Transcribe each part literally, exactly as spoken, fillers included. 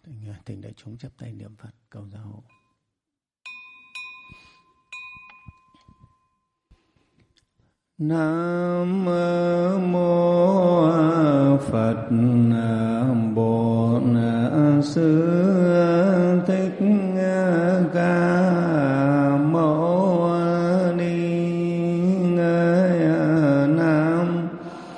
Thỉnh đại chúng chắp tay niệm Phật cầu gia hộ. Nam mô Phật Bổn Sư Thích Ca Mâu Ni. Nam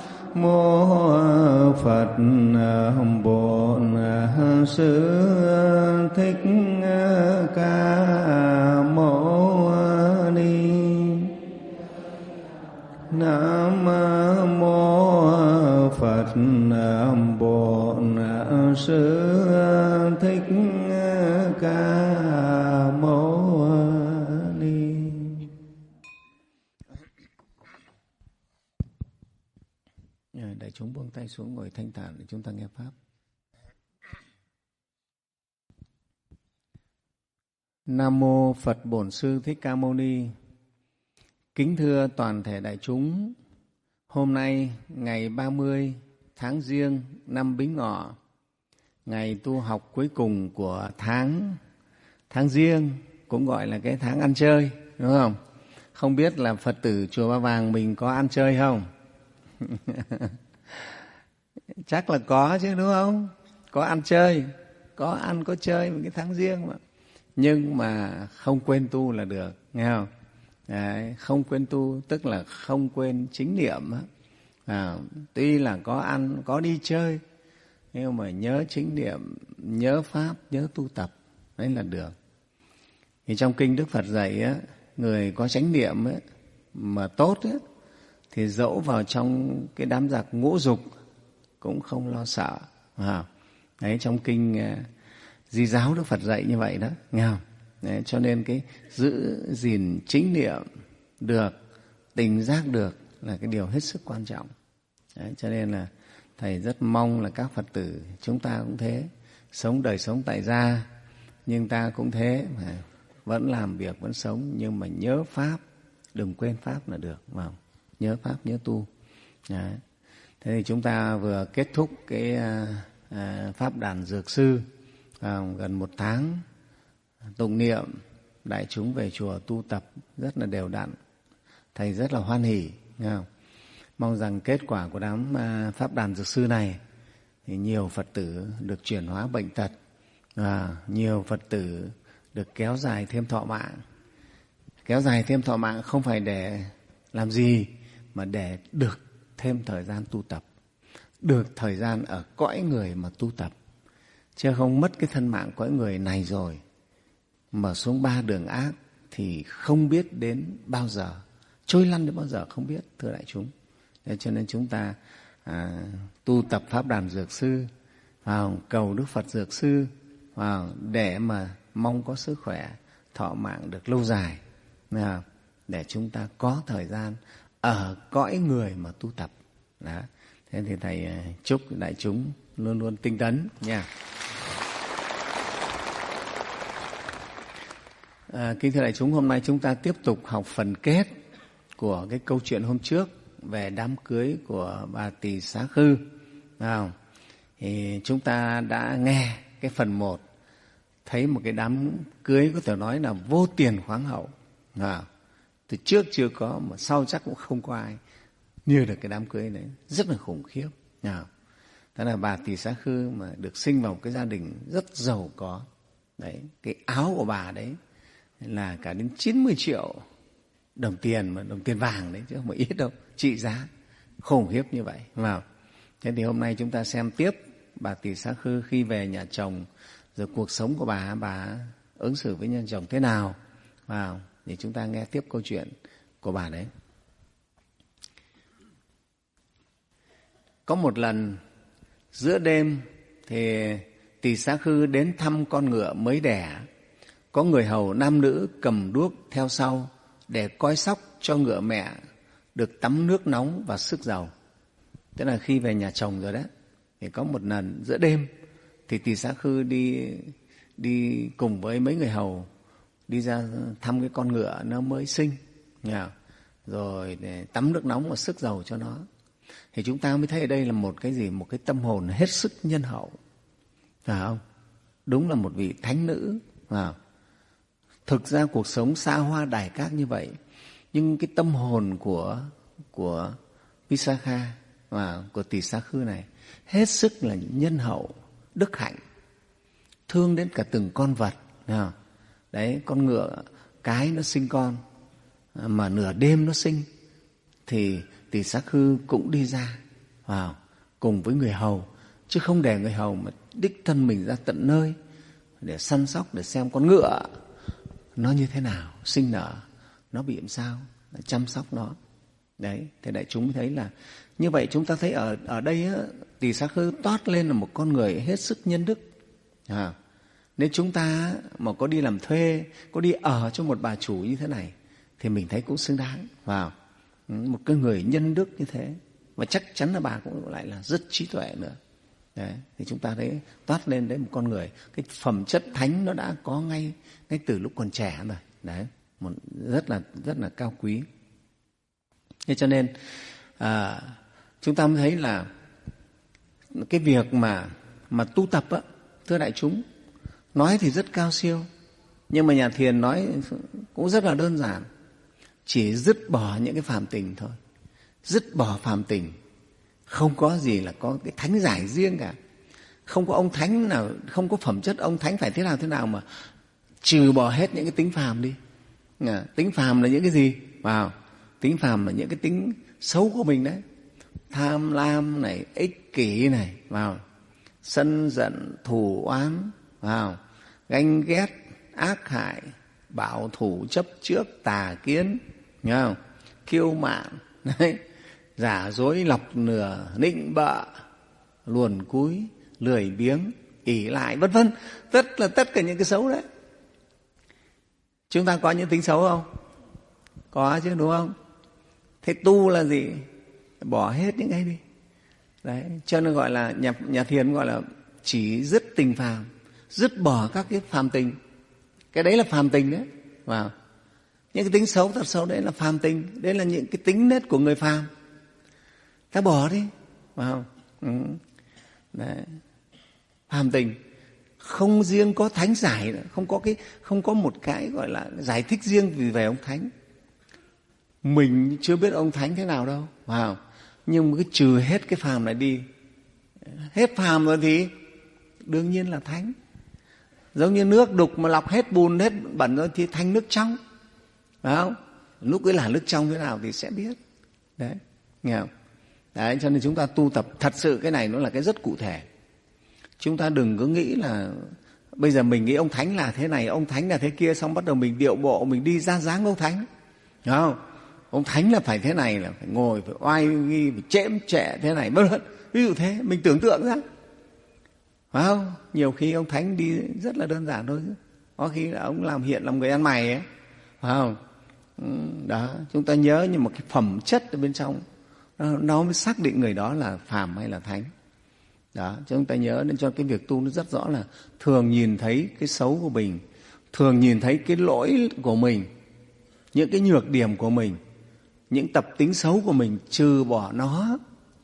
mô Phật Bổn Sư Thích Ca Mâu Ni. Nam mô Phật Bổn Sư Thích Ca Mâu Ni. Đại chúng buông tay xuống ngồi thanh thản để chúng ta nghe pháp. Nam mô Phật Bổn Sư Thích Ca Mâu Ni. Kính thưa toàn thể đại chúng, hôm nay ngày ba mươi tháng Giêng năm Bính Ngọ, ngày tu học cuối cùng của tháng tháng Giêng, cũng gọi là cái tháng ăn chơi, đúng không? Không biết là Phật tử chùa Ba Vàng mình có ăn chơi không? Chắc là có chứ, đúng không? Có ăn chơi, có ăn có chơi một cái tháng Giêng mà. Nhưng mà không quên tu là được, nghe không? Đấy, không quên tu tức là không quên chính niệm. À, tuy là có ăn, có đi chơi, nhưng mà nhớ chính niệm, nhớ pháp, nhớ tu tập, đấy là được. Thì trong kinh Đức Phật dạy á, người có chánh niệm ấy, mà tốt ấy, thì dẫu vào trong cái đám giặc ngũ dục cũng không lo sợ. À, đấy, trong kinh Di Giáo Đức Phật dạy như vậy đó, nghe không? Đấy, cho nên cái giữ gìn chính niệm được, tỉnh giác được là cái điều hết sức quan trọng. Đấy, cho nên là Thầy rất mong là các Phật tử chúng ta cũng thế, sống đời sống tại gia, nhưng ta cũng thế, mà vẫn làm việc, vẫn sống, nhưng mà nhớ Pháp, đừng quên Pháp là được. Vào. Nhớ Pháp, nhớ tu. Đấy. Thế thì chúng ta vừa kết thúc cái à, Pháp đàn Dược Sư, à, gần một tháng tụng niệm, đại chúng về chùa tu tập rất là đều đặn. Thầy rất là hoan hỉ, nghe không? Mong rằng kết quả của đám Pháp đàn Dược Sư này thì nhiều Phật tử được chuyển hóa bệnh tật, và nhiều Phật tử được kéo dài thêm thọ mạng. Kéo dài thêm thọ mạng không phải để làm gì, mà để được thêm thời gian tu tập, được thời gian ở cõi người mà tu tập, chứ không mất cái thân mạng cõi người này rồi mà xuống ba đường ác thì không biết đến bao giờ, trôi lăn đến bao giờ không biết, thưa đại chúng. Thế cho nên chúng ta à, tu tập Pháp đàn Dược Sư, vào cầu Đức Phật Dược Sư, vào để mà mong có sức khỏe, thọ mạng được lâu dài, để chúng ta có thời gian ở cõi người mà tu tập. Đó. Thế thì Thầy chúc đại chúng luôn luôn tinh tấn nha. À, kính thưa đại chúng, hôm nay chúng ta tiếp tục học phần kết của cái câu chuyện hôm trước về đám cưới của bà Tỳ Xá Khư. À, thì chúng ta đã nghe cái phần một, thấy một cái đám cưới có thể nói là vô tiền khoáng hậu. À, từ trước chưa có, mà sau chắc cũng không có ai như được cái đám cưới đấy, rất là khủng khiếp. À, thế là bà Tỳ Xá Khư mà được sinh vào một cái gia đình rất giàu có. Đấy, cái áo của bà đấy là cả đến chín mươi triệu đồng tiền, mà đồng tiền vàng đấy chứ không phải ít đâu, trị giá khủng khiếp như vậy. Vào. Thế thì hôm nay chúng ta xem tiếp bà Tỳ Xá Khư khi về nhà chồng, rồi cuộc sống của bà, bà ứng xử với nhà chồng thế nào. Vào. Để chúng ta nghe tiếp câu chuyện của bà đấy. Có một lần giữa đêm thì Tỳ Xá Khư đến thăm con ngựa mới đẻ. Có người hầu nam nữ cầm đuốc theo sau để coi sóc cho ngựa mẹ được tắm nước nóng và sức dầu. Tức là khi về nhà chồng rồi đấy, thì có một lần giữa đêm thì Tỳ Xá Khư đi đi cùng với mấy người hầu đi ra thăm cái con ngựa nó mới sinh, rồi để tắm nước nóng và sức dầu cho nó. Thì chúng ta mới thấy ở đây là một cái gì, một cái tâm hồn hết sức nhân hậu, phải không? đúng là một vị thánh nữ. Wow. Thực ra cuộc sống xa hoa đài các như vậy, nhưng cái tâm hồn của của Visakha và của Tỳ Xá Khư này hết sức là nhân hậu, đức hạnh, thương đến cả từng con vật. Nào, đấy, con ngựa cái nó sinh con mà nửa đêm nó sinh thì Tỳ Xá Khư cũng đi ra vào cùng với người hầu, chứ không để người hầu mà đích thân mình ra tận nơi để săn sóc, để xem con ngựa nó như thế nào, sinh nở, nó bị làm sao, để chăm sóc nó. Đấy, thì đại chúng mới thấy là như vậy. Chúng ta thấy ở ở đây á, Tỳ Xá Khư toát lên là một con người hết sức nhân đức. À, nếu chúng ta mà có đi làm thuê, có đi ở cho một bà chủ như thế này thì mình thấy cũng xứng đáng. Vào một cái người nhân đức như thế, và chắc chắn là bà cũng lại là rất trí tuệ nữa. Đấy, thì chúng ta thấy toát lên đấy một con người, cái phẩm chất thánh nó đã có ngay ngay từ lúc còn trẻ rồi. Đấy, một rất là rất là cao quý. Thế cho nên à, chúng ta mới thấy là cái việc mà mà tu tập á, thưa đại chúng, nói thì rất cao siêu, nhưng mà nhà thiền nói cũng rất là đơn giản, chỉ dứt bỏ những cái phàm tình thôi, dứt bỏ phàm tình. Không có gì là có cái thánh giải riêng cả, không có ông thánh nào, không có phẩm chất ông thánh phải thế nào thế nào mà trừ bỏ hết những cái tính phàm đi. À, tính phàm là những cái gì? Vào tính phàm là những cái tính xấu của mình đấy, tham lam này, ích kỷ này, vào sân giận thù oán, vào ganh ghét, ác hại, bảo thủ chấp trước, tà kiến, nghe không? Kiêu mạn, đấy, giả dối, lọc lừa, nịnh bợ, luồn cúi, lười biếng, ỷ lại, vân vân. Tất là tất cả những cái xấu đấy. Chúng ta có những tính xấu không? Có chứ, đúng không? Thế tu là gì? Bỏ hết những cái đi. Đấy, cho nên gọi là nhà, nhà thiền gọi là chỉ dứt tình phàm, dứt bỏ các cái phàm tình. Cái đấy là phàm tình đấy. Wow. Những cái tính xấu, thật xấu đấy là phàm tình. Đấy là những cái tính nết của người phàm. Ta bỏ đi. Wow. Ừ. Đấy. Phàm tình không riêng có thánh giải, không có cái không có một cái gọi là giải thích riêng vì về ông thánh. Mình chưa biết ông thánh thế nào đâu. Wow. Nhưng mà cứ trừ hết cái phàm này đi, hết phàm rồi thì đương nhiên là thánh. Giống như nước đục mà lọc hết bùn, hết bẩn rồi thì thành nước trong. Phải không? Lúc ấy là nước trong thế nào thì sẽ biết. Đấy, nghe không? Đấy, cho nên chúng ta tu tập thật sự cái này nó là cái rất cụ thể. Chúng ta đừng có nghĩ là bây giờ mình nghĩ ông thánh là thế này, ông thánh là thế kia, xong bắt đầu mình điệu bộ, mình đi ra dáng ông thánh. Đúng không? Ông thánh là phải thế này, là phải ngồi, phải oai nghi, phải chễm chệ thế này, bất luận. Ví dụ thế, mình tưởng tượng ra. Phải không? Nhiều khi ông thánh đi rất là đơn giản thôi. Có khi là ông làm hiện làm người ăn mày ấy. Phải không? Đó, chúng ta nhớ nhưng mà cái phẩm chất ở bên trong nó mới xác định người đó là phàm hay là thánh. Đó, chúng ta nhớ nên cho cái việc tu nó rất rõ là thường nhìn thấy cái xấu của mình, thường nhìn thấy cái lỗi của mình, những cái nhược điểm của mình, những tập tính xấu của mình, trừ bỏ nó.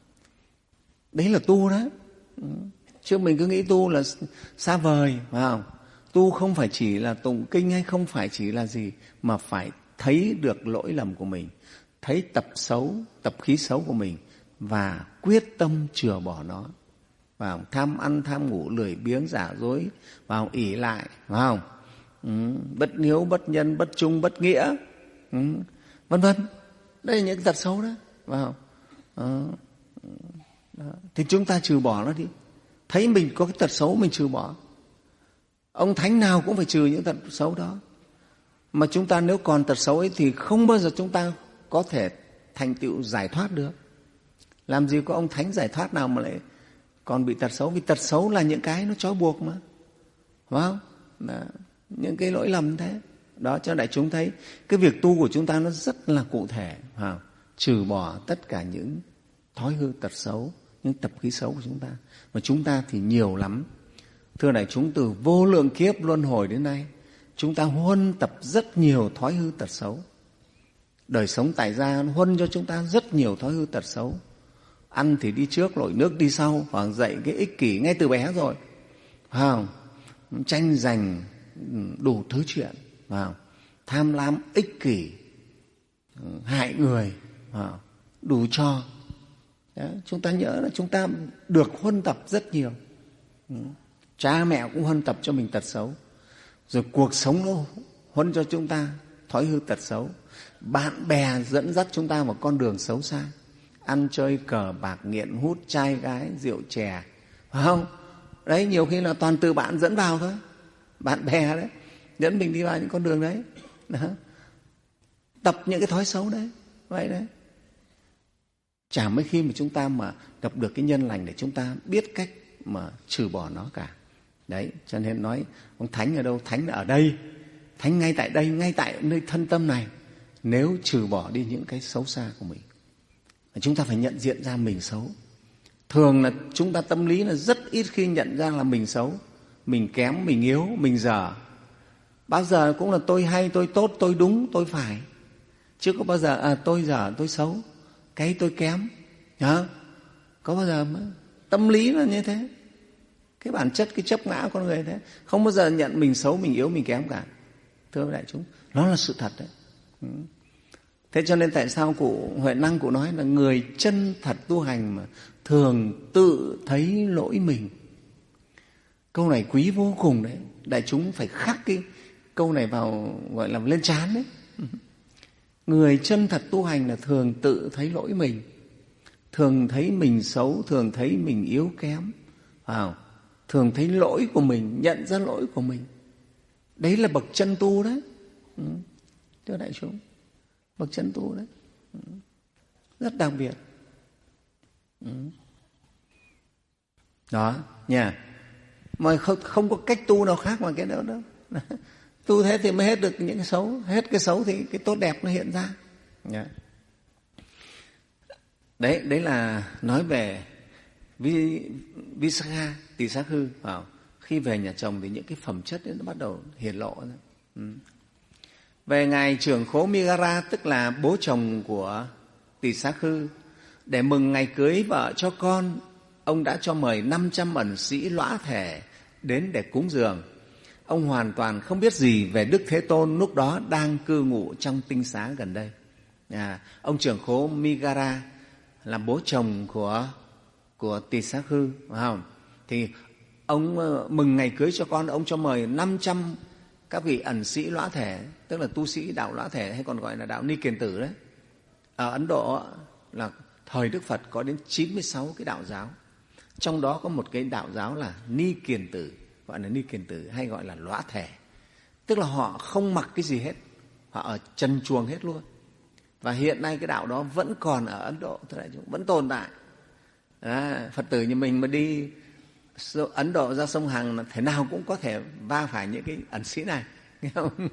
Đấy là tu đó. Chứ mình cứ nghĩ tu là xa vời, phải không? Tu không phải chỉ là tụng kinh hay không phải chỉ là gì, mà phải thấy được lỗi lầm của mình, thấy tập xấu, tập khí xấu của mình và quyết tâm chừa bỏ nó. Vào tham ăn, tham ngủ, lười biếng, giả dối, vào ỷ lại, phải không? Ừ, bất hiếu, bất nhân, bất trung, bất nghĩa, ừ, vân vân. Đây là những tật xấu đó, phải không? Đó. Đó. Thì chúng ta trừ bỏ nó đi. Thấy mình có cái tật xấu mình trừ bỏ. Ông thánh nào cũng phải trừ những tật xấu đó. Mà chúng ta nếu còn tật xấu ấy thì không bao giờ chúng ta có thể thành tựu giải thoát được. Làm gì có ông thánh giải thoát nào mà lại còn bị tật xấu? Vì tật xấu là những cái nó trói buộc mà, phải không? Đó, những cái lỗi lầm thế. Đó, cho đại chúng thấy cái việc tu của chúng ta nó rất là cụ thể, phải không? Trừ bỏ tất cả những thói hư tật xấu, những tập khí xấu của chúng ta. Mà chúng ta thì nhiều lắm. Thưa đại chúng, từ vô lượng kiếp luân hồi đến nay, chúng ta huân tập rất nhiều thói hư tật xấu. Đời sống tại gia huân cho chúng ta rất nhiều thói hư tật xấu. Ăn thì đi trước, lội nước đi sau, hoặc dạy cái ích kỷ ngay từ bé rồi, phải không? tranh giành đủ thứ chuyện, vào tham lam ích kỷ, hại người, vào đủ cho. Đấy, chúng ta nhớ là chúng ta được huân tập rất nhiều. Cha mẹ cũng huân tập cho mình tật xấu, rồi cuộc sống nó huân cho chúng ta thói hư tật xấu, bạn bè dẫn dắt chúng ta vào con đường xấu xa, ăn chơi cờ bạc, nghiện hút, trai gái, rượu chè, phải không? Đấy, nhiều khi là toàn từ bạn dẫn vào thôi, bạn bè đấy dẫn mình đi vào những con đường đấy. Đó. Tập những cái thói xấu đấy, vậy đấy. Chả mấy khi mà chúng ta mà gặp được cái nhân lành để chúng ta biết cách mà trừ bỏ nó cả. Đấy, cho nên nói ông thánh ở đâu? Thánh ở đây, thánh ngay tại đây, ngay tại nơi thân tâm này. Nếu trừ bỏ đi những cái xấu xa của mình, chúng ta phải nhận diện ra mình xấu. Thường là chúng ta tâm lý là rất ít khi nhận ra là mình xấu, mình kém, mình yếu, mình dở. Bao giờ cũng là tôi hay, tôi tốt, tôi đúng, tôi phải, chứ có bao giờ à, tôi dở, tôi xấu, cái tôi kém. Hả? Có bao giờ mà tâm lý là như thế. Cái bản chất, cái chấp ngã con người thế, không bao giờ nhận mình xấu, mình yếu, mình kém cả. Thưa đại chúng, nó là sự thật đấy. Thế cho nên tại sao cụ Huệ Năng cụ nói là người chân thật tu hành mà thường tự thấy lỗi mình. Câu này quý vô cùng đấy. Đại chúng phải khắc cái câu này vào, gọi là lên trán đấy. Người chân thật tu hành là thường tự thấy lỗi mình, thường thấy mình xấu, thường thấy mình yếu kém, wow. Thường thấy lỗi của mình, nhận ra lỗi của mình. Đấy là bậc chân tu đấy. Ừ. Thưa đại chúng, bậc chân tu đấy. Ừ. Rất đặc biệt. Ừ. Đó, nha. Mà không, không có cách tu nào khác mà cái đó đâu. Tu thế thì mới hết được những cái xấu. Hết cái xấu thì cái tốt đẹp nó hiện ra. Yeah. Đấy, đấy là nói về Visakha, Tỳ Xác Hư. Wow. Khi về nhà chồng thì những cái phẩm chất ấy nó bắt đầu hiển lộ. Ừ. Về ngài trưởng khố Migara, tức là bố chồng của Tỳ Xác Hư, để mừng ngày cưới vợ cho con, ông đã cho mời năm trăm ẩn sĩ lõa thể đến để cúng dường. Ông hoàn toàn không biết gì về Đức Thế Tôn lúc đó đang cư ngụ trong tinh xá gần đây. À, ông trưởng khố Migara là bố chồng của của Tỳ Xác Hư, phải không? Thì ông mừng ngày cưới cho con, ông cho mời năm trăm các vị ẩn sĩ lõa thể, tức là tu sĩ đạo lõa thể hay còn gọi là đạo Ni Kiền Tử đấy. Ở Ấn Độ là thời Đức Phật có đến chín mươi sáu cái đạo giáo. Trong đó có một cái đạo giáo là Ni Kiền Tử, gọi là Ni Kiền Tử hay gọi là lõa thể. Tức là họ không mặc cái gì hết, họ ở trần truồng hết luôn. Và hiện nay cái đạo đó vẫn còn ở Ấn Độ, vẫn tồn tại. À, Phật tử như mình mà đi Ấn Độ ra sông Hằng là thế nào cũng có thể va phải những cái ẩn sĩ này. Nghe không?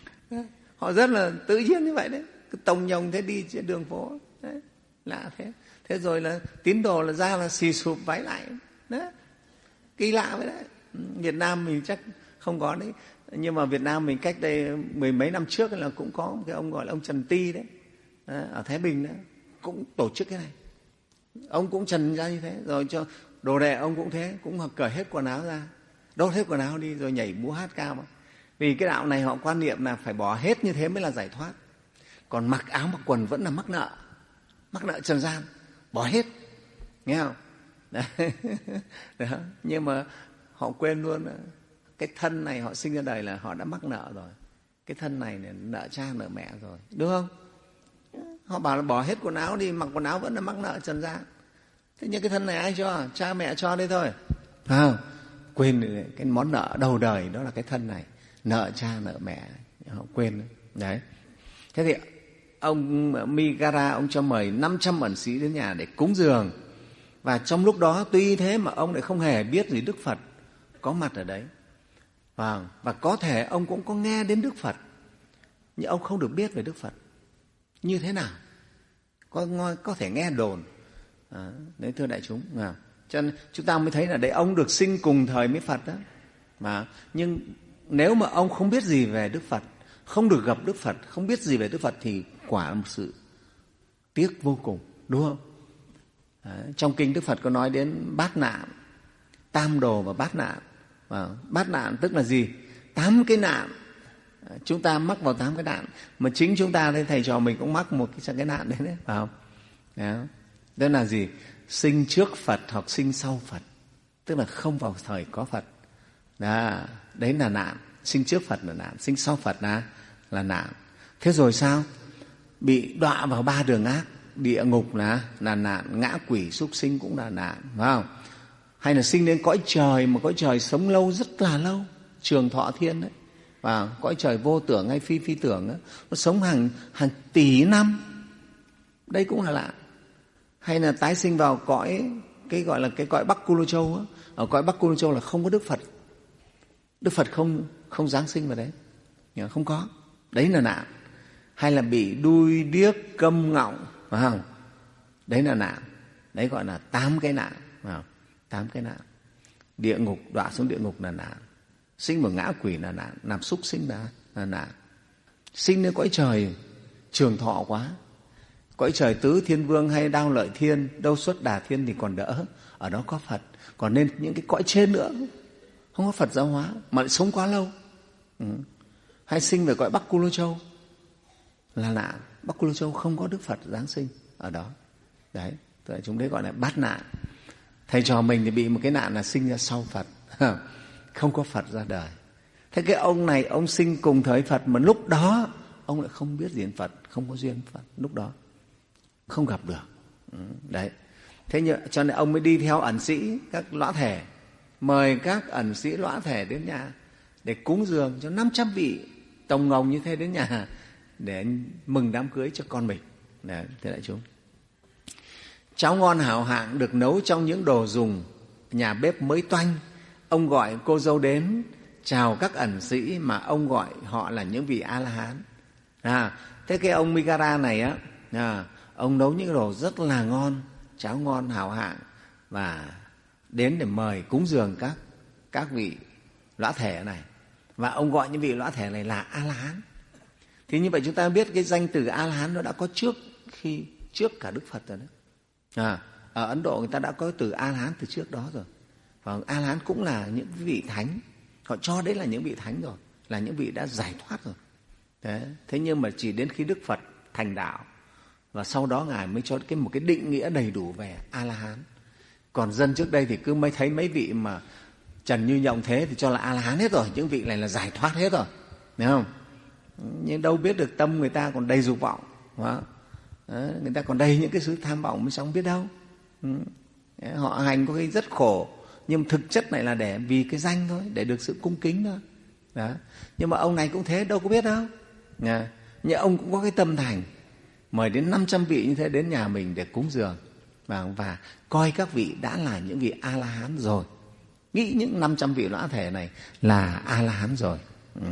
Họ rất là tự nhiên như vậy đấy, cứ tông nhông thế đi trên đường phố đấy, lạ thế. Thế rồi là tín đồ là ra là xì sụp váy lại đấy, kỳ lạ vậy đấy. Việt Nam mình chắc không có đấy, nhưng mà Việt Nam mình cách đây mười mấy năm trước là cũng có một cái ông gọi là ông Trần Ti đấy, ở Thái Bình đó, cũng tổ chức cái này. Ông cũng trần ra như thế, rồi cho đồ đệ ông cũng thế, cũng cởi hết quần áo ra, đốt hết quần áo đi rồi nhảy múa hát ca mà. Vì cái đạo này họ quan niệm là phải bỏ hết như thế mới là giải thoát. Còn mặc áo mặc quần vẫn là mắc nợ, mắc nợ trần gian, bỏ hết, nghe không? Đấy. Đó. Nhưng mà họ quên luôn cái thân này, họ sinh ra đời là họ đã mắc nợ rồi. Cái thân này là nợ cha nợ mẹ rồi, đúng không? Họ bảo là bỏ hết quần áo đi, mặc quần áo vẫn là mắc nợ trần gian. Thế nhưng cái thân này ai cho? Cha mẹ cho đấy thôi. À, quên cái món nợ đầu đời đó là cái thân này, nợ cha nợ mẹ, họ quên đấy. Thế thì ông Migara ông cho mời năm trăm ẩn sĩ đến nhà để cúng dường. Và trong lúc đó tuy thế mà ông lại không hề biết gì Đức Phật có mặt ở đấy. Và, và có thể ông cũng có nghe đến Đức Phật, nhưng ông không được biết về Đức Phật như thế nào. Có, có thể nghe đồn. À, đấy thưa đại chúng. À, cho nên chúng ta mới thấy là đấy, ông được sinh cùng thời với Phật đó. Mà, nhưng nếu mà ông không biết gì về Đức Phật, không được gặp Đức Phật, không biết gì về Đức Phật thì quả là một sự tiếc vô cùng, đúng không? À, trong kinh Đức Phật có nói đến bát nạn, tam đồ và bát nạn. Wow. Bát nạn tức là gì? Tám cái nạn. Chúng ta mắc vào tám cái nạn. Mà chính chúng ta đây, thầy trò mình cũng mắc một cái, cái nạn đấy đấy, phải không? Đó. Đó là gì? Sinh trước Phật hoặc sinh sau Phật. Tức là không vào thời có Phật. Đó. Đấy là nạn. Sinh trước Phật là nạn, sinh sau Phật là, là nạn. Thế rồi sao? Bị đọa vào ba đường ác. Địa ngục là, là nạn, ngã quỷ súc sinh cũng là nạn, phải không? Hay là sinh lên cõi trời, mà cõi trời sống lâu, rất là lâu, Trường Thọ Thiên đấy, và cõi trời vô tưởng hay phi phi tưởng đó, nó sống hàng hàng tỷ năm, đây cũng là lạ. Hay là tái sinh vào cõi cái gọi là cái cõi Bắc Cu Lô Châu đó. Ở cõi Bắc Cu Lô Châu là không có Đức Phật, Đức Phật không không giáng sinh vào đấy, không có, đấy là nạn. Hay là bị đuôi điếc câm ngọng, phải không? Đấy là nạn, đấy gọi là tám cái nạn, phải không? Tám cái nạn. Địa ngục, đọa xuống địa ngục là nạn, sinh vào ngã quỷ là nạn, làm súc sinh là, là nạn. Sinh lên cõi trời trường thọ quá, cõi trời Tứ Thiên Vương hay Đao Lợi Thiên, Đâu Xuất Đà Thiên thì còn đỡ, ở đó có Phật. Còn nên những cái cõi trên nữa không có Phật giáo hóa mà lại sống quá lâu. Ừ. Hay sinh về cõi Bắc Cu Lô Châu là nạn, Bắc Cu Lô Châu không có Đức Phật giáng sinh ở đó. Đấy, tức là chúng đấy gọi là bát nạn. Thầy trò mình thì bị một cái nạn là sinh ra sau Phật, không có Phật ra đời. Thế cái ông này ông sinh cùng thời Phật, mà lúc đó ông lại không biết gì đến Phật, không có duyên Phật, lúc đó không gặp được. Đấy, thế nhưng cho nên ông mới đi theo ẩn sĩ, các lõa thể, mời các ẩn sĩ lõa thể đến nhà để cúng dường cho năm trăm vị tổng ngồng như thế đến nhà để mừng đám cưới cho con mình. Đấy, thế đại chúng. Cháo ngon hảo hạng được nấu trong những đồ dùng, nhà bếp mới toanh. Ông gọi cô dâu đến chào các ẩn sĩ, mà ông gọi họ là những vị A-la-hán. À, thế cái ông Migara này á, à, ông nấu những đồ rất là ngon, cháo ngon hảo hạng, và đến để mời cúng dường các các vị lõa thể này. Và ông gọi những vị lõa thể này là A-la-hán. Thì như vậy chúng ta biết cái danh từ A-la-hán nó đã có trước khi trước cả Đức Phật rồi đấy. À, ở Ấn Độ người ta đã có từ A-la-hán từ trước đó rồi. Và A-la-hán cũng là những vị thánh, họ cho đấy là những vị thánh rồi, là những vị đã giải thoát rồi. Thế, thế nhưng mà chỉ đến khi Đức Phật thành đạo, và sau đó Ngài mới cho cái một cái định nghĩa đầy đủ về A-la-hán. Còn dân trước đây thì cứ mới thấy mấy vị mà trần như nhộng thế thì cho là A-la-hán hết rồi, những vị này là giải thoát hết rồi, thấy không? Nhưng đâu biết được tâm người ta còn đầy dục vọng, đó. Đó, người ta còn đầy những cái sự tham vọng mới sống biết đâu. Ừ. Họ hành có cái rất khổ, nhưng thực chất này là để vì cái danh thôi, để được sự cung kính thôi. Đó. Nhưng mà ông này cũng thế, đâu có biết đâu. Nha. Nhưng ông cũng có cái tâm thành, mời đến năm trăm vị như thế đến nhà mình để cúng dường, và, và coi các vị đã là những vị A-la-hán rồi. Nghĩ những năm trăm vị lõa thể này là A-la-hán rồi. Ừ.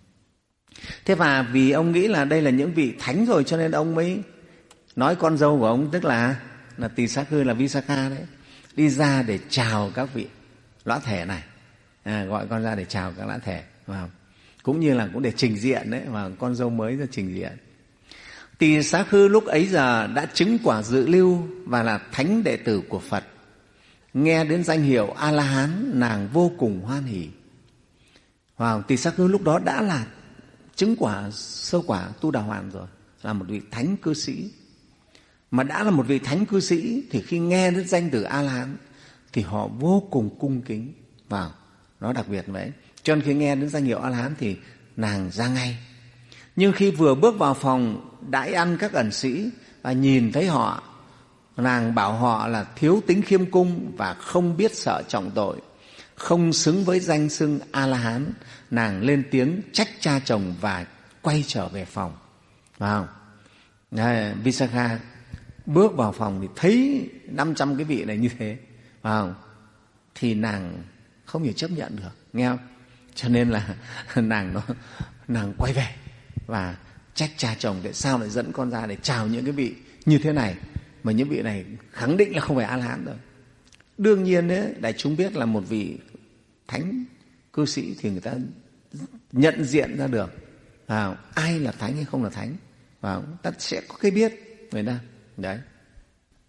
Thế và vì ông nghĩ là đây là những vị thánh rồi, cho nên ông mới nói con dâu của ông, tức là là Tỳ Xá Cư, là Visakha đấy, đi ra để chào các vị lõa thể này, à, gọi con ra để chào các lõa thể, vào cũng như là cũng để trình diện đấy, và con dâu mới ra trình diện. Tỳ Xá Cư lúc ấy giờ đã chứng quả dự lưu và là thánh đệ tử của Phật. Nghe đến danh hiệu A-la-hán, nàng vô cùng hoan hỉ. Wow, Tỳ Xá Cư lúc đó đã là chứng quả sơ quả Tu Đà Hoàn rồi, là một vị thánh cư sĩ. Mà đã là một vị thánh cư sĩ thì khi nghe đến danh từ A-la-hán thì họ vô cùng cung kính. Vào, nó đặc biệt vậy. Cho nên khi nghe đến danh hiệu A-la-hán thì nàng ra ngay. Nhưng khi vừa bước vào phòng đãi ăn các ẩn sĩ và nhìn thấy họ, nàng bảo họ là thiếu tính khiêm cung và không biết sợ trọng tội, không xứng với danh xưng A-la-hán. Nàng lên tiếng trách cha chồng và quay trở về phòng. Wow. Đấy, Visakha bước vào phòng thì thấy năm trăm cái vị này như thế, wow. Thì nàng không thể chấp nhận được, nghe không? Cho nên là nàng nó nàng quay về và trách cha chồng tại sao lại dẫn con ra để chào những cái vị như thế này, mà những vị này khẳng định là không phải A-la-hán rồi. Đương nhiên đấy, đại chúng biết là một vị thánh cư sĩ thì người ta nhận diện ra được à, ai là thánh hay không là thánh, và ta sẽ có cái biết người ta. Đấy.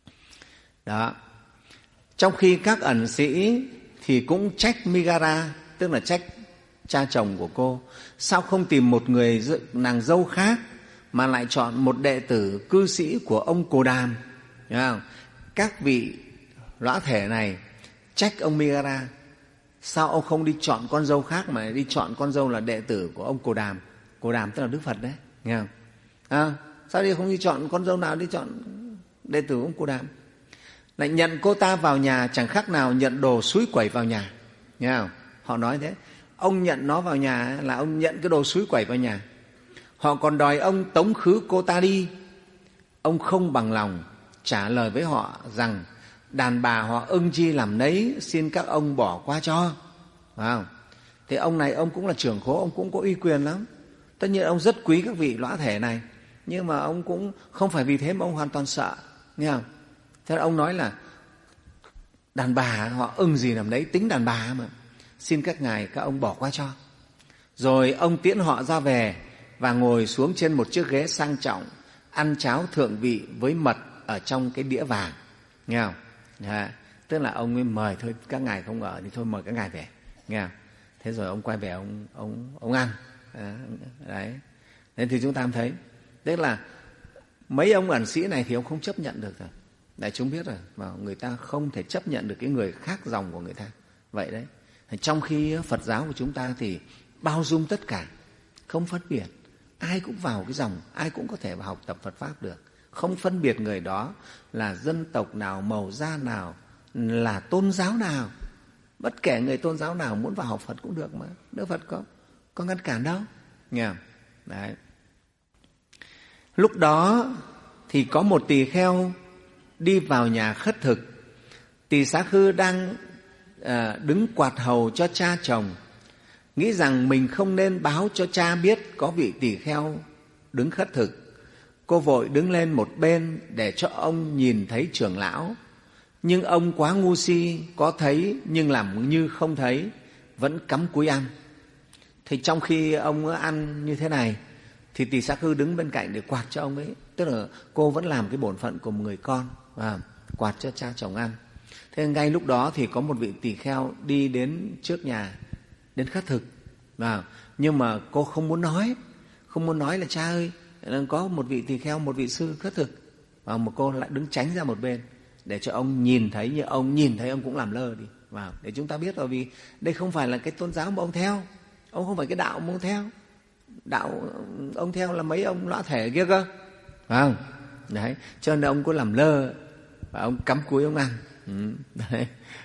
Đó. Trong khi các ẩn sĩ thì cũng trách Migara tức là trách cha chồng của cô. Sao không tìm một người nàng dâu khác mà lại chọn một đệ tử cư sĩ của ông Cồ Đàm? Hiểu không? Các vị lõa thể này trách ông Migara, sao ông không đi chọn con dâu khác mà đi chọn con dâu là đệ tử của ông Cồ Đàm? Cồ Đàm tức là Đức Phật đấy, nghe không? À, sao đi không đi chọn con dâu nào, đi chọn đệ tử của ông Cồ Đàm? Lại nhận cô ta vào nhà chẳng khác nào nhận đồ suối quẩy vào nhà, nghe không? Họ nói thế. Ông nhận nó vào nhà là ông nhận cái đồ suối quẩy vào nhà. Họ còn đòi ông tống khứ cô ta đi. Ông không bằng lòng trả lời với họ rằng đàn bà họ ưng chi làm nấy, xin các ông bỏ qua cho. Phải không? Thì ông này ông cũng là trưởng khố, ông cũng có uy quyền lắm. Tất nhiên ông rất quý các vị lõa thể này, nhưng mà ông cũng không phải vì thế mà ông hoàn toàn sợ, nghe không? Thế ông nói là đàn bà họ ưng gì làm đấy, tính đàn bà mà, xin các ngài các ông bỏ qua cho. Rồi ông tiễn họ ra về và ngồi xuống trên một chiếc ghế sang trọng, ăn cháo thượng vị với mật ở trong cái đĩa vàng, nghe không? À, tức là ông ấy mời thôi, các ngài không ở thì thôi mời các ngài về, nghe không? Thế rồi ông quay về ông ông ông ăn. À, đấy. Nên thì chúng ta thấy, tức là mấy ông ẩn sĩ này thì ông không chấp nhận được rồi. Đại chúng biết rồi, mà người ta không thể chấp nhận được cái người khác dòng của người ta. Vậy đấy. Trong khi Phật giáo của chúng ta thì bao dung tất cả, không phân biệt, ai cũng vào cái dòng, ai cũng có thể vào học tập Phật Pháp được, không phân biệt người đó là dân tộc nào, màu da nào, là tôn giáo nào. Bất kể người tôn giáo nào muốn vào học Phật cũng được mà. Đức Phật có, có ngăn cản đâu. Nghe không? Đấy. Lúc đó thì có một tỳ kheo đi vào nhà khất thực. Tỳ Xá Khư đang à, đứng quạt hầu cho cha chồng, nghĩ rằng mình không nên báo cho cha biết có vị tỳ kheo đứng khất thực. Cô vội đứng lên một bên để cho ông nhìn thấy trưởng lão. Nhưng ông quá ngu si, có thấy nhưng làm như không thấy, vẫn cắm cúi ăn. Thì trong khi ông ăn như thế này thì Tỳ Xá Khư đứng bên cạnh để quạt cho ông ấy. Tức là cô vẫn làm cái bổn phận của một người con, à, quạt cho cha chồng ăn. Thế ngay lúc đó thì có một vị tỳ kheo đi đến trước nhà, đến khất thực. À, nhưng mà cô không muốn nói, không muốn nói là cha ơi, có một vị tỳ kheo, một vị sư khất thực. Và một cô lại đứng tránh ra một bên để cho ông nhìn thấy, như ông nhìn thấy ông cũng làm lơ đi. Vào để chúng ta biết rồi, vì đây không phải là cái tôn giáo mà ông theo, ông không phải cái đạo mà ông theo. Đạo ông theo là mấy ông lõa thể kia cơ, phải không? Đấy, cho nên ông có làm lơ và ông cắm cúi ông ăn. Ừ, đấy.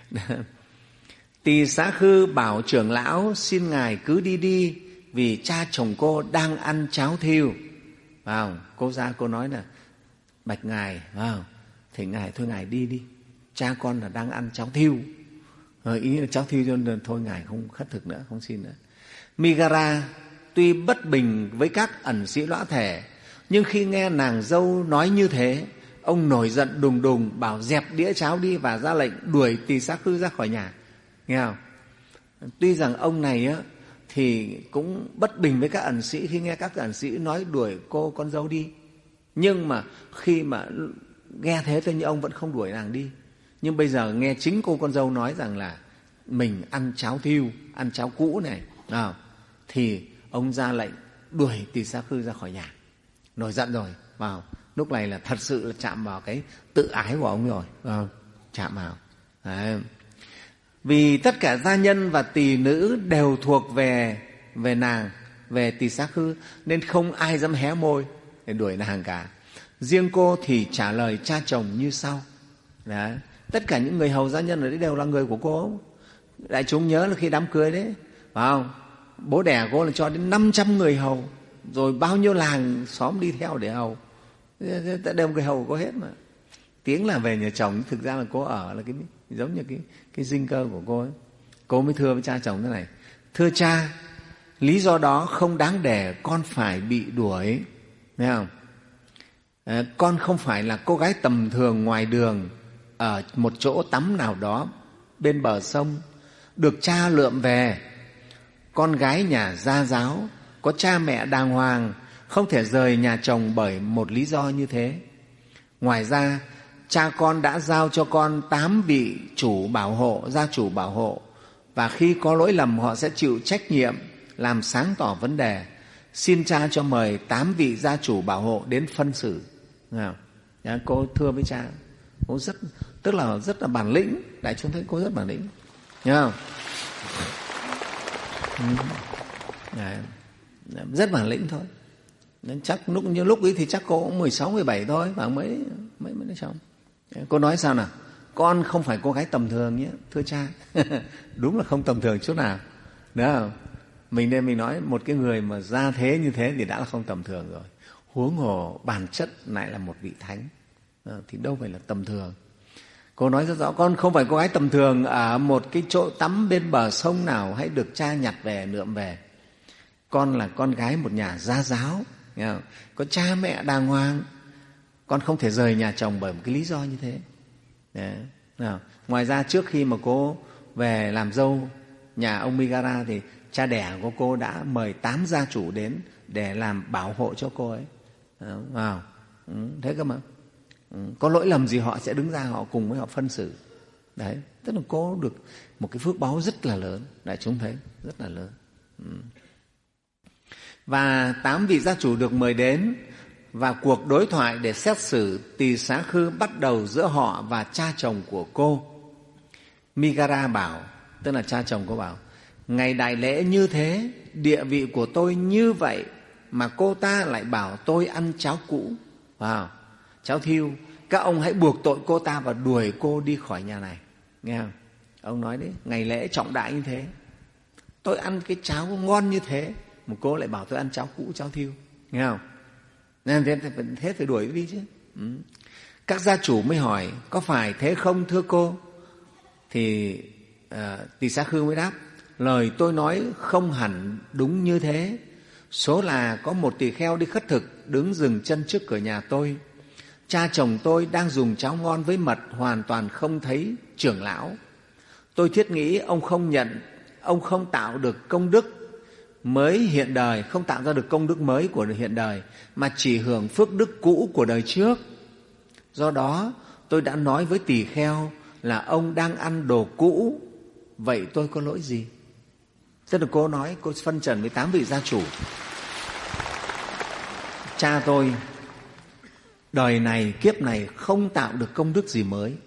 Tỳ Xá Khư bảo trưởng lão xin ngài cứ đi đi, vì cha chồng cô đang ăn cháo thiêu. Phải không? Cô ra cô nói là bạch ngài, phải không? Thì ngài thôi ngài đi đi, cha con là đang ăn cháo thiêu. Rồi ý là cháo thiêu cho nên thôi ngài không khất thực nữa, không xin nữa. Migara tuy bất bình với các ẩn sĩ lõa thể, nhưng khi nghe nàng dâu nói như thế, ông nổi giận đùng đùng, bảo dẹp đĩa cháo đi và ra lệnh đuổi Tỳ Xá Khư ra khỏi nhà. Nghe không? Tuy rằng ông này á, thì cũng bất bình với các ẩn sĩ khi nghe các ẩn sĩ nói đuổi cô con dâu đi, nhưng mà khi mà nghe thế thôi, nhưng ông vẫn không đuổi nàng đi. Nhưng bây giờ nghe chính cô con dâu nói rằng là mình ăn cháo thiêu, ăn cháo cũ này, à, thì ông ra lệnh đuổi Tỳ Xá Khư ra khỏi nhà. Nổi giận rồi, vào lúc này là thật sự là chạm vào cái tự ái của ông rồi, à, chạm vào. Đấy. Vì tất cả gia nhân và tỳ nữ đều thuộc về về nàng, về Tỳ Xá Khư, nên không ai dám hé môi để đuổi nàng cả. Riêng cô thì trả lời cha chồng như sau. Đấy. Tất cả những người hầu gia nhân ở đấy đều là người của cô. Đại chúng nhớ là khi đám cưới đấy, phải không? Bố đẻ cô là cho đến năm trăm người hầu, rồi bao nhiêu làng xóm đi theo để hầu, đều người hầu của cô hết mà. Tiếng là về nhà chồng, thực ra là cô ở là cái giống như cái cái dinh cơ của cô ấy. Cô mới thưa với cha chồng thế này: thưa cha, lý do đó không đáng để con phải bị đuổi, thấy không? À, con không phải là cô gái tầm thường ngoài đường ở một chỗ tắm nào đó bên bờ sông được cha lượm về. Con gái nhà gia giáo, có cha mẹ đàng hoàng, không thể rời nhà chồng bởi một lý do như thế. Ngoài ra, cha con đã giao cho con tám vị chủ bảo hộ, gia chủ bảo hộ, và khi có lỗi lầm họ sẽ chịu trách nhiệm làm sáng tỏ vấn đề. Xin cha cho mời tám vị gia chủ bảo hộ đến phân xử. Đấy, cô thưa với cha, cô rất tức là rất là bản lĩnh. Đại chúng thấy cô rất bản lĩnh, nhớ không? Đấy, rất bản lĩnh thôi. Nên chắc lúc như lúc ấy thì chắc cô cũng mười sáu, mười bảy thôi, và mấy mấy mấy đứa chồng. Cô nói sao nào? Con không phải cô gái tầm thường nhé, thưa cha. Đúng là không tầm thường chút nào. Đúng không? Mình nên mình nói một cái người mà ra thế như thế thì đã là không tầm thường rồi. Huống hồ bản chất lại là một vị thánh, thì đâu phải là tầm thường. Cô nói rất rõ, con không phải cô gái tầm thường ở một cái chỗ tắm bên bờ sông nào hãy được cha nhặt về, lượm về. Con là con gái một nhà gia giáo, nghe không? Có cha mẹ đàng hoàng. Con không thể rời nhà chồng bởi một cái lý do như thế. Đấy. Nào. Ngoài ra trước khi mà cô về làm dâu nhà ông Migara thì cha đẻ của cô đã mời tám gia chủ đến để làm bảo hộ cho cô ấy. Wow. Ừ, thế cơ mà. Ừ, có lỗi lầm gì họ sẽ đứng ra, họ cùng với họ phân xử. Đấy, tức là cô được một cái phước báu rất là lớn. Đại chúng thấy rất là lớn. Ừ. Và tám vị gia chủ được mời đến, và cuộc đối thoại để xét xử Tỳ Xá Khư bắt đầu giữa họ và cha chồng của cô. Migara bảo, tức là cha chồng cô bảo, ngày đại lễ như thế, địa vị của tôi như vậy mà cô ta lại bảo tôi ăn cháo cũ, wow, cháo thiêu. Các ông hãy buộc tội cô ta và đuổi cô đi khỏi nhà này. Nghe không? Ông nói đấy, ngày lễ trọng đại như thế, tôi ăn cái cháo ngon như thế mà cô lại bảo tôi ăn cháo cũ, cháo thiêu. Nghe không? Nên thế, thế phải đuổi đi chứ. Ừ. Các gia chủ mới hỏi, có phải thế không thưa cô? Thì uh, Tỳ Xá Khư mới đáp, lời tôi nói không hẳn đúng như thế. Số là có một tỳ kheo đi khất thực đứng dừng chân trước cửa nhà tôi. Cha chồng tôi đang dùng cháo ngon với mật, hoàn toàn không thấy trưởng lão. Tôi thiết nghĩ ông không nhận, ông không tạo được công đức mới hiện đời, không tạo ra được công đức mới của hiện đời, mà chỉ hưởng phước đức cũ của đời trước. Do đó tôi đã nói với tỳ kheo là ông đang ăn đồ cũ. Vậy tôi có lỗi gì? Tức là cô nói, cô phân trần với tám vị gia chủ. Cha tôi đời này, kiếp này không tạo được công đức gì mới.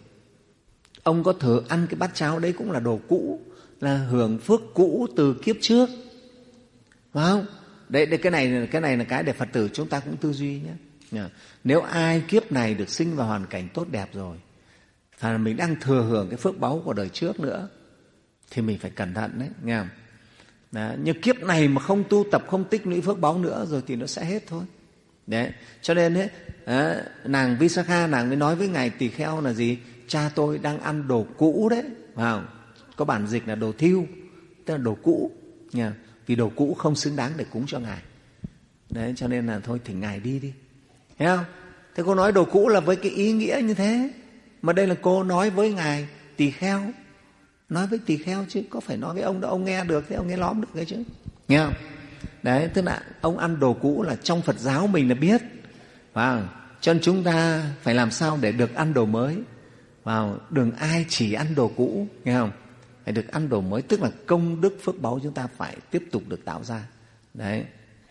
Ông có thử ăn cái bát cháo đấy cũng là đồ cũ, là hưởng phước cũ từ kiếp trước, phải không? Đấy, đấy cái này cái này là cái để Phật tử chúng ta cũng tư duy nhé. Nếu ai kiếp này được sinh vào hoàn cảnh tốt đẹp rồi, và mình đang thừa hưởng cái phước báu của đời trước nữa, thì mình phải cẩn thận đấy, nghe không? Đó, nhưng kiếp này mà không tu tập, không tích lũy phước báu nữa rồi thì nó sẽ hết thôi. Đấy, cho nên ấy, à, nàng Visakha nàng mới nói với ngài tỳ kheo là gì? Cha tôi đang ăn đồ cũ đấy, phải không? Có bản dịch là đồ thiêu, tức là đồ cũ, nha. Vì đồ cũ không xứng đáng để cúng cho ngài. Đấy, cho nên là thôi thỉnh ngài đi đi, thấy không? Thế cô nói đồ cũ là với cái ý nghĩa như thế, mà đây là cô nói với ngài tỳ kheo, nói với tỳ kheo chứ có phải nói với ông đó ông nghe được, thế ông nghe lóm được cái chứ, nghe không? Đấy, tức là ông ăn đồ cũ là trong Phật giáo mình là biết, vào cho nên chúng ta phải làm sao để được ăn đồ mới. Vào đừng ai chỉ ăn đồ cũ, nghe không? Phải được ăn đồ mới, tức là công đức phước báu chúng ta phải tiếp tục được tạo ra. Đấy.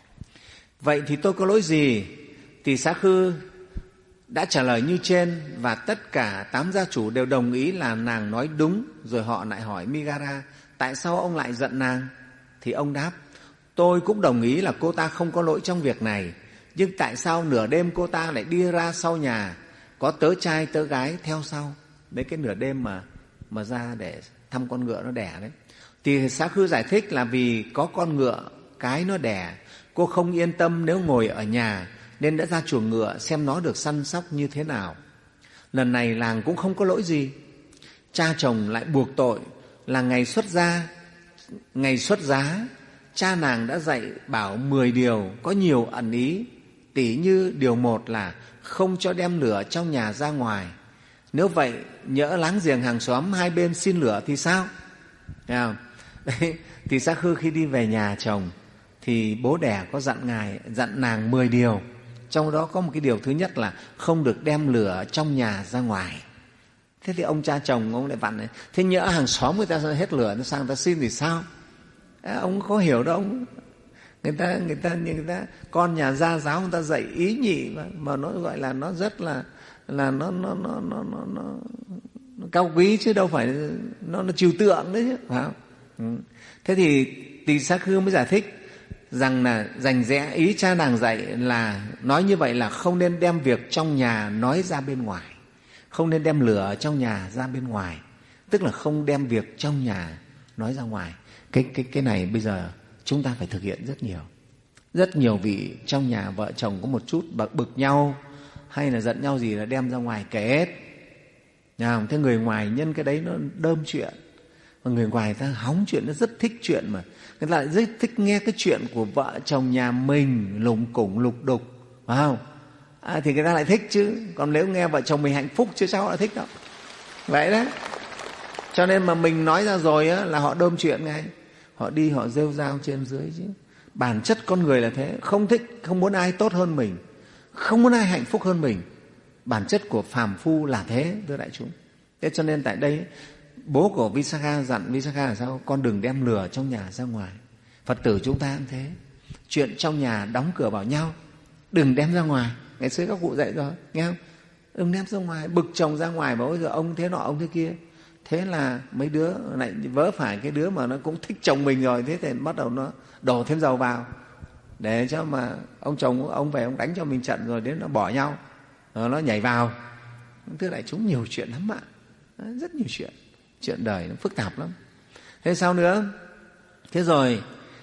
Vậy thì tôi có lỗi gì? Tỳ Xá Khư đã trả lời như trên, và tất cả tám gia chủ đều đồng ý là nàng nói đúng. Rồi họ lại hỏi Migara, tại sao ông lại giận nàng? Thì ông đáp, tôi cũng đồng ý là cô ta không có lỗi trong việc này, nhưng tại sao nửa đêm cô ta lại đi ra sau nhà, có tớ trai tớ gái theo sau? Đấy, cái nửa đêm mà mà ra để thăm con ngựa nó đẻ đấy. Thì Xá Khư giải thích là vì có con ngựa cái nó đẻ, cô không yên tâm nếu ngồi ở nhà nên đã ra chuồng ngựa xem nó được săn sóc như thế nào. Lần này làng cũng không có lỗi gì. Cha chồng lại buộc tội là ngày xuất gia, ngày xuất giá, cha nàng đã dạy bảo mười điều có nhiều ẩn ý. Tỉ như điều một là không cho đem lửa trong nhà ra ngoài. Nếu vậy nhỡ láng giềng hàng xóm hai bên xin lửa thì sao? Thấy không? Đấy, thì Xá Khư khi đi về nhà chồng thì bố đẻ có dặn ngài, dặn nàng mười điều. Trong đó có một cái điều thứ nhất là không được đem lửa trong nhà ra ngoài. Thế thì ông cha chồng ông lại vặn này, thế nhỡ hàng xóm người ta hết lửa, nó sang người ta xin thì sao? À, ông có hiểu đâu. Ông, người ta người ta như người ta con nhà gia giáo người ta dạy ý nhị mà, mà nó gọi là nó rất là là nó nó nó nó nó, nó, nó cao quý chứ đâu phải nó nó trừu tượng đấy chứ, phải không? Ừ. Thế thì Tỳ Xá Khư mới giải thích rằng là rành rẽ, ý cha nàng dạy là nói như vậy là không nên đem việc trong nhà nói ra bên ngoài, không nên đem lửa trong nhà ra bên ngoài, tức là không đem việc trong nhà nói ra ngoài. Cái cái cái này bây giờ chúng ta phải thực hiện rất nhiều. Rất nhiều vị trong nhà vợ chồng có một chút bực, bực nhau hay là giận nhau gì là đem ra ngoài kể hết. Thế người ngoài nhân cái đấy nó đơm chuyện. Và người ngoài ta hóng chuyện, nó rất thích chuyện mà. Người ta lại rất thích nghe cái chuyện của vợ chồng nhà mình lùng củng lục đục, phải không? À, thì người ta lại thích chứ. Còn nếu nghe vợ chồng mình hạnh phúc chứ sao họ lại thích đâu. Vậy đấy. Cho nên mà mình nói ra rồi á, là họ đơm chuyện ngay. Họ đi họ rêu rao trên dưới chứ. Bản chất con người là thế, không thích, không muốn ai tốt hơn mình, không muốn ai hạnh phúc hơn mình. Bản chất của phàm phu là thế, thưa đại chúng. Thế cho nên tại đây bố của Visakha dặn Visakha là sao? Con đừng đem lửa trong nhà ra ngoài. Phật tử chúng ta cũng thế. Chuyện trong nhà đóng cửa bảo nhau, đừng đem ra ngoài. Ngày xưa các cụ dạy rồi, nghe không? Đừng đem ra ngoài, bực chồng ra ngoài bảo giờ ông thế nọ ông thế kia. Thế là mấy đứa lại vớ phải cái đứa mà nó cũng thích chồng mình rồi, thế thì bắt đầu nó đổ thêm dầu vào để cho mà ông chồng ông về ông đánh cho mình trận rồi đến nó bỏ nhau, rồi nó nhảy vào. Thưa đại chúng, nhiều chuyện lắm ạ, rất nhiều chuyện, chuyện đời nó phức tạp lắm. Thế sao nữa? Thế rồi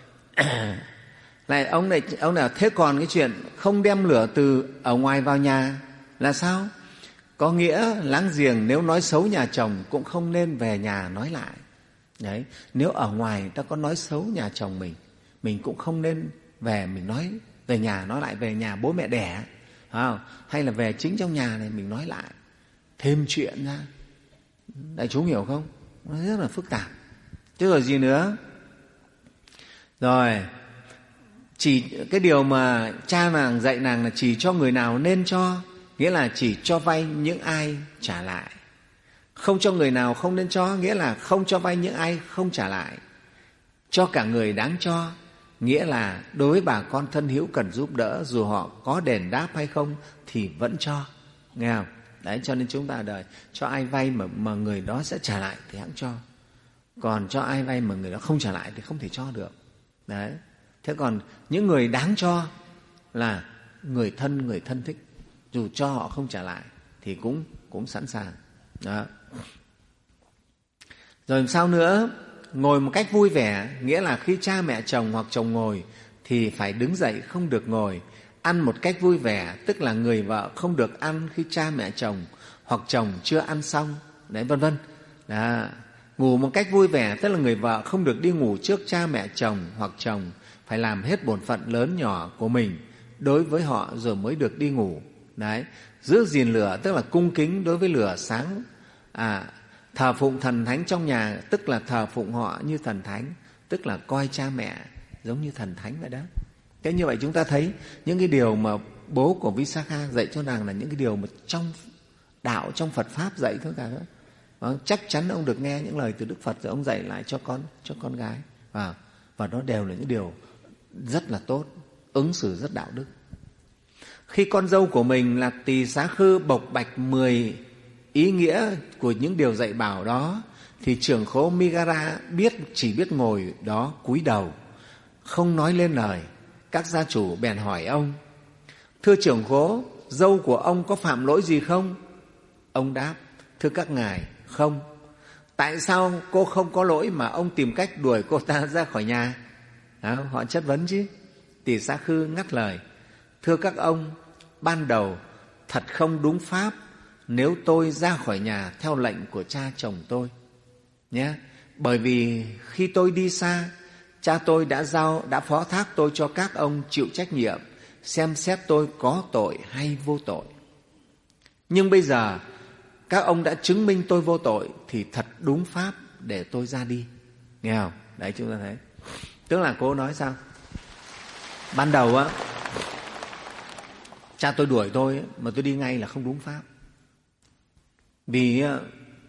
lại ông này ông nào thế còn cái chuyện không đem lửa từ ở ngoài vào nhà là sao? Có nghĩa láng giềng nếu nói xấu nhà chồng cũng không nên về nhà nói lại. Đấy, nếu ở ngoài ta có nói xấu nhà chồng mình, mình cũng không nên về mình nói về nhà nói lại, về nhà bố mẹ đẻ, không? Hay là về chính trong nhà này mình nói lại, thêm chuyện ra. Đại chúng hiểu không? Nó rất là phức tạp. Chứ rồi gì nữa? Rồi, chỉ cái điều mà cha nàng dạy nàng là chỉ cho người nào nên cho, nghĩa là chỉ cho vay những ai trả lại. Không cho người nào không nên cho, nghĩa là không cho vay những ai không trả lại. Cho cả người đáng cho, nghĩa là đối với bà con thân hữu cần giúp đỡ, dù họ có đền đáp hay không thì vẫn cho. Nghe không? Đấy, cho nên chúng ta ở đời cho ai vay mà, mà người đó sẽ trả lại thì hẵng cho. Còn cho ai vay mà người đó không trả lại thì không thể cho được. Đấy. Thế còn những người đáng cho là người thân, người thân thích, dù cho họ không trả lại thì cũng cũng sẵn sàng. Đó. Rồi làm sao nữa? Ngồi một cách vui vẻ, nghĩa là khi cha mẹ chồng hoặc chồng ngồi thì phải đứng dậy, không được ngồi. Ăn một cách vui vẻ, tức là người vợ không được ăn khi cha mẹ chồng hoặc chồng chưa ăn xong, đấy, vân vân. Đó. Ngủ một cách vui vẻ, tức là người vợ không được đi ngủ trước cha mẹ chồng hoặc chồng, phải làm hết bổn phận lớn nhỏ của mình đối với họ rồi mới được đi ngủ. Đấy. Giữ gìn lửa, tức là cung kính đối với lửa sáng. À, thờ phụng thần thánh trong nhà, tức là thờ phụng họ như thần thánh, tức là coi cha mẹ giống như thần thánh vậy đó. Thế như vậy chúng ta thấy những cái điều mà bố của Visakha dạy cho nàng là những cái điều mà trong đạo, trong Phật Pháp dạy thôi cả đó. Chắc chắn ông được nghe những lời từ Đức Phật rồi ông dạy lại cho con, cho con gái. Và, và đó đều là những điều rất là tốt, ứng xử rất đạo đức. Khi con dâu của mình là Tỳ Xá Khư bộc bạch mười ý nghĩa của những điều dạy bảo đó, thì trưởng khố Migara biết chỉ biết ngồi đó cúi đầu, không nói lên lời. Các gia chủ bèn hỏi ông: thưa trưởng khố, dâu của ông có phạm lỗi gì không? Ông đáp: thưa các ngài, không. Tại sao cô không có lỗi mà ông tìm cách đuổi cô ta ra khỏi nhà? Đó, họ chất vấn chứ. Tỳ Xá Khư ngắt lời: thưa các ông, ban đầu thật không đúng pháp nếu tôi ra khỏi nhà theo lệnh của cha chồng tôi nhé. Bởi vì khi tôi đi xa, cha tôi đã giao đã phó thác tôi cho các ông chịu trách nhiệm xem xét tôi có tội hay vô tội. Nhưng bây giờ các ông đã chứng minh tôi vô tội thì thật đúng pháp để tôi ra đi. Nghe không? Đấy, chúng ta thấy. Tức là cô nói sao? Ban đầu á, cha tôi đuổi tôi mà tôi đi ngay là không đúng pháp. Vì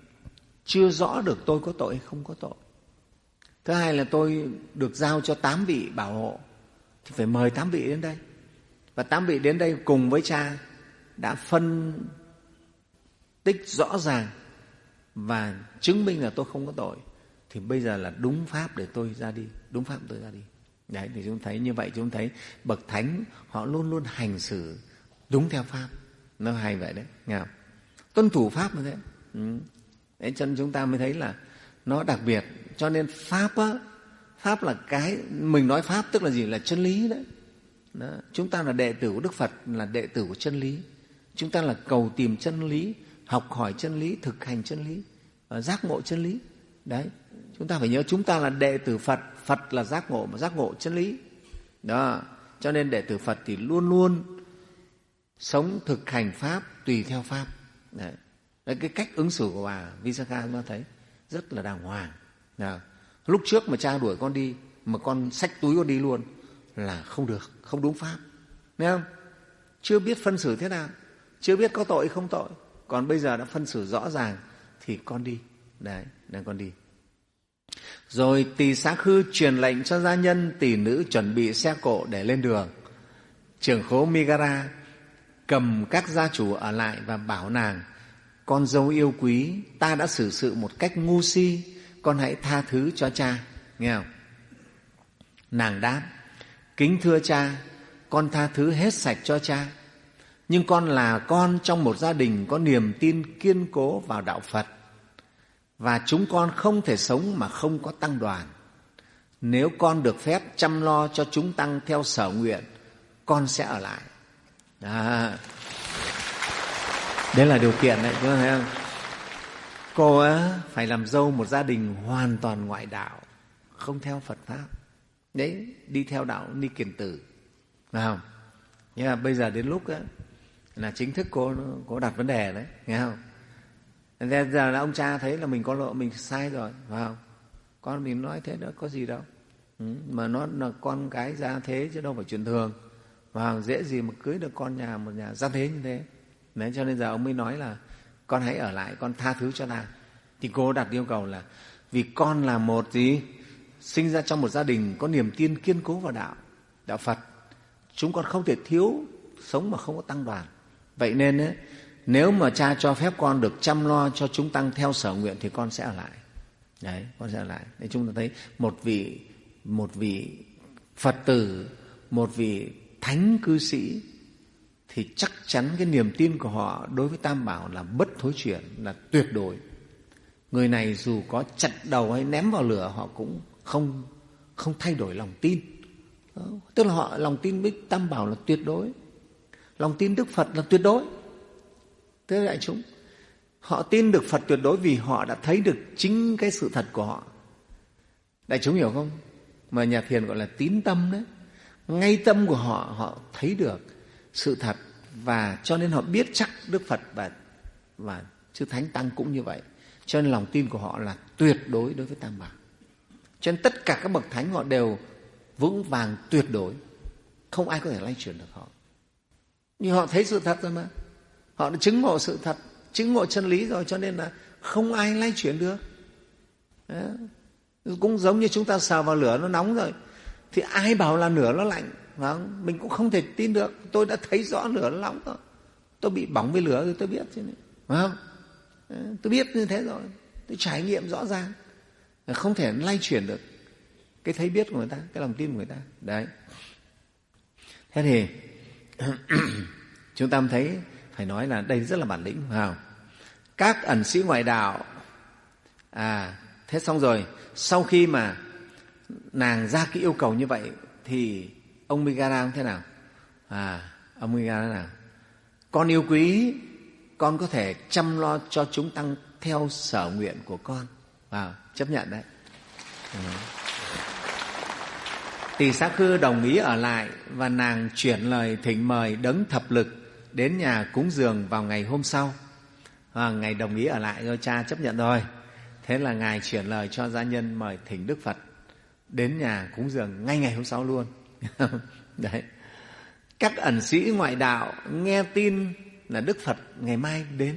chưa rõ được tôi có tội hay không có tội. Thứ hai là tôi được giao cho tám vị bảo hộ, thì phải mời tám vị đến đây. Và tám vị đến đây cùng với cha đã phân tích rõ ràng và chứng minh là tôi không có tội. Thì bây giờ là đúng pháp để tôi ra đi, đúng pháp để tôi ra đi. Đấy, thì chúng thấy như vậy, chúng thấy bậc thánh họ luôn luôn hành xử đúng theo pháp. Nó hay vậy đấy, nghe không? Tuân thủ pháp như thế. Ừ. Đấy, cho nên chúng ta mới thấy là nó đặc biệt. Cho nên pháp á, pháp là cái mình nói pháp tức là gì? Là chân lý đấy. Đó. Chúng ta là đệ tử của Đức Phật, là đệ tử của chân lý. Chúng ta là cầu tìm chân lý, học hỏi chân lý, thực hành chân lý, giác ngộ chân lý. Đấy, chúng ta phải nhớ chúng ta là đệ tử Phật, Phật là giác ngộ mà giác ngộ chân lý. Đó, cho nên đệ tử Phật thì luôn luôn sống thực hành pháp tùy theo pháp. Đấy, Đấy cái cách ứng xử của bà Visakha chúng ta thấy rất là đàng hoàng. Đó. Lúc trước mà cha đuổi con đi mà con xách túi con đi luôn là không được, không đúng pháp. Thấy không? Chưa biết phân xử thế nào, chưa biết có tội không tội. Còn bây giờ đã phân xử rõ ràng thì con đi. Đấy, đang con đi. Rồi Tỳ Xá Khư truyền lệnh cho gia nhân tỷ nữ chuẩn bị xe cộ để lên đường. Trưởng khố Megara cầm các gia chủ ở lại và bảo nàng: con dâu yêu quý, ta đã xử sự một cách ngu si, con hãy tha thứ cho cha. Nghe không? Nàng đáp: kính thưa cha, con tha thứ hết sạch cho cha. Nhưng con là con trong một gia đình có niềm tin kiên cố vào đạo Phật, và chúng con không thể sống mà không có tăng đoàn. Nếu con được phép chăm lo cho chúng tăng theo sở nguyện, con sẽ ở lại. Đó. Đấy là điều kiện đấy, chúng ta thấy không? Cô á, phải làm dâu một gia đình hoàn toàn ngoại đạo, không theo Phật Pháp. Đấy, đi theo đạo Ni Kiền Tử. Phải không? Nhưng mà bây giờ đến lúc á, là chính thức cô, cô đặt vấn đề đấy, nghe không? Thế giờ là ông cha thấy là mình có lỗi, mình sai rồi, phải không? Con mình nói thế đó có gì đâu. Ừ, mà nó là con cái gia thế chứ đâu phải chuyện thường. Phải không? Dễ gì mà cưới được con nhà một nhà gia thế như thế. Đấy, cho nên giờ ông mới nói là con hãy ở lại, con tha thứ cho nàng. Thì cô đặt yêu cầu là vì con là một gì? Sinh ra trong một gia đình có niềm tin kiên cố vào đạo, đạo Phật. Chúng con không thể thiếu sống mà không có tăng đoàn. Vậy nên ấy, nếu mà cha cho phép con được chăm lo cho chúng tăng theo sở nguyện thì con sẽ ở lại. Đấy, con sẽ ở lại. Để chúng ta thấy một vị một vị Phật tử, một vị thánh cư sĩ thì chắc chắn cái niềm tin của họ đối với Tam Bảo là bất thối chuyển, là tuyệt đối. Người này dù có chặt đầu hay ném vào lửa họ cũng không không thay đổi lòng tin. Đó. Tức là họ lòng tin với Tam Bảo là tuyệt đối, lòng tin Đức Phật là tuyệt đối. Thế đại chúng, họ tin được Phật tuyệt đối vì họ đã thấy được chính cái sự thật của họ. Đại chúng hiểu không? Mà nhà thiền gọi là tín tâm đấy. Ngay tâm của họ, họ thấy được sự thật, và cho nên họ biết chắc Đức Phật và, và chư Thánh Tăng cũng như vậy. Cho nên lòng tin của họ là tuyệt đối đối với Tam Bảo. Cho nên tất cả các bậc thánh họ đều vững vàng tuyệt đối, không ai có thể lay chuyển được họ. Nhưng họ thấy sự thật rồi mà, họ đã chứng ngộ sự thật, chứng ngộ chân lý rồi, cho nên là không ai lay chuyển được. Đó. Cũng giống như chúng ta sờ vào lửa nó nóng rồi thì ai bảo là lửa nó lạnh, phải không? Mình cũng không thể tin được. Tôi đã thấy rõ lửa nó nóng rồi, tôi bị bỏng với lửa rồi tôi biết chứ, phải không? Đó. Tôi biết như thế rồi, tôi trải nghiệm rõ ràng, không thể lay chuyển được cái thấy biết của người ta, cái lòng tin của người ta. Đấy. Thế thì chúng ta thấy phải nói là đây rất là bản lĩnh, phải không? Các ẩn sĩ ngoại đạo, à thế xong rồi, sau khi mà nàng ra cái yêu cầu như vậy thì ông Megara thế nào? À, ông Megara thế nào? Con yêu quý, con có thể chăm lo cho chúng tăng theo sở nguyện của con. À, chấp nhận đấy. Ừ. Tỳ Xá Khư đồng ý ở lại và nàng chuyển lời thỉnh mời đấng thập lực đến nhà cúng dường vào ngày hôm sau. À, ngày đồng ý ở lại rồi, cha chấp nhận rồi. Thế là ngài chuyển lời cho gia nhân mời thỉnh Đức Phật đến nhà cúng dường ngay ngày hôm sau luôn. Đấy. Các ẩn sĩ ngoại đạo nghe tin là Đức Phật ngày mai đến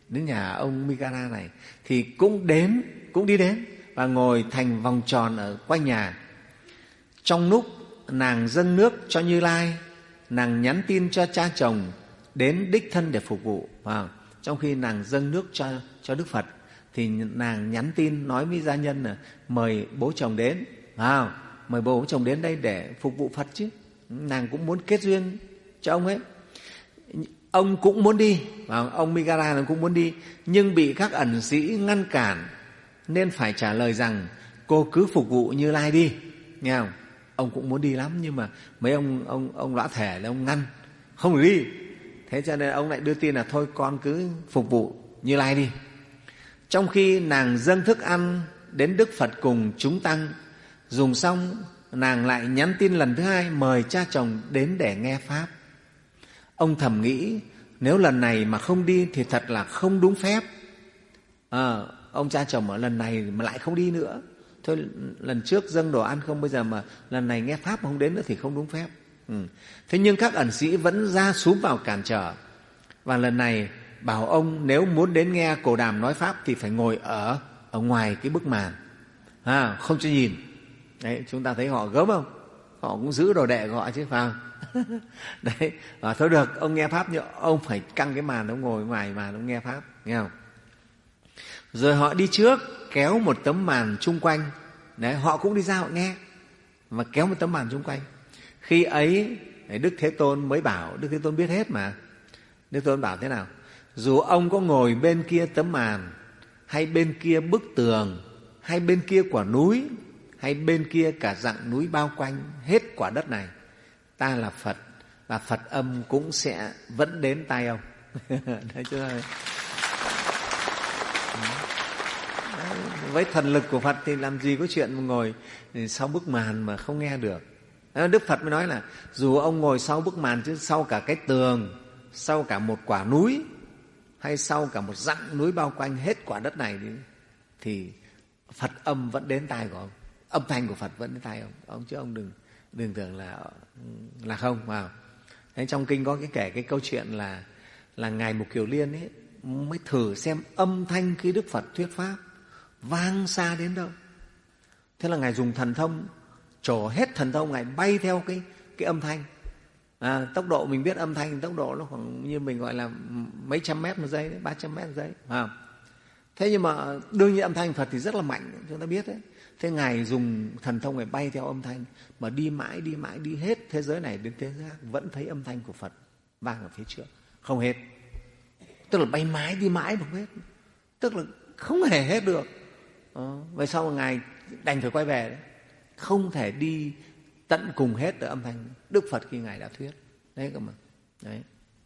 đến nhà ông Migara này, thì cũng đến, cũng đi đến và ngồi thành vòng tròn ở quanh nhà. Trong lúc nàng dâng nước cho Như Lai, nàng nhắn tin cho cha chồng đến đích thân để phục vụ. Wow. Trong khi nàng dâng nước cho, cho Đức Phật thì nàng nhắn tin nói với gia nhân là mời bố chồng đến. Wow. Mời bố chồng đến đây để phục vụ Phật chứ. Nàng cũng muốn kết duyên cho ông ấy. Ông cũng muốn đi, wow. Ông Migara cũng muốn đi, nhưng bị các ẩn sĩ ngăn cản nên phải trả lời rằng cô cứ phục vụ Như Lai đi, nghe không? Ông cũng muốn đi lắm nhưng mà mấy ông ông ông lõa thể là ông ngăn không được đi. Thế cho nên ông lại đưa tin là thôi con cứ phục vụ Như Lai đi. Trong khi nàng dâng thức ăn đến Đức Phật cùng chúng tăng, dùng xong nàng lại nhắn tin lần thứ hai mời cha chồng đến để nghe pháp. Ông thầm nghĩ nếu lần này mà không đi thì thật là không đúng phép. À, ông cha chồng ở lần này mà lại không đi nữa. Thôi lần trước dâng đồ ăn không, bây giờ mà lần này nghe pháp mà không đến nữa thì không đúng phép. Ừ. Thế nhưng các ẩn sĩ vẫn ra súm vào cản trở. Và lần này bảo ông nếu muốn đến nghe Cồ Đàm nói pháp thì phải ngồi ở, ở ngoài cái bức màn, à, không cho nhìn. Đấy, chúng ta thấy họ gớm không? Họ cũng giữ đồ đệ của họ chứ, phải không? Đấy, à, thôi được, ông nghe pháp nhưng ông phải căng cái màn, ông ngồi ngoài màn ông nghe pháp, nghe không? Rồi họ đi trước kéo một tấm màn chung quanh. Đấy, họ cũng đi ra họ nghe và kéo một tấm màn chung quanh. Khi ấy Đức Thế Tôn mới bảo, Đức Thế Tôn biết hết mà. Đức Thế Tôn bảo thế nào? Dù ông có ngồi bên kia tấm màn, hay bên kia bức tường, hay bên kia quả núi, hay bên kia cả dặng núi bao quanh hết quả đất này, ta là Phật và Phật âm cũng sẽ vẫn đến tai ông. Đấy, chứ với thần lực của Phật thì làm gì có chuyện mà ngồi sau bức màn mà không nghe được. Đức Phật mới nói là dù ông ngồi sau bức màn chứ sau cả cái tường, sau cả một quả núi, hay sau cả một dặn núi bao quanh hết quả đất này thì, thì Phật âm vẫn đến tai của ông, âm thanh của Phật vẫn đến tai ông, ông chứ ông đừng đừng tưởng là là không. Vào thế trong kinh có cái kể cái câu chuyện là là ngài Mục Kiều Liên ấy mới thử xem âm thanh khi Đức Phật thuyết pháp vang xa đến đâu. Thế là ngài dùng thần thông, trổ hết thần thông, ngài bay theo cái cái âm thanh. À, tốc độ mình biết âm thanh tốc độ nó khoảng như mình gọi là mấy trăm mét một giây đấy, ba trăm mét một giây. À. Thế nhưng mà đương nhiên âm thanh Phật thì rất là mạnh, chúng ta biết đấy. Thế ngài dùng thần thông ngài bay theo âm thanh mà đi mãi đi mãi đi hết thế giới này đến thế giới khác vẫn thấy âm thanh của Phật vang ở phía trước, không hết. Tức là bay mãi đi mãi không hết, tức là không hề hết được. À, vậy sau ngài đành phải quay về đấy, không thể đi tận cùng hết được âm thanh Đức Phật khi ngài đã thuyết đấy cơ mà. Đấy.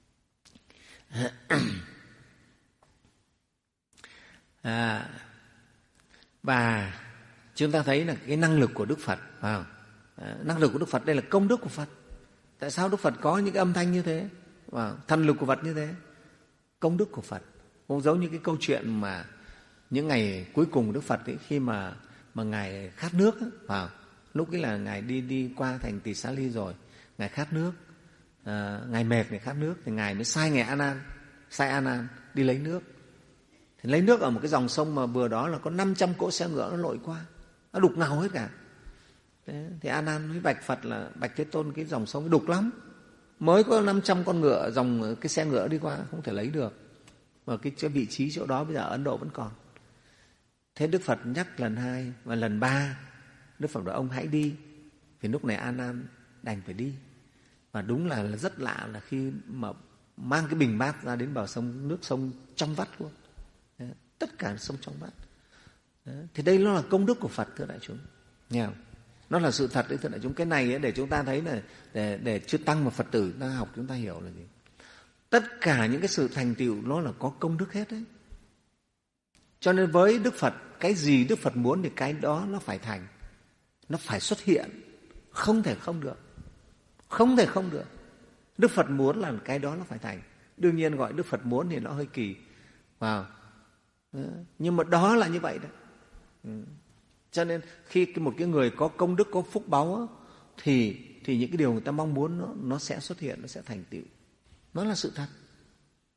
À, và chúng ta thấy là cái năng lực của Đức Phật, à, năng lực của Đức Phật đây là công đức của Phật. Tại sao Đức Phật có những cái âm thanh như thế, à, thần lực của Phật như thế? Công đức của Phật. Cũng giống như cái câu chuyện mà những ngày cuối cùng Đức Phật ấy, khi mà mà ngài khát nước ấy, à, lúc ấy là ngài đi đi qua thành Tỳ Xá Ly rồi, ngài khát nước, à, ngài mệt ngài khát nước thì ngài mới sai ngài A Nan, sai A Nan đi lấy nước. Thì lấy nước ở một cái dòng sông mà vừa đó là có năm trăm cỗ xe ngựa nó lội qua, nó đục ngầu hết cả. Thế, thì A Nan mới bạch Phật là bạch Thế Tôn, cái dòng sông đục lắm, mới có năm trăm con ngựa dòng cái xe ngựa đi qua không thể lấy được, và cái, cái vị trí chỗ đó bây giờ ở Ấn Độ vẫn còn. Thế Đức Phật nhắc lần hai và lần ba, Đức Phật bảo ông hãy đi. Thì lúc này A Nan đành phải đi. Và đúng là, là rất lạ là khi mà mang cái bình bát ra đến bờ sông, nước sông trong vắt luôn. Đấy, tất cả sông trong vắt. Đấy, thì đây nó là công đức của Phật, thưa đại chúng. Nghe không? Nó là sự thật đấy, thưa đại chúng. Cái này ấy, để chúng ta thấy là để, để chư tăng và Phật tử ta học chúng ta hiểu là gì. Tất cả những cái sự thành tựu nó là có công đức hết đấy. Cho nên với Đức Phật, cái gì Đức Phật muốn thì cái đó nó phải thành, nó phải xuất hiện, không thể không được, không thể không được. Đức Phật muốn là cái đó nó phải thành. Đương nhiên gọi Đức Phật muốn thì nó hơi kỳ, wow. Nhưng mà đó là như vậy đấy. Cho nên khi một cái người có công đức, có phúc báu thì thì những cái điều người ta mong muốn nó nó sẽ xuất hiện, nó sẽ thành tựu. Nó là sự thật.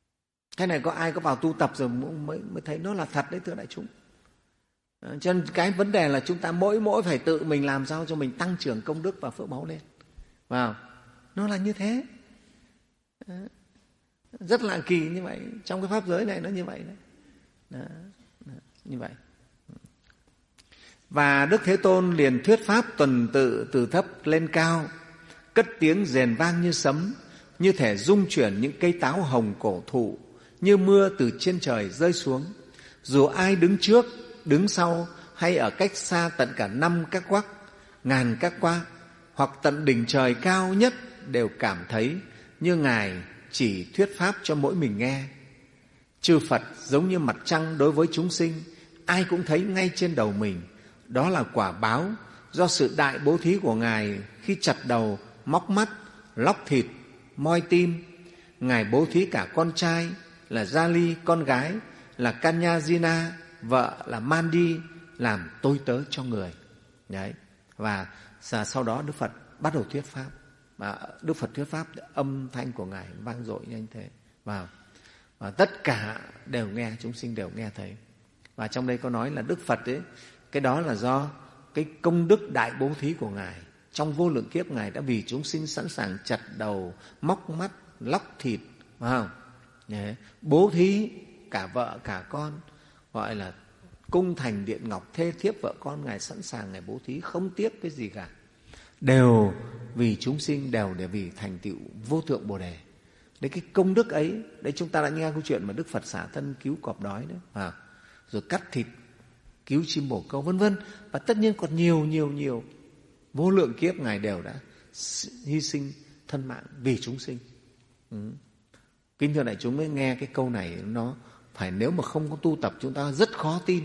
Cái này có ai có vào tu tập rồi mới, mới thấy nó là thật đấy, thưa đại chúng. À, cho nên cái vấn đề là chúng ta mỗi mỗi phải tự mình làm sao cho mình tăng trưởng công đức và phước báu lên. Wow. Nó là như thế. À, rất lạ kỳ như vậy. Trong cái pháp giới này nó như vậy đấy. Đó, đó, như vậy. Và Đức Thế Tôn liền thuyết pháp tuần tự từ thấp lên cao, cất tiếng rền vang như sấm, như thể rung chuyển những cây táo hồng cổ thụ, như mưa từ trên trời rơi xuống. Dù ai đứng trước, đứng sau hay ở cách xa tận cả năm các quắc, ngàn các qua, hoặc tận đỉnh trời cao nhất đều cảm thấy như Ngài chỉ thuyết pháp cho mỗi mình nghe. Chư Phật giống như mặt trăng đối với chúng sinh, ai cũng thấy ngay trên đầu mình. Đó là quả báo do sự đại bố thí của Ngài khi chặt đầu, móc mắt, lóc thịt, moi tim. Ngài bố thí cả con trai là Gia Ly, con gái là Kanyajina, vợ là Mandi làm tôi tớ cho người. Đấy. Và sau đó Đức Phật bắt đầu thuyết pháp. Và Đức Phật thuyết pháp, âm thanh của Ngài vang dội như thế. Và, và tất cả đều nghe, chúng sinh đều nghe thấy. Và trong đây có nói là Đức Phật ấy, cái đó là do cái công đức đại bố thí của Ngài. Trong vô lượng kiếp Ngài đã vì chúng sinh sẵn sàng chặt đầu, móc mắt, lóc thịt, phải không? Đấy. Bố thí cả vợ cả con, gọi là cung thành điện ngọc, thê thiếp vợ con Ngài sẵn sàng Ngài bố thí, không tiếc cái gì cả. Đều vì chúng sinh, đều để vì thành tựu vô thượng Bồ Đề. Đấy, cái công đức ấy, đấy chúng ta đã nghe câu chuyện mà Đức Phật xả thân cứu cọp đói đấy, à, rồi cắt thịt cứu chim bồ câu, vân vân. Và tất nhiên còn nhiều nhiều nhiều vô lượng kiếp Ngài đều đã hy sinh thân mạng vì chúng sinh. Ừ. Kính thưa đại chúng, mới nghe cái câu này, nó phải nếu mà không có tu tập chúng ta rất khó tin,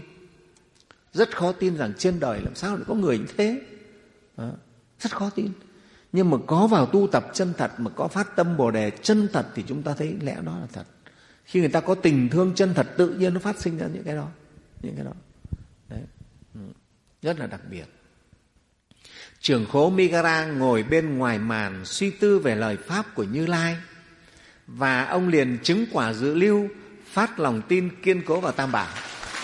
rất khó tin rằng trên đời làm sao lại có người như thế. Đó. Rất khó tin. Nhưng mà có vào tu tập chân thật, mà có phát tâm Bồ Đề chân thật thì chúng ta thấy lẽ đó là thật. Khi người ta có tình thương chân thật, tự nhiên nó phát sinh ra những cái đó, những cái đó. Đấy. Ừ. Rất là đặc biệt. Trưởng khố Migara ngồi bên ngoài màn suy tư về lời pháp của Như Lai, và ông liền chứng quả dự lưu, phát lòng tin kiên cố vào Tam Bảo.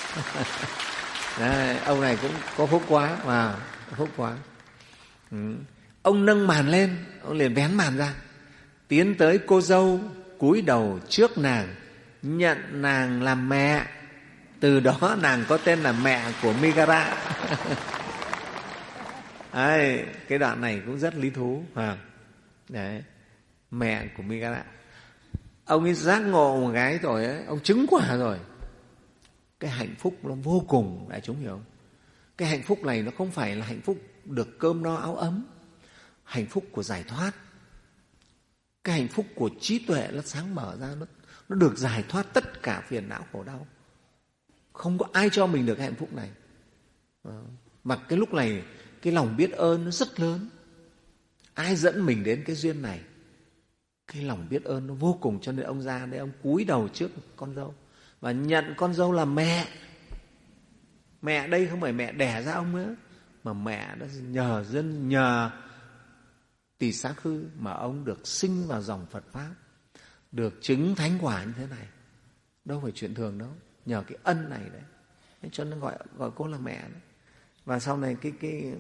Đấy, ông này cũng có phúc quá, và phúc quá. Ừ. Ông nâng màn lên, ông liền vén màn ra, tiến tới cô dâu, cúi đầu trước nàng, nhận nàng làm mẹ. Từ đó nàng có tên là mẹ của Migara. Đấy, cái đoạn này cũng rất lý thú. À, đấy, mẹ của Migara. Ông ấy giác ngộ một cái rồi ấy, ông chứng quả rồi. Cái hạnh phúc nó vô cùng, đại chúng hiểu không? Cái hạnh phúc này nó không phải là hạnh phúc được cơm no áo ấm, hạnh phúc của giải thoát. Cái hạnh phúc của trí tuệ nó sáng mở ra, nó, nó được giải thoát tất cả phiền não khổ đau. Không có ai cho mình được cái hạnh phúc này. Mà cái lúc này cái lòng biết ơn nó rất lớn. Ai dẫn mình đến cái duyên này? Cái lòng biết ơn nó vô cùng, cho nên ông ra đây, ông cúi đầu trước con dâu và nhận con dâu là mẹ. Mẹ đây không phải mẹ đẻ ra ông nữa, mà mẹ đã nhờ dân, nhờ Tỳ Xá Khư mà ông được sinh vào dòng Phật Pháp, được chứng thánh quả như thế này. Đâu phải chuyện thường đâu, nhờ cái ân này đấy. Thế cho nên gọi gọi cô là mẹ đấy. Và sau này cái cái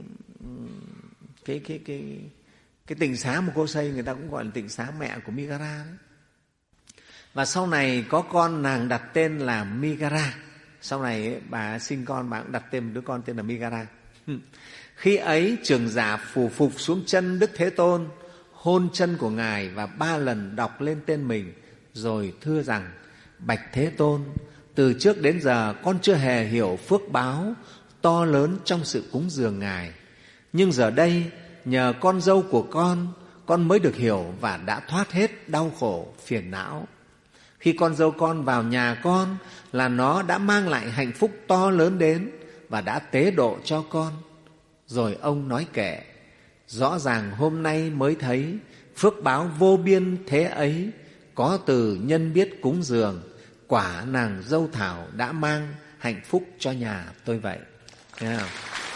cái cái cái cái tịnh xá mà cô xây, người ta cũng gọi là tịnh xá mẹ của Migara đấy. Và sau này có con, nàng đặt tên là Migara. Sau này ấy, bà sinh con, bà cũng đặt tên một đứa con tên là Migara. Khi ấy trưởng giả phủ phục xuống chân Đức Thế Tôn, hôn chân của Ngài và ba lần đọc lên tên mình, rồi thưa rằng: Bạch Thế Tôn, từ trước đến giờ con chưa hề hiểu phước báo to lớn trong sự cúng dường Ngài. Nhưng giờ đây nhờ con dâu của con, con mới được hiểu và đã thoát hết đau khổ, phiền não. Khi con dâu con vào nhà con là nó đã mang lại hạnh phúc to lớn đến và đã tế độ cho con. Rồi ông nói kể: rõ ràng hôm nay mới thấy phước báo vô biên thế ấy có từ nhân biết cúng dường. Quả nàng dâu Thảo đã mang hạnh phúc cho nhà tôi vậy. Thấy không?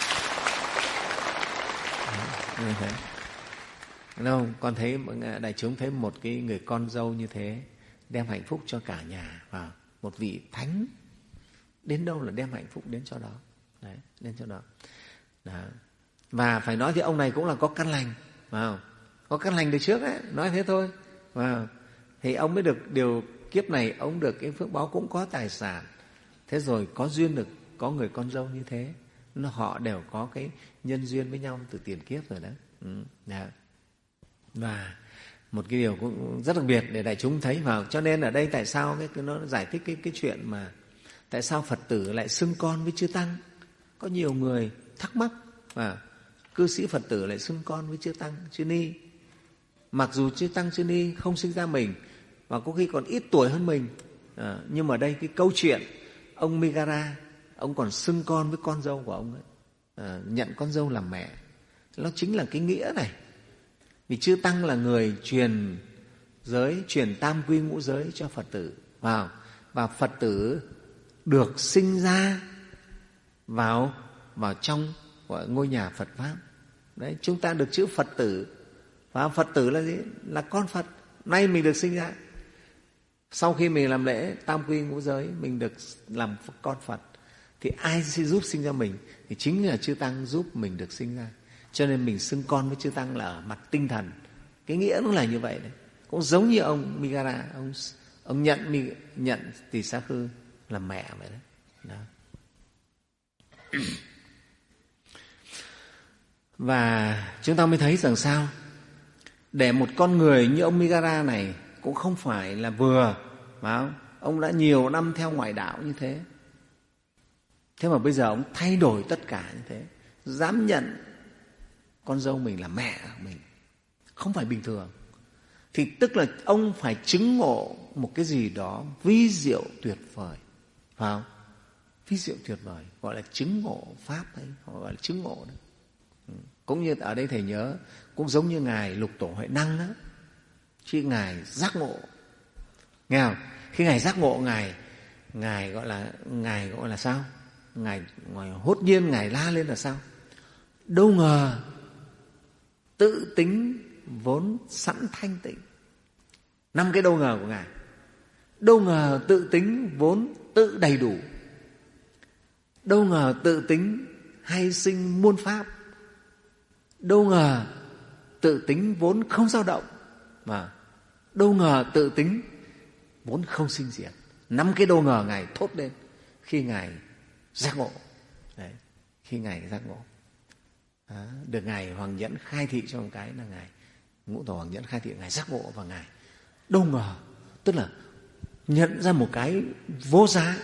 Như thế. Đúng không? Con thấy, đại chúng thấy một cái người con dâu như thế, đem hạnh phúc cho cả nhà. Và một vị thánh đến đâu là đem hạnh phúc đến cho đó. Đấy, đến cho đó. Đó. Và phải nói thì ông này cũng là có căn lành, vào có căn lành từ trước đấy, nói thế thôi. Vào thì ông mới được điều kiếp này, ông được cái phước báo, cũng có tài sản, thế rồi có duyên được có người con dâu như thế. Nó họ đều có cái nhân duyên với nhau từ tiền kiếp rồi đó. Ừ. Đó. Và một cái điều cũng rất đặc biệt để đại chúng thấy vào. Cho nên ở đây tại sao cái, nó giải thích cái, cái chuyện mà tại sao Phật tử lại xưng con với chư Tăng. Có nhiều người thắc mắc, và cư sĩ Phật tử lại xưng con với chư Tăng, chư Ni. Mặc dù chư Tăng, chư Ni không sinh ra mình, và có khi còn ít tuổi hơn mình, à, nhưng mà đây cái câu chuyện ông Megara, ông còn xưng con với con dâu của ông ấy, à, nhận con dâu làm mẹ. Nó chính là cái nghĩa này. Vì chư Tăng là người truyền giới, truyền tam quy ngũ giới cho Phật tử vào, và Phật tử được sinh ra vào vào trong gọi ngôi nhà Phật pháp. Đấy, chúng ta được chữ Phật tử, và Phật tử là gì? Là con Phật. Nay mình được sinh ra, sau khi mình làm lễ tam quy ngũ giới, mình được làm con Phật, thì ai sẽ giúp sinh ra mình? Thì chính là chư Tăng giúp mình được sinh ra. Cho nên mình xưng con với chư Tăng là ở mặt tinh thần. Cái nghĩa nó là như vậy đấy. Cũng giống như ông Megara, ông ông nhận nhận Tỳ Xá Khư làm mẹ vậy đấy. Đó. Và chúng ta mới thấy rằng sao? Để một con người như ông Megara này cũng không phải là vừa, phải không? Ông đã nhiều năm theo ngoại đạo như thế. Thế mà bây giờ ông thay đổi tất cả như thế, dám nhận con dâu mình là mẹ của mình, không phải bình thường. Thì tức là ông phải chứng ngộ một cái gì đó vi diệu tuyệt vời, phải không? Vi diệu tuyệt vời, gọi là chứng ngộ Pháp đấy, gọi là chứng ngộ đấy. Cũng như ở đây thầy nhớ, cũng giống như Ngài Lục Tổ Huệ Năng đó, khi Ngài giác ngộ, nghe không? Khi Ngài giác ngộ, Ngài Ngài gọi là Ngài gọi là sao? Ngài, ngài hốt nhiên Ngài la lên là sao? Đâu ngờ tự tính vốn sẵn thanh tịnh. Năm cái đâu ngờ của Ngài. Đâu ngờ tự tính vốn tự đầy đủ. Đâu ngờ tự tính hay sinh muôn pháp. Đâu ngờ tự tính vốn không dao động, mà đâu ngờ tự tính vốn không sinh diệt. Năm cái đâu ngờ Ngài thốt lên khi Ngài giác ngộ. Đấy, khi Ngài giác ngộ. Đó, được Ngài Hoàng Nhẫn khai thị cho một cái là Ngài Ngũ Tổ Hoàng Nhẫn khai thị Ngài giác ngộ, và Ngài đâu ngờ, tức là nhận ra một cái vô giá.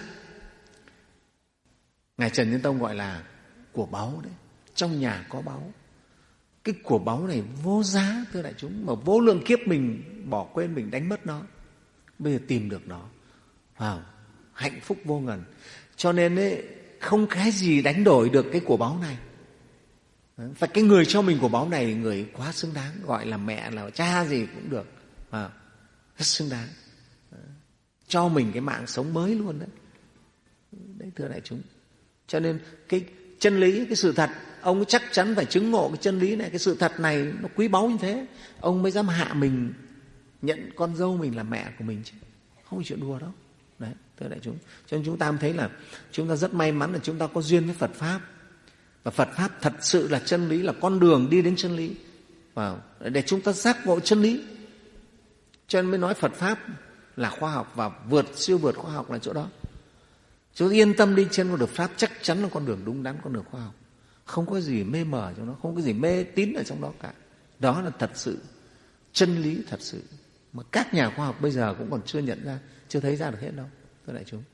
Ngài Trần Nhân Tông gọi là của báu đấy. Trong nhà có báu. Cái của báu này vô giá, thưa đại chúng, mà vô lượng kiếp mình bỏ quên, mình đánh mất nó, bây giờ tìm được nó, wow, hạnh phúc vô ngần. Cho nên ấy, không cái gì đánh đổi được cái của báu này. Và cái người cho mình của báu này, người quá xứng đáng, gọi là mẹ là cha gì cũng được, wow, rất xứng đáng, cho mình cái mạng sống mới luôn đấy. Đấy, thưa đại chúng. Cho nên cái chân lý, cái sự thật, ông chắc chắn phải chứng ngộ cái chân lý này, cái sự thật này nó quý báu như thế, ông mới dám hạ mình nhận con dâu mình là mẹ của mình chứ, không phải chuyện đùa đâu. Đấy, thưa đại chúng. Cho nên chúng ta mới thấy là chúng ta rất may mắn là chúng ta có duyên với Phật Pháp. Và Phật Pháp thật sự là chân lý, là con đường đi đến chân lý, và để chúng ta giác ngộ chân lý. Cho nên mới nói Phật Pháp là khoa học, và vượt siêu vượt khoa học là chỗ đó. Chúng ta yên tâm đi trên con đường Pháp, chắc chắn là con đường đúng đắn, con đường khoa học. Không có gì mê mờ trong đó, không có gì mê tín ở trong đó cả. Đó là thật sự, chân lý thật sự, mà các nhà khoa học bây giờ cũng còn chưa nhận ra, chưa thấy ra được hết đâu, thưa đại chúng.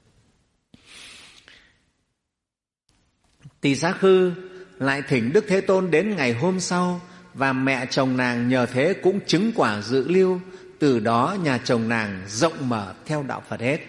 Tỳ Xá Khư lại thỉnh Đức Thế Tôn đến ngày hôm sau, và mẹ chồng nàng nhờ thế cũng chứng quả dự lưu. Từ đó nhà chồng nàng rộng mở theo đạo Phật hết.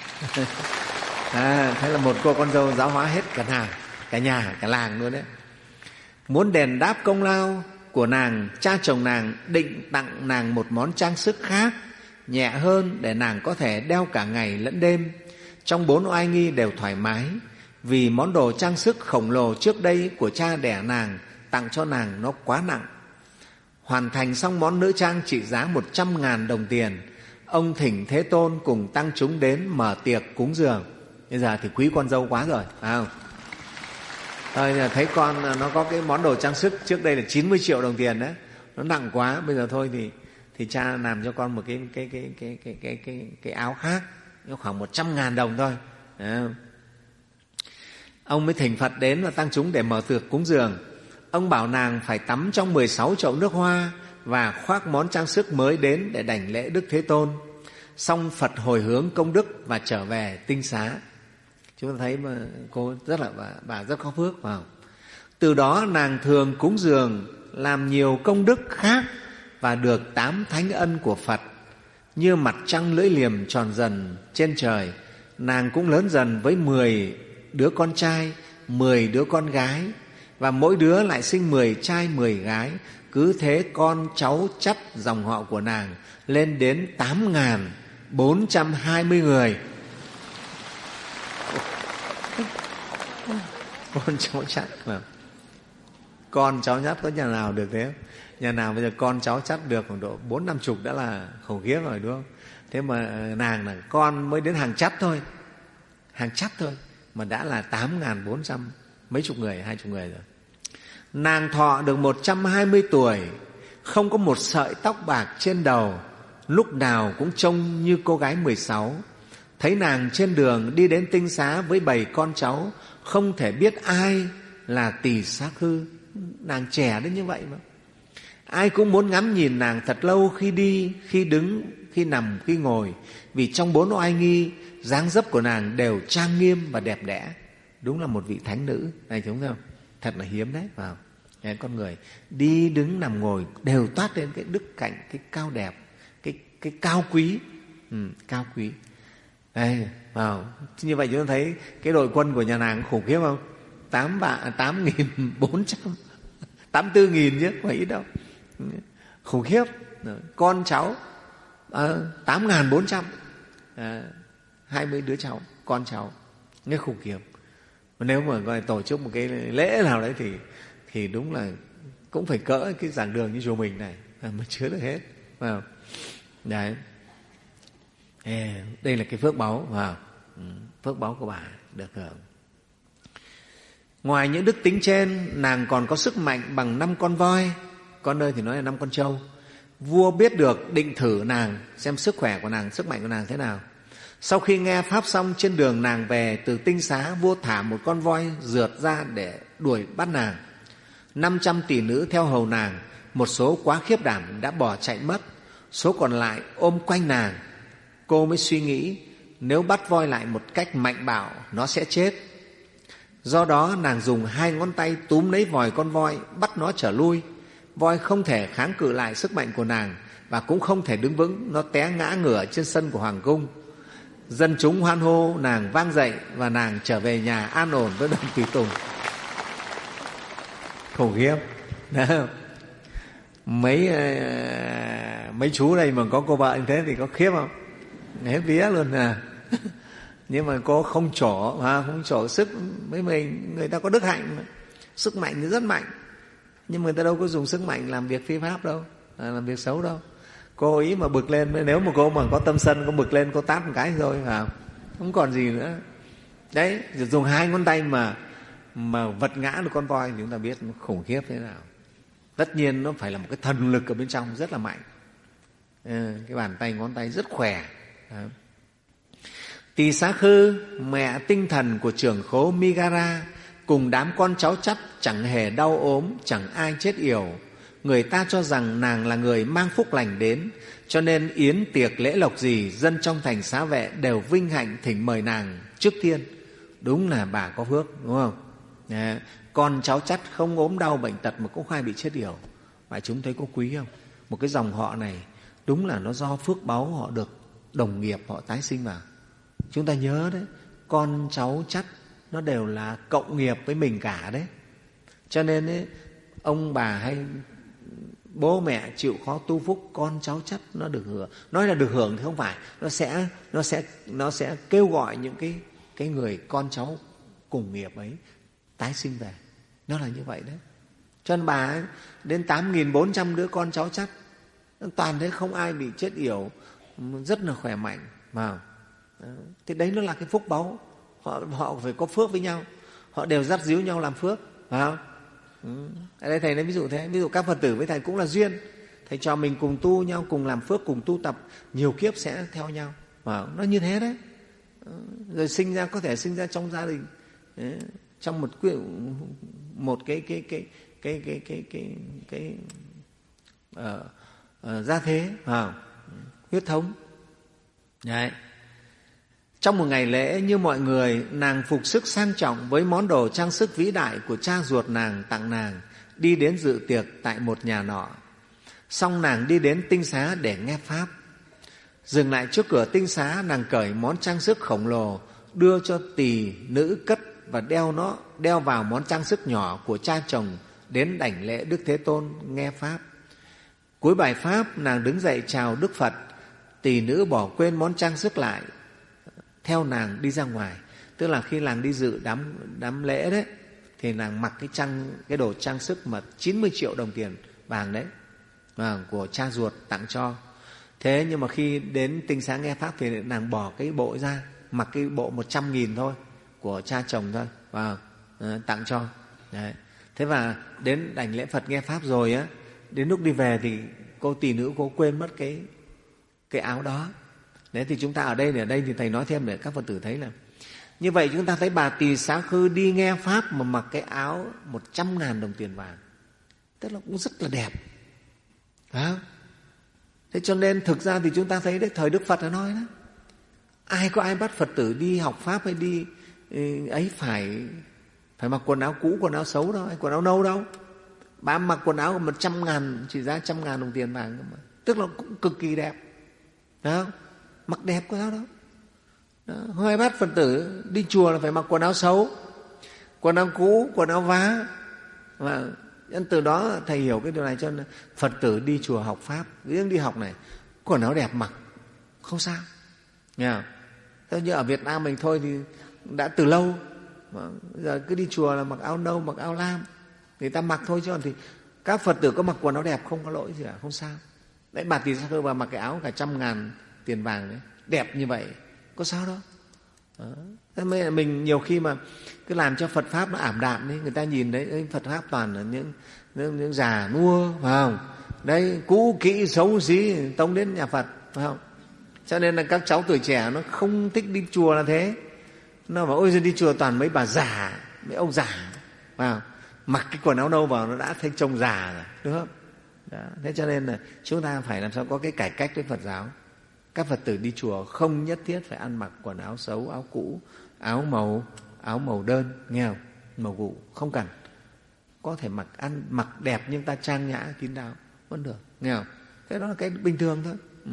À, thế là một cô con dâu giáo hóa hết cả nàng, cả nhà, cả làng luôn đấy. Muốn đền đáp công lao của nàng, cha chồng nàng định tặng nàng một món trang sức khác, nhẹ hơn, để nàng có thể đeo cả ngày lẫn đêm. Trong bốn oai nghi đều thoải mái, vì món đồ trang sức khổng lồ trước đây của cha đẻ nàng tặng cho nàng nó quá nặng. Hoàn thành xong món nữ trang trị giá một trăm ngàn đồng tiền, ông thỉnh Thế Tôn cùng tăng chúng đến mở tiệc cúng dường. Bây giờ thì quý con dâu quá rồi, phải không? Thôi, thấy con nó có cái món đồ trang sức trước đây là chín mươi triệu đồng tiền đấy, nó nặng quá, bây giờ thôi thì thì cha làm cho con một cái cái cái cái cái cái cái, cái áo khác, nó khoảng một trăm ngàn đồng thôi. Đấy. Ông mới thỉnh Phật đến và tăng chúng để mở tiệc cúng dường. Ông bảo nàng phải tắm trong mười sáu chậu nước hoa và khoác món trang sức mới đến để đảnh lễ Đức Thế Tôn. Xong Phật hồi hướng công đức và trở về tinh xá. Chúng ta thấy mà cô rất là bà, bà rất có phước, phải không? Từ đó nàng thường cúng dường, làm nhiều công đức khác và được tám thánh ân của Phật. Như mặt trăng lưỡi liềm tròn dần trên trời, nàng cũng lớn dần với mười đứa con trai, mười đứa con gái, và mỗi đứa lại sinh mười trai mười gái. Cứ thế con cháu chắt dòng họ của nàng lên đến tám ngàn bốn trăm hai mươi người. Con cháu chắt mà. Con cháu chắt có nhà nào được thế? Nhà nào bây giờ con cháu chắt được khoảng độ bốn năm chục đã là khủng khiếp rồi, đúng không? Thế mà nàng là con mới đến hàng chắt thôi, hàng chắt thôi mà đã là tám ngàn bốn trăm mấy chục người, hai chục người rồi. Nàng thọ được một trăm hai mươi tuổi, không có một sợi tóc bạc trên đầu, lúc nào cũng trông như cô gái mười sáu. Thấy nàng trên đường đi đến tinh xá với bầy con cháu, không thể biết ai là Tỳ Xá Khư. Nàng trẻ đến như vậy mà. Ai cũng muốn ngắm nhìn nàng thật lâu, khi đi, khi đứng, khi nằm, khi ngồi. Vì trong bốn oai nghi, dáng dấp của nàng đều trang nghiêm và đẹp đẽ. Đúng là một vị thánh nữ này, chúng thấy không? Thật là hiếm đấy, phải không? Con người đi đứng nằm ngồi đều toát lên cái đức cạnh, cái cao đẹp, cái cái cao quý, ừ, cao quý. Đây, vào như vậy chúng ta thấy cái đội quân của nhà nàng khủng khiếp không? Tám vạn, tám nghìn bốn trăm, tám tư nghìn chứ, không ít đâu, khủng khiếp. Con cháu tám ngàn bốn trăm, hai mươi đứa cháu, con cháu, nghe khủng khiếp. Nếu mà gọi tổ chức một cái lễ nào đấy thì thì đúng là cũng phải cỡ cái giảng đường như chùa mình này mới chứa được hết, phải không? Đấy, đây là cái phước báu, phải không? Phước báu của bà được hưởng. Ngoài những đức tính trên, nàng còn có sức mạnh bằng năm con voi, có nơi thì nói là năm con trâu. Vua biết được định thử nàng, xem sức khỏe của nàng, sức mạnh của nàng thế nào. Sau khi nghe pháp xong, trên đường nàng về từ tinh xá, vua thả một con voi rượt ra để đuổi bắt nàng. Năm trăm tỷ nữ theo hầu nàng, một số quá khiếp đảm đã bỏ chạy mất, số còn lại ôm quanh nàng. Cô mới suy nghĩ, nếu bắt voi lại một cách mạnh bạo, nó sẽ chết. Do đó nàng dùng hai ngón tay túm lấy vòi con voi, bắt nó trở lui. Voi không thể kháng cự lại sức mạnh của nàng và cũng không thể đứng vững, nó té ngã ngửa trên sân của hoàng cung. Dân chúng hoan hô, nàng vang dậy và nàng trở về nhà an ổn với đồng tùy tùng. Khủng khiếp. Mấy mấy chú đây mà có cô vợ như thế thì có khiếp không? Hết vía luôn à. Nhưng mà cô không trổ, không trổ sức với mình. Người ta có đức hạnh mà. Sức mạnh thì rất mạnh, nhưng người ta đâu có dùng sức mạnh làm việc phi pháp đâu, làm việc xấu đâu. Cô ý mà bực lên, nếu mà cô mà có tâm sân, cô bực lên, cô tát một cái rồi, phải không? Không còn gì nữa. Đấy, dùng hai ngón tay mà mà vật ngã được con voi thì chúng ta biết nó khủng khiếp thế nào. Tất nhiên nó phải là một cái thần lực ở bên trong rất là mạnh. Cái bàn tay, ngón tay rất khỏe. Tỳ Xá Khư, mẹ tinh thần của trưởng khố Migara, cùng đám con cháu chắt chẳng hề đau ốm, chẳng ai chết yểu. Người ta cho rằng nàng là người mang phúc lành đến, cho nên yến tiệc lễ lộc gì, dân trong thành Xá Vệ đều vinh hạnh thỉnh mời nàng trước tiên. Đúng là bà có phước, đúng không? À, con cháu chắt không ốm đau bệnh tật mà cũng không ai bị chết yểu. Và chúng thấy có quý không? Một cái dòng họ này đúng là nó do phước báu họ được đồng nghiệp họ tái sinh vào. Chúng ta nhớ đấy, con cháu chắt nó đều là cộng nghiệp với mình cả đấy. Cho nên ấy, ông bà hay bố mẹ chịu khó tu phúc, con cháu chắt nó được hưởng. Nói là được hưởng thì không phải, nó sẽ nó sẽ nó sẽ kêu gọi những cái cái người con cháu cùng nghiệp ấy tái sinh về. Nó là như vậy đấy. Cho nên bà ấy, đến tám nghìn bốn trăm đứa con cháu chắt, toàn thế không ai bị chết yểu, rất là khỏe mạnh. Vào. Thì đấy nó là cái phúc báu. Họ, họ phải có phước với nhau, họ đều dắt díu nhau làm phước. Phải không? Ừ. Ở đây Thầy nói ví dụ thế. Ví dụ các Phật tử với Thầy cũng là duyên. Thầy cho mình cùng tu nhau, cùng làm phước, cùng tu tập, nhiều kiếp sẽ theo nhau. Vào. Nó như thế đấy. Rồi sinh ra có thể sinh ra trong gia đình, đấy, trong một một cái cái cái cái cái cái cái cái uh, uh, gia thế, uh, huyết thống. Đấy. Trong một ngày lễ như mọi người, nàng phục sức sang trọng với món đồ trang sức vĩ đại của cha ruột nàng tặng nàng, đi đến dự tiệc tại một nhà nọ. Xong nàng đi đến tinh xá để nghe pháp. Dừng lại trước cửa tinh xá, nàng cởi món trang sức khổng lồ đưa cho tỳ nữ cất và đeo nó đeo vào món trang sức nhỏ của cha chồng đến đảnh lễ Đức Thế Tôn nghe pháp. Cuối bài pháp, nàng đứng dậy chào Đức Phật. Tỳ nữ bỏ quên món trang sức lại, theo nàng đi ra ngoài. Tức là khi nàng đi dự đám đám lễ đấy, thì nàng mặc cái trang cái đồ trang sức mà chín mươi triệu đồng tiền vàng đấy, vàng của cha ruột tặng cho. Thế nhưng mà khi đến tinh xá nghe pháp thì nàng bỏ cái bộ ra, mặc cái bộ một trăm nghìn thôi của cha chồng thôi, và tặng cho. Đấy. Thế và đến đảnh lễ Phật nghe pháp rồi á, đến lúc đi về thì cô tỳ nữ cô quên mất cái cái áo đó. Đấy, thì chúng ta ở đây ở đây thì Thầy nói thêm để các Phật tử thấy là như vậy. Chúng ta thấy bà Tỳ Xá Khư đi nghe pháp mà mặc cái áo một trăm ngàn đồng tiền vàng, tức là cũng rất là đẹp. Phải không? Thế cho nên thực ra thì chúng ta thấy đấy, thời Đức Phật đã nói đó, ai có ai bắt Phật tử đi học pháp hay đi ấy phải phải mặc quần áo cũ, quần áo xấu đâu, hay quần áo nâu đâu. Bà mặc quần áo một trăm ngàn, chỉ giá trăm ngàn đồng tiền vàng, mà tức là cũng cực kỳ đẹp. Phải không? Mặc đẹp có sao đâu. Đó. Không ai bắt Phật tử đi chùa là phải mặc quần áo xấu, quần áo cũ, quần áo vá. Và nên từ đó Thầy hiểu cái điều này, cho nên Phật tử đi chùa học pháp, riêng đi học này, quần áo đẹp mặc không sao. Nghe không? Thế như ở Việt Nam mình thôi thì đã từ lâu, mà giờ cứ đi chùa là mặc áo nâu, mặc áo lam, người ta mặc thôi, chứ còn thì các Phật tử có mặc quần áo đẹp không có lỗi gì cả, không sao. Đấy, bà Tỳ Xá Khư bà mặc cái áo cả trăm ngàn tiền vàng đấy, đẹp như vậy, có sao đâu. Đó. Thế mới là mình nhiều khi mà cứ làm cho Phật pháp nó ảm đạm đấy, người ta nhìn đấy Phật pháp toàn là những những, những già nua, phải không? Đấy, cũ kỹ xấu xí tông đến nhà Phật, phải không? Cho nên là các cháu tuổi trẻ nó không thích đi chùa là thế. Nó bảo ôi giời, đi chùa toàn mấy bà già, mấy ông già, phải không? Mặc cái quần áo nâu vào nó đã thấy trông già rồi, đúng không? Đó. Thế cho nên là chúng ta phải làm sao có cái cải cách với Phật giáo. Các Phật tử đi chùa không nhất thiết phải ăn mặc quần áo xấu, áo cũ, áo màu áo màu đơn, nghe không? Màu gụ không cần. Có thể mặc ăn mặc đẹp nhưng ta trang nhã kín đáo vẫn được, nghe không? Thế đó là cái bình thường thôi. Ừ.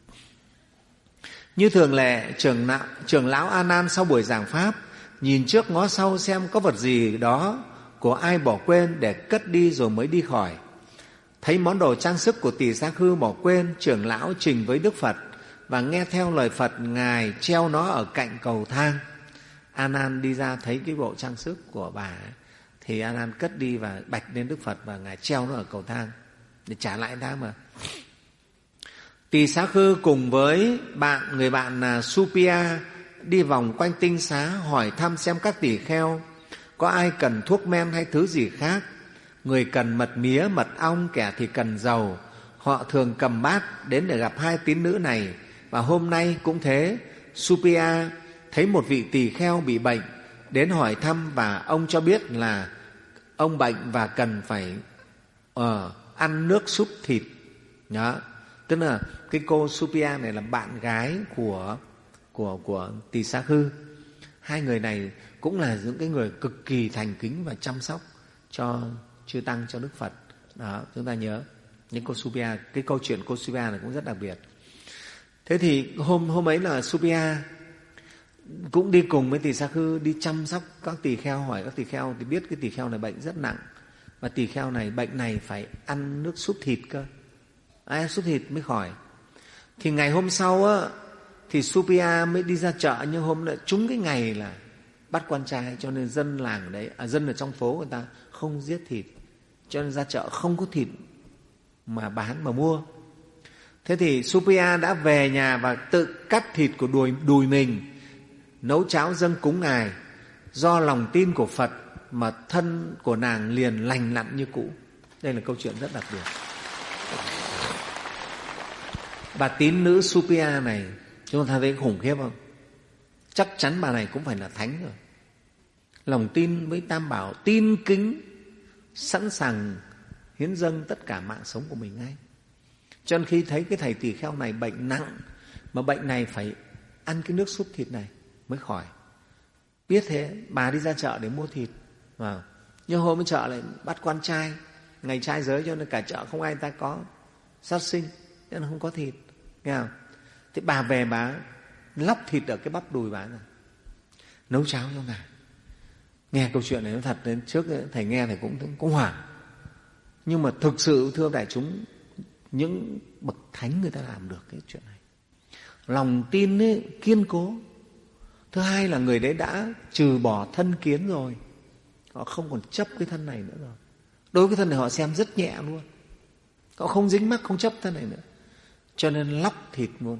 Như thường lệ, trưởng lão, trưởng lão A Nan sau buổi giảng pháp nhìn trước ngó sau xem có vật gì đó của ai bỏ quên để cất đi rồi mới đi khỏi. Thấy món đồ trang sức của Tỳ Xá Khư bỏ quên, trưởng lão trình với Đức Phật và nghe theo lời Phật, Ngài treo nó ở cạnh cầu thang. A Nan đi ra thấy cái bộ trang sức của bà ấy, thì A Nan cất đi và bạch đến Đức Phật, và Ngài treo nó ở cầu thang để trả lại ta mà. Tỳ Xá Khư cùng với bạn người bạn là Supia đi vòng quanh tinh xá hỏi thăm xem các tỳ kheo có ai cần thuốc men hay thứ gì khác. Người cần mật mía, mật ong, kẻ thì cần dầu. Họ thường cầm bát đến để gặp hai tín nữ này. Và hôm nay cũng thế, Supia thấy một vị tỳ kheo bị bệnh, đến hỏi thăm và ông cho biết là ông bệnh và cần phải uh, ăn nước súp thịt. Đó. Tức là cái cô Supia này là bạn gái của của của Tỳ Xá Khư. Hai người này cũng là những cái người cực kỳ thành kính và chăm sóc cho chư tăng, cho Đức Phật. Đó, chúng ta nhớ những cô Supia, cái câu chuyện cô Supia này cũng rất đặc biệt. Thế thì hôm hôm ấy là Supia cũng đi cùng với Tỳ Xá Khư đi chăm sóc các tỳ kheo, hỏi các tỳ kheo thì biết cái tỳ kheo này bệnh rất nặng, và tỳ kheo này bệnh này phải ăn nước súp thịt cơ. Ai súp thịt mới khỏi. Thì ngày hôm sau á, thì Supia mới đi ra chợ, nhưng hôm lại trúng cái ngày là bắt quan trai, cho nên dân làng ở đấy, à, dân ở trong phố người ta không giết thịt, cho nên ra chợ không có thịt mà bán mà mua. Thế thì Supia đã về nhà và tự cắt thịt của đùi, đùi mình, nấu cháo dâng cúng Ngài. Do lòng tin của Phật mà thân của nàng liền lành lặn như cũ. Đây là câu chuyện rất đặc biệt. Bà tín nữ Supia này, chúng ta thấy khủng khiếp không? Chắc chắn bà này cũng phải là thánh rồi. Lòng tin với Tam Bảo, tin kính, sẵn sàng hiến dâng tất cả mạng sống của mình ngay. Cho nên khi thấy cái thầy tỳ kheo này bệnh nặng, mà bệnh này phải ăn cái nước súp thịt này mới khỏi. Biết thế, bà đi ra chợ để mua thịt. Wow. Nhưng hôm ở chợ lại bắt quan trai, ngày trai giới, cho nên cả chợ không ai ta có sát sinh, cho nên không có thịt. Nghe không? Thế bà về bà lóc thịt ở cái bắp đùi bà rồi, nấu cháo cho Ngài. Nghe câu chuyện này nó thật, đến trước thầy nghe thầy cũng cũng hoảng. Nhưng mà thực sự thưa đại chúng, những bậc thánh người ta làm được cái chuyện này. Lòng tin ấy, kiên cố. Thứ hai là người đấy đã trừ bỏ thân kiến rồi, họ không còn chấp cái thân này nữa rồi. Đối với thân này họ xem rất nhẹ luôn, họ không dính mắc, không chấp thân này nữa, cho nên lóc thịt luôn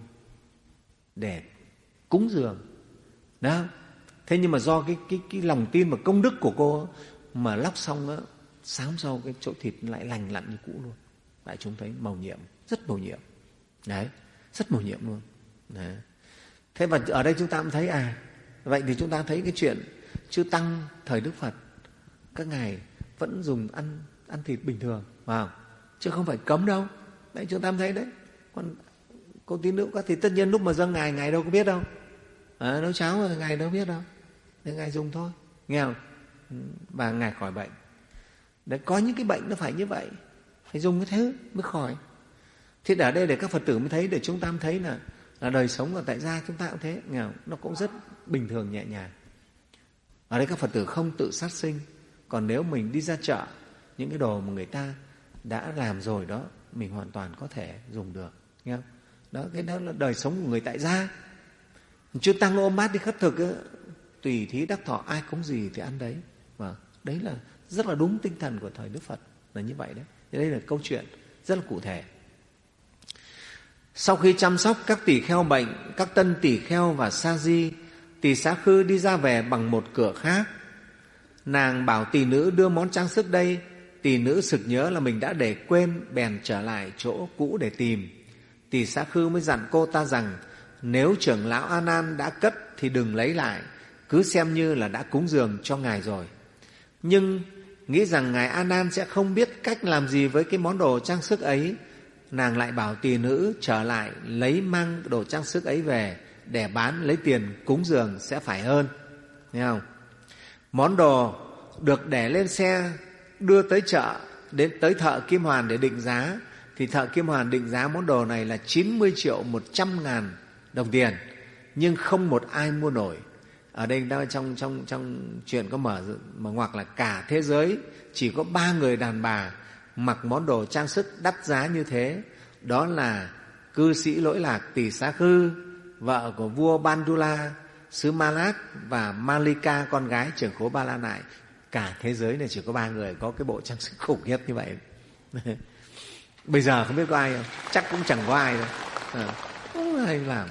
để cúng dường. Đó. Thế nhưng mà do cái, cái, cái lòng tin và công đức của cô mà lóc xong đó, sáng sau cái chỗ thịt lại lành lặn như cũ luôn. Đại chúng thấy mầu nhiệm, rất mầu nhiệm. Đấy, rất mầu nhiệm luôn. Đấy. Thế và ở đây chúng ta cũng thấy à, vậy thì chúng ta thấy cái chuyện chư tăng thời Đức Phật, các ngài vẫn dùng ăn ăn thịt bình thường, vào, chứ không phải cấm đâu. Đấy, chúng ta thấy đấy. Còn cô tín nữ thì tất nhiên lúc mà dâng ngài, ngài đâu có biết đâu. À, nấu cháo rồi ngài đâu biết đâu. Thế ngài dùng thôi, nghe không? Và ngài khỏi bệnh. Đấy, có những cái bệnh nó phải như vậy, phải dùng cái thứ mới khỏi. Thế ở đây để các Phật tử mới thấy, để chúng ta mới thấy là, là đời sống ở tại gia chúng ta cũng thế, nghe không? Nó cũng rất bình thường nhẹ nhàng. Ở đây các Phật tử không tự sát sinh. Còn nếu mình đi ra chợ, những cái đồ mà người ta đã làm rồi đó, mình hoàn toàn có thể dùng được, nghe không? Đó, cái đó là đời sống của người tại gia. Chư tăng ôm bát đi khất thực ấy, tùy thí đắc thọ, ai cúng gì thì ăn đấy. Và đấy là rất là đúng tinh thần của thời Đức Phật là như vậy đấy. Thế đây là câu chuyện rất là cụ thể. Sau khi chăm sóc các tỳ kheo bệnh, các tân tỳ kheo và sa di, Tỳ Xá Khư đi ra về bằng một cửa khác. Nàng bảo tỳ nữ đưa món trang sức đây. Tỳ nữ sực nhớ là mình đã để quên, bèn trở lại chỗ cũ để tìm. Tỳ Xá Khư mới dặn cô ta rằng nếu trưởng lão A Nan đã cất thì đừng lấy lại, cứ xem như là đã cúng dường cho ngài rồi. Nhưng nghĩ rằng ngài A Nan sẽ không biết cách làm gì với cái món đồ trang sức ấy, nàng lại bảo tỳ nữ trở lại lấy mang đồ trang sức ấy về để bán lấy tiền cúng dường sẽ phải hơn. Thấy không? Món đồ được để lên xe đưa tới chợ, đến tới thợ Kim Hoàn để định giá, thì thợ Kim Hoàn định giá món đồ này là chín mươi triệu một trăm ngàn đồng tiền, nhưng không một ai mua nổi. Ở đây đang trong trong trong chuyện có mở mở ngoặc là cả thế giới chỉ có ba người đàn bà mặc món đồ trang sức đắt giá như thế, đó là cư sĩ lỗi lạc Tỳ Xá Khư, vợ của vua Bandula xứ Malát, và Malika, con gái trưởng khố Ba La Nại. Cả thế giới này chỉ có ba người có cái bộ trang sức khủng khiếp như vậy. Bây giờ không biết có ai không? Chắc cũng chẳng có ai đâu. À, không ai làm.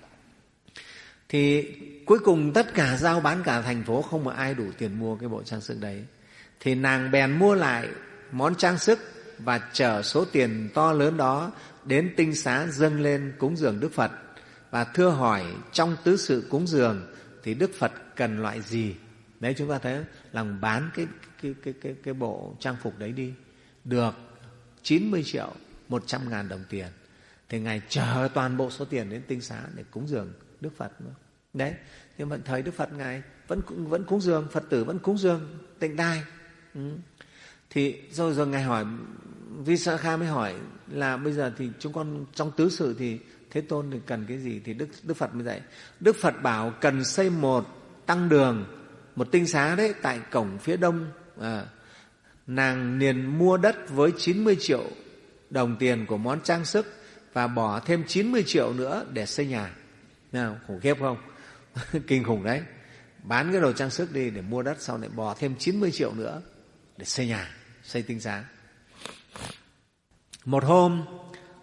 Thì cuối cùng tất cả giao bán cả thành phố, không một ai đủ tiền mua cái bộ trang sức đấy. Thì nàng bèn mua lại món trang sức và chở số tiền to lớn đó đến tinh xá dâng lên cúng dường Đức Phật. Và thưa hỏi trong tứ sự cúng dường thì Đức Phật cần loại gì? Đấy, chúng ta thấy lòng bán cái, cái, cái, cái, cái bộ trang phục đấy đi, được chín mươi triệu một trăm ngàn đồng tiền. Thì Ngài chở toàn bộ số tiền đến tinh xá để cúng dường Đức Phật nữa. Đấy, nhưng mà thời Đức Phật Ngài vẫn, vẫn cúng dường, Phật tử vẫn cúng dường tịnh đài. Ừ. Thì rồi rồi Ngài hỏi, Visakha mới hỏi là bây giờ thì chúng con trong tứ sự thì Thế Tôn thì cần cái gì? Thì Đức, Đức Phật mới dạy. Đức Phật bảo cần xây một tăng đường, một tinh xá đấy, tại cổng phía đông. À, nàng liền mua đất với chín mươi triệu đồng tiền của món trang sức và bỏ thêm chín mươi triệu nữa để xây nhà. Nào, khủng khiếp không? Kinh khủng đấy. Bán cái đồ trang sức đi để mua đất, sau lại bỏ thêm chín mươi triệu nữa để xây nhà, xây tinh xá. Một hôm,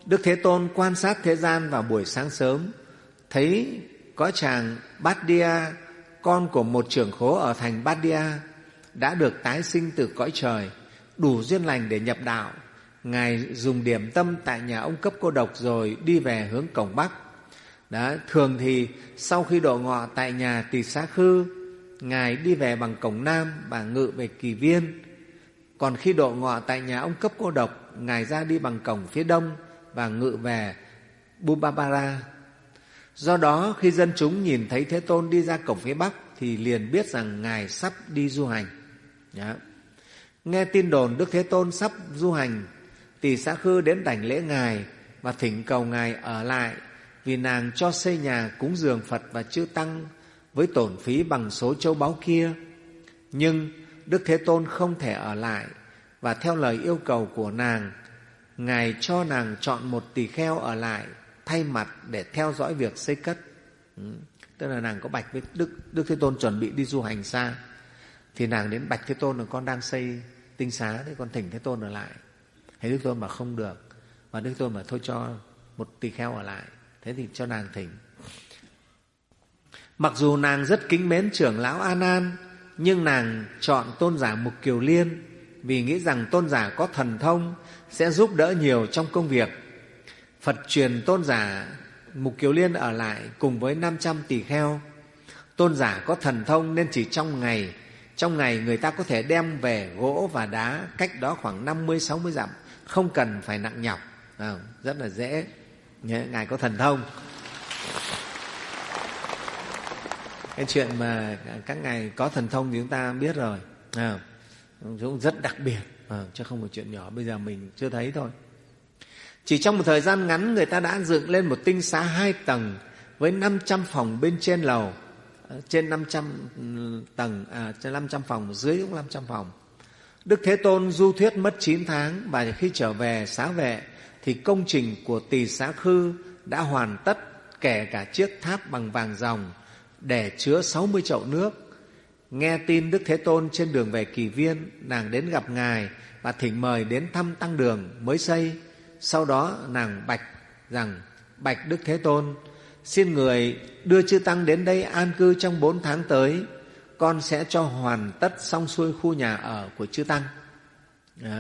Đức Thế Tôn quan sát thế gian vào buổi sáng sớm, thấy có chàng Bát Đia, con của một trưởng khố ở thành Bát Đia, đã được tái sinh từ cõi trời, đủ duyên lành để nhập đạo. Ngài dùng điểm tâm tại nhà ông Cấp Cô Độc rồi đi về hướng cổng Bắc. Đó, thường thì sau khi độ ngọ tại nhà Tỳ Xá Khư, Ngài đi về bằng cổng Nam và ngự về Kỳ Viên. Còn khi độ ngọ tại nhà ông Cấp Cô Độc, Ngài ra đi bằng cổng phía Đông và ngự về Bubabara. Do đó khi dân chúng nhìn thấy Thế Tôn đi ra cổng phía Bắc thì liền biết rằng Ngài sắp đi du hành. Đó. Nghe tin đồn Đức Thế Tôn sắp du hành, Tỳ Xá Khư đến đảnh lễ Ngài và thỉnh cầu Ngài ở lại, vì nàng cho xây nhà cúng dường Phật và chư Tăng với tổn phí bằng số châu báu kia. Nhưng Đức Thế Tôn không thể ở lại, và theo lời yêu cầu của nàng, Ngài cho nàng chọn một tỳ kheo ở lại thay mặt để theo dõi việc xây cất. Ừ. Tức là nàng có bạch với Đức, Đức Thế Tôn chuẩn bị đi du hành xa, thì nàng đến bạch Thế Tôn là con đang xây tinh xá, thì con thỉnh Thế Tôn ở lại. Thế Đức Tôn bảo không được, và Đức Tôn bảo thôi cho một tỳ kheo ở lại. Thế thì cho nàng thỉnh. Mặc dù nàng rất kính mến trưởng lão A Nan, nhưng nàng chọn tôn giả Mục Kiều Liên vì nghĩ rằng tôn giả có thần thông sẽ giúp đỡ nhiều trong công việc. Phật truyền tôn giả Mục Kiều Liên ở lại cùng với năm trăm tỳ kheo. Tôn giả có thần thông nên chỉ trong ngày, trong ngày người ta có thể đem về gỗ và đá cách đó khoảng năm mươi sáu mươi dặm, không cần phải nặng nhọc, à, rất là dễ. Ngài có thần thông. Cái chuyện mà các ngài có thần thông thì chúng ta biết rồi, à, cũng rất đặc biệt, à, chứ không phải chuyện nhỏ. Bây giờ mình chưa thấy thôi. Chỉ trong một thời gian ngắn, người ta đã dựng lên một tinh xá hai tầng với năm trăm phòng bên trên lầu, trên năm trăm tầng, à, trên năm trăm phòng, dưới cũng năm trăm phòng. Đức Thế Tôn du thuyết mất chín tháng, và khi trở về xá vệ thì công trình của Tỳ Xá Khư đã hoàn tất, kể cả chiếc tháp bằng vàng ròng để chứa sáu mươi chậu nước. Nghe tin Đức Thế Tôn trên đường về Kỳ Viên, nàng đến gặp Ngài và thỉnh mời đến thăm tăng đường mới xây. Sau đó nàng bạch rằng: bạch Đức Thế Tôn, xin người đưa chư tăng đến đây an cư trong bốn tháng tới, con sẽ cho hoàn tất xong xuôi khu nhà ở của chư tăng. Đó.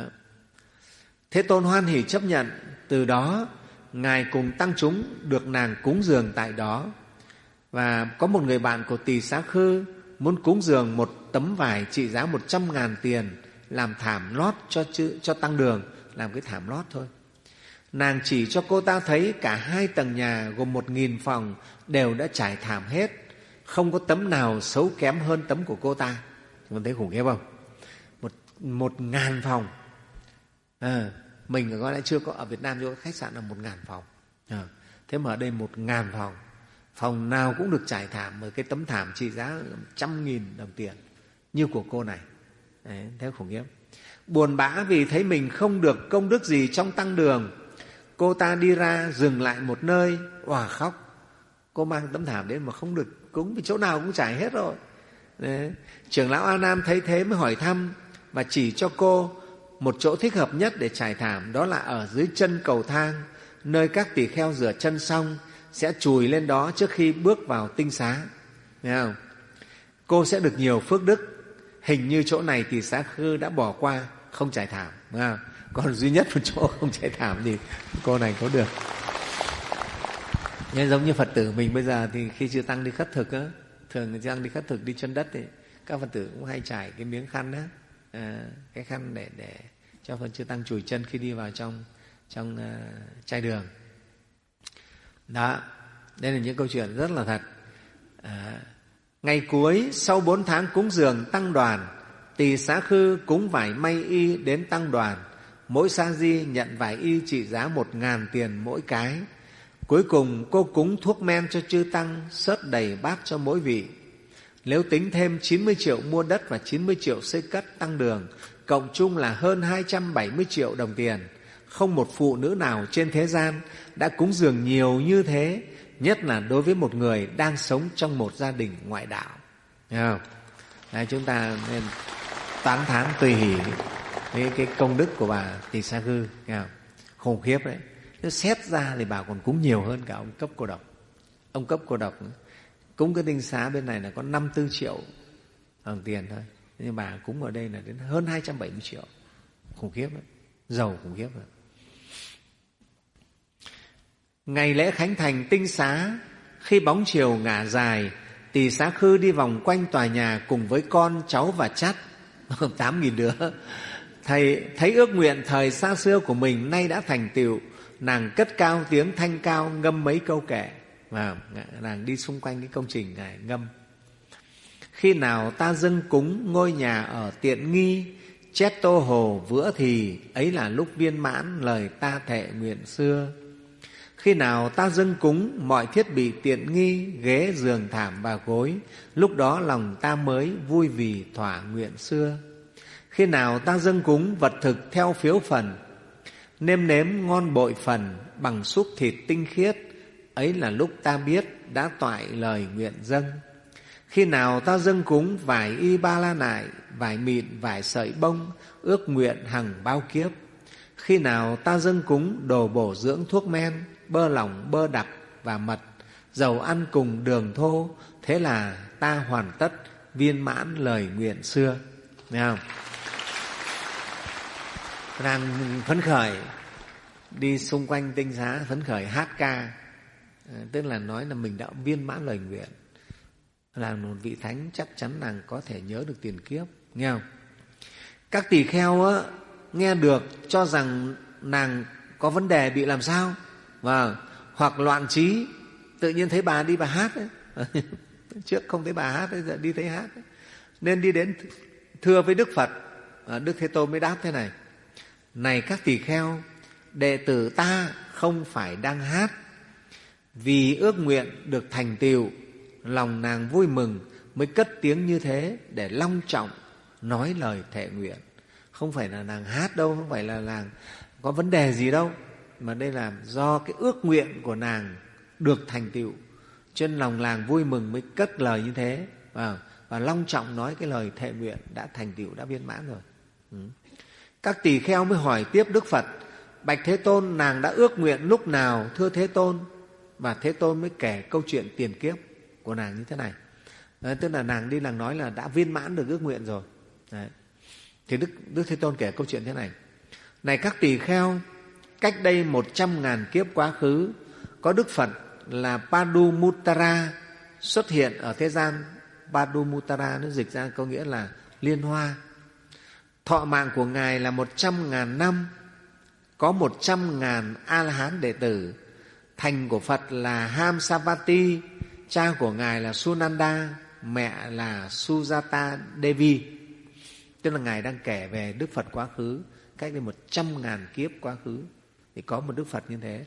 Thế Tôn hoan hỉ chấp nhận. Từ đó Ngài cùng tăng chúng được nàng cúng dường tại đó. Và có một người bạn của Tỳ Xá Khư muốn cúng dường một tấm vải trị giá một trăm ngàn tiền làm thảm lót cho, chư, cho tăng đường, làm cái thảm lót thôi. Nàng chỉ cho cô ta thấy cả hai tầng nhà gồm một nghìn phòng đều đã trải thảm hết, không có tấm nào xấu kém hơn tấm của cô ta. Chúng ta thấy khủng khiếp không? Một, một ngàn phòng. À, mình có lẽ chưa có, ở Việt Nam chưa có khách sạn là một ngàn phòng. À, thế mà ở đây một ngàn phòng, phòng nào cũng được trải thảm, một cái tấm thảm trị giá trăm nghìn đồng tiền như của cô này. Đấy, thế khủng khiếp. Buồn bã vì thấy mình không được công đức gì trong tăng đường, cô ta đi ra dừng lại một nơi, òa khóc. Cô mang tấm thảm đến mà không được cúng, vì chỗ nào cũng trải hết rồi. Đấy. Trưởng lão A Nan thấy thế mới hỏi thăm và chỉ cho cô một chỗ thích hợp nhất để trải thảm, đó là ở dưới chân cầu thang, nơi các tỳ kheo rửa chân xong sẽ chùi lên đó trước khi bước vào tinh xá. Thấy không? Cô sẽ được nhiều phước đức. Hình như chỗ này Tỳ Xá Khư đã bỏ qua, không trải thảm. Thấy không? Còn duy nhất một chỗ không trải thảm thì cô này có được. Nhưng giống như Phật tử mình bây giờ thì khi chư tăng đi khất thực á, thường người chư tăng đi khất thực đi chân đất thì các Phật tử cũng hay trải cái miếng khăn đó, à, cái khăn để để cho Phật chư tăng chùi chân khi đi vào trong trong uh, trai đường. Đó, đây là những câu chuyện rất là thật. À, ngày cuối sau bốn tháng cúng dường tăng đoàn, Tỳ Xá Khư cúng vải may y đến tăng đoàn. Mỗi sa di nhận vải y trị giá một ngàn tiền mỗi cái. Cuối cùng cô cúng thuốc men cho chư tăng, xớt đầy bát cho mỗi vị. Nếu tính thêm chín mươi triệu mua đất và chín mươi triệu xây cất tăng đường, cộng chung là hơn hai trăm bảy mươi triệu đồng tiền. Không một phụ nữ nào trên thế gian đã cúng dường nhiều như thế, nhất là đối với một người đang sống trong một gia đình ngoại đạo. Thấy không? Đấy, chúng ta nên tán thán tùy hỷ cái, cái công đức của bà Tỳ Xá Khư. Thấy không? Khủng khiếp đấy. Nếu xét ra thì bà còn cúng nhiều hơn cả ông cấp cô độc. Ông cấp cô độc cúng cái tinh xá bên này là có năm tư triệu đồng tiền thôi, nhưng bà cúng ở đây là đến hơn hai trăm bảy mươi triệu. Khủng khiếp đấy, giàu khủng khiếp rồi. Ngày lễ khánh thành tinh xá, khi bóng chiều ngả dài, Tỳ Xá Khư đi vòng quanh tòa nhà cùng với con, cháu và chắt, tám nghìn đứa. Thầy thấy ước nguyện thời xa xưa của mình nay đã thành tựu, nàng cất cao tiếng thanh cao ngâm mấy câu kệ. Và nàng đi xung quanh cái công trình Ngài ngâm. Khi nào ta dâng cúng ngôi nhà ở tiện nghi, chét tô hồ vữa thì, ấy là lúc viên mãn lời ta thệ nguyện xưa. Khi nào ta dâng cúng mọi thiết bị tiện nghi, ghế, giường, thảm và gối, lúc đó lòng ta mới vui vì thỏa nguyện xưa. Khi nào ta dâng cúng vật thực theo phiếu phần, nêm nếm ngon bội phần, bằng xúc thịt tinh khiết, ấy là lúc ta biết đã toại lời nguyện dâng. Khi nào ta dâng cúng vải y ba la nại, vải mịn, vải sợi bông, ước nguyện hằng bao kiếp. Khi nào ta dâng cúng đồ bổ dưỡng thuốc men, bơ lỏng, bơ đặc và mật, dầu ăn cùng đường thô, thế là ta hoàn tất viên mãn lời nguyện xưa. Nghe không? Nàng phấn khởi đi xung quanh tinh xá, phấn khởi hát ca, tức là nói là mình đã viên mãn lời nguyện. Là một vị thánh chắc chắn nàng có thể nhớ được tiền kiếp. Nghe không? Các tỳ kheo á, nghe được cho rằng nàng có vấn đề bị làm sao, và hoặc loạn trí, tự nhiên thấy bà đi bà hát ấy. Trước không thấy bà hát ấy, giờ đi thấy hát ấy. Nên đi đến thưa với Đức Phật. Đức Thế Tôn mới đáp thế này: này các tỳ kheo, đệ tử ta không phải đang hát, vì ước nguyện được thành tựu, lòng nàng vui mừng mới cất tiếng như thế để long trọng nói lời thệ nguyện. Không phải là nàng hát đâu, không phải là nàng có vấn đề gì đâu, mà đây là do cái ước nguyện của nàng được thành tựu, cho nên lòng nàng vui mừng mới cất lời như thế, và, và long trọng nói cái lời thệ nguyện đã thành tựu, đã viên mãn rồi. Ừ. Các tỳ kheo mới hỏi tiếp Đức Phật: bạch Thế Tôn, nàng đã ước nguyện lúc nào thưa Thế Tôn? Và Thế Tôn mới kể câu chuyện tiền kiếp của nàng như thế này. Đấy, tức là nàng đi nàng nói là đã viên mãn được ước nguyện rồi. Đấy. Thì Đức, Đức Thế Tôn kể câu chuyện thế này: này các tỳ kheo, cách đây một trăm ngàn kiếp quá khứ, có Đức Phật là Padumuttara xuất hiện ở thế gian. Padumuttara nó dịch ra có nghĩa là liên hoa. Thọ mạng của Ngài là một trăm ngàn năm, có một trăm ngàn A-la-hán đệ tử. Thành của Phật là Hamsavati, cha của Ngài là Sunanda, mẹ là Sujata Devi. Tức là Ngài đang kể về Đức Phật quá khứ, cách đây một trăm ngàn kiếp quá khứ thì có một Đức Phật như thế.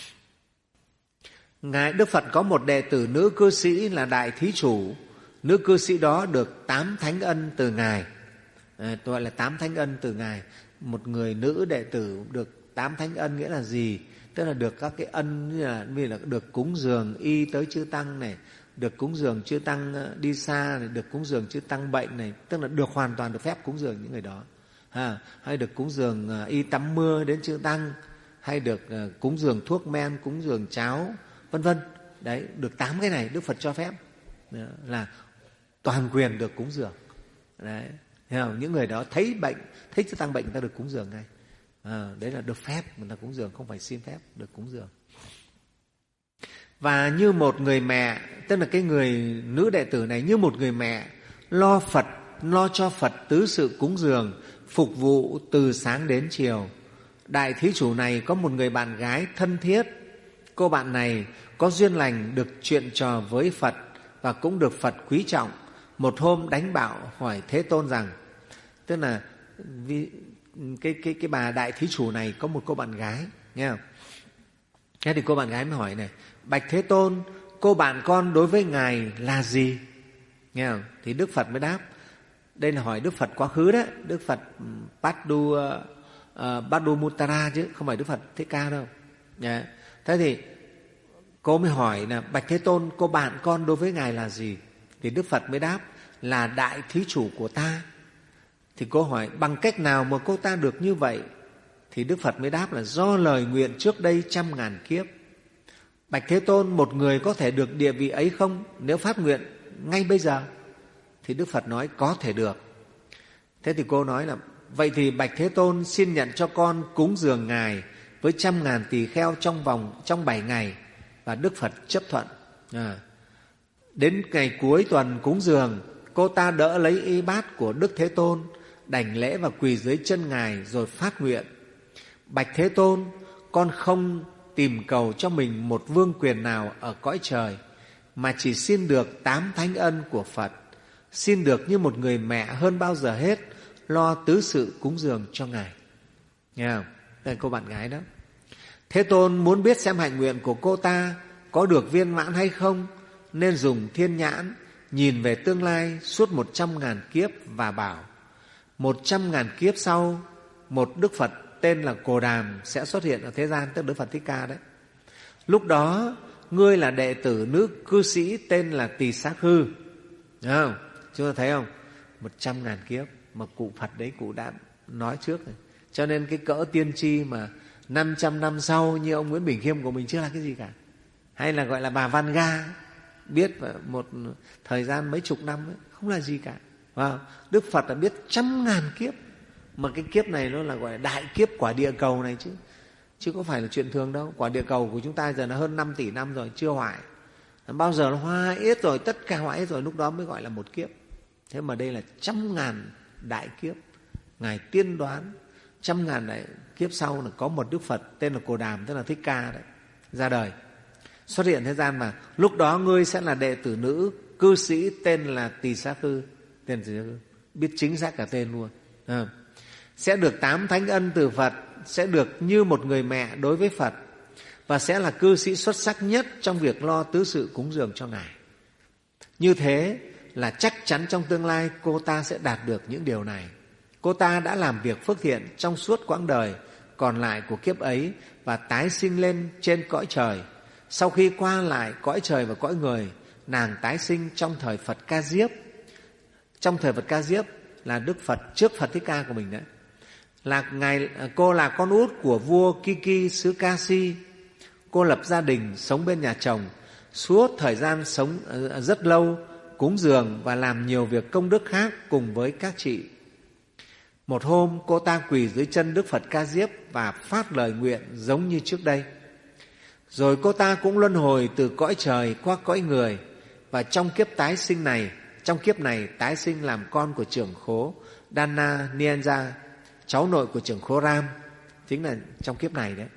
Ngài Đức Phật có một đệ tử nữ cư sĩ là Đại Thí Chủ. Nữ cư sĩ đó được tám thánh ân từ Ngài. À, gọi là tám thánh ân từ Ngài. Một người nữ đệ tử được tám thánh ân nghĩa là gì? Tức là được các cái ân như là, như là được cúng dường y tới chư tăng này, được cúng dường chư tăng đi xa này, được cúng dường chư tăng bệnh này, tức là được hoàn toàn được phép cúng dường những người đó. À, hay được cúng dường y tắm mưa đến chư tăng, hay được cúng dường thuốc men, cúng dường cháo, vân vân. Đấy, được tám cái này Đức Phật cho phép. Đó, là toàn quyền được cúng dường. Đấy, thấy không? Những người đó thấy bệnh, thấy chư tăng bệnh người ta được cúng dường ngay. À, đấy là được phép người ta cúng dường, không phải xin phép, được cúng dường. Và như một người mẹ, tức là cái người nữ đệ tử này như một người mẹ lo Phật, lo cho Phật tứ sự cúng dường, phục vụ từ sáng đến chiều. Đại Thí Chủ này có một người bạn gái thân thiết. Cô bạn này có duyên lành được chuyện trò với Phật và cũng được Phật quý trọng. Một hôm đánh bạo hỏi Thế Tôn rằng, tức là vì cái, cái, cái bà Đại Thí Chủ này có một cô bạn gái, nghe không? Thế thì cô bạn gái mới hỏi này: bạch Thế Tôn, cô bạn con đối với Ngài là gì? Nghe không? Thì Đức Phật mới đáp. Đây là hỏi Đức Phật quá khứ đấy, Đức Phật Padu, uh, Padumuttara chứ không phải Đức Phật Thích Ca đâu. Yeah. Thế thì cô mới hỏi là bạch Thế Tôn, cô bạn con đối với Ngài là gì? Thì Đức Phật mới đáp là Đại Thí Chủ của ta. Thì cô hỏi bằng cách nào mà cô ta được như vậy? Thì Đức Phật mới đáp là do lời nguyện trước đây trăm ngàn kiếp. Bạch Thế Tôn, một người có thể được địa vị ấy không nếu phát nguyện ngay bây giờ? Thì Đức Phật nói có thể được. Thế thì cô nói là vậy thì Bạch Thế Tôn xin nhận cho con cúng dường Ngài với trăm ngàn tỳ kheo trong vòng trong bảy ngày. Và Đức Phật chấp thuận. À. Đến ngày cuối tuần cúng dường, cô ta đỡ lấy y bát của Đức Thế Tôn, đảnh lễ và quỳ dưới chân Ngài rồi phát nguyện: Bạch Thế Tôn, con không tìm cầu cho mình một vương quyền nào ở cõi trời, mà chỉ xin được tám thánh ân của Phật, xin được như một người mẹ hơn bao giờ hết lo tứ sự cúng dường cho Ngài. Nghe không? Đây là cô bạn gái đó. Thế Tôn muốn biết xem hạnh nguyện của cô ta có được viên mãn hay không, nên dùng thiên nhãn nhìn về tương lai suốt một trăm ngàn kiếp và bảo: một trăm ngàn kiếp sau, một Đức Phật tên là Cồ Đàm sẽ xuất hiện ở thế gian, tức Đức Phật Thích Ca đấy. Lúc đó ngươi là đệ tử nữ cư sĩ tên là Tỳ Xá Khư. Đúng không? Chúng ta thấy không? Một trăm ngàn kiếp mà cụ Phật đấy cụ đã nói trước rồi. Cho nên cái cỡ tiên tri mà năm trăm năm sau như ông Nguyễn Bỉnh Khiêm của mình chưa là cái gì cả. Hay là gọi là bà Van Ga, biết một thời gian mấy chục năm ấy, không là gì cả. Wow. Đức Phật đã biết trăm ngàn kiếp, mà cái kiếp này nó là gọi là đại kiếp quả địa cầu này chứ, chứ có phải là chuyện thường đâu. Quả địa cầu của chúng ta giờ là hơn năm tỷ năm rồi, chưa hoại. Bao giờ nó hoại hết rồi, tất cả hoại hết rồi, lúc đó mới gọi là một kiếp. Thế mà đây là trăm ngàn đại kiếp. Ngài tiên đoán trăm ngàn đại kiếp sau là có một Đức Phật tên là Cồ Đàm, tức là Thích Ca đấy, ra đời, xuất hiện thế gian. Mà lúc đó ngươi sẽ là đệ tử nữ cư sĩ tên là Tỳ Xá Khư, tên Tỳ Xá Khư, biết chính xác cả tên luôn. À, sẽ được tám thánh ân từ Phật, sẽ được như một người mẹ đối với Phật, và sẽ là cư sĩ xuất sắc nhất trong việc lo tứ sự cúng dường cho Ngài. Như thế là chắc chắn trong tương lai cô ta sẽ đạt được những điều này. Cô ta đã làm việc phước thiện trong suốt quãng đời còn lại của kiếp ấy và tái sinh lên trên cõi trời. Sau khi qua lại cõi trời và cõi người, nàng tái sinh trong thời Phật Ca Diếp. Trong thời Phật Ca Diếp là Đức Phật trước Phật Thích Ca của mình đấy. Là ngài, cô là con út của vua Kiki xứ Kasi. Cô lập gia đình, sống bên nhà chồng, suốt thời gian sống rất lâu, cúng dường và làm nhiều việc công đức khác cùng với các chị. Một hôm cô ta quỳ dưới chân Đức Phật Ca Diếp và phát lời nguyện giống như trước đây. Rồi cô ta cũng luân hồi từ cõi trời qua cõi người, và trong kiếp tái sinh này, trong kiếp này tái sinh làm con của trưởng khố Dana Nianja, cháu nội của trưởng khố Ram, chính là trong kiếp này đấy.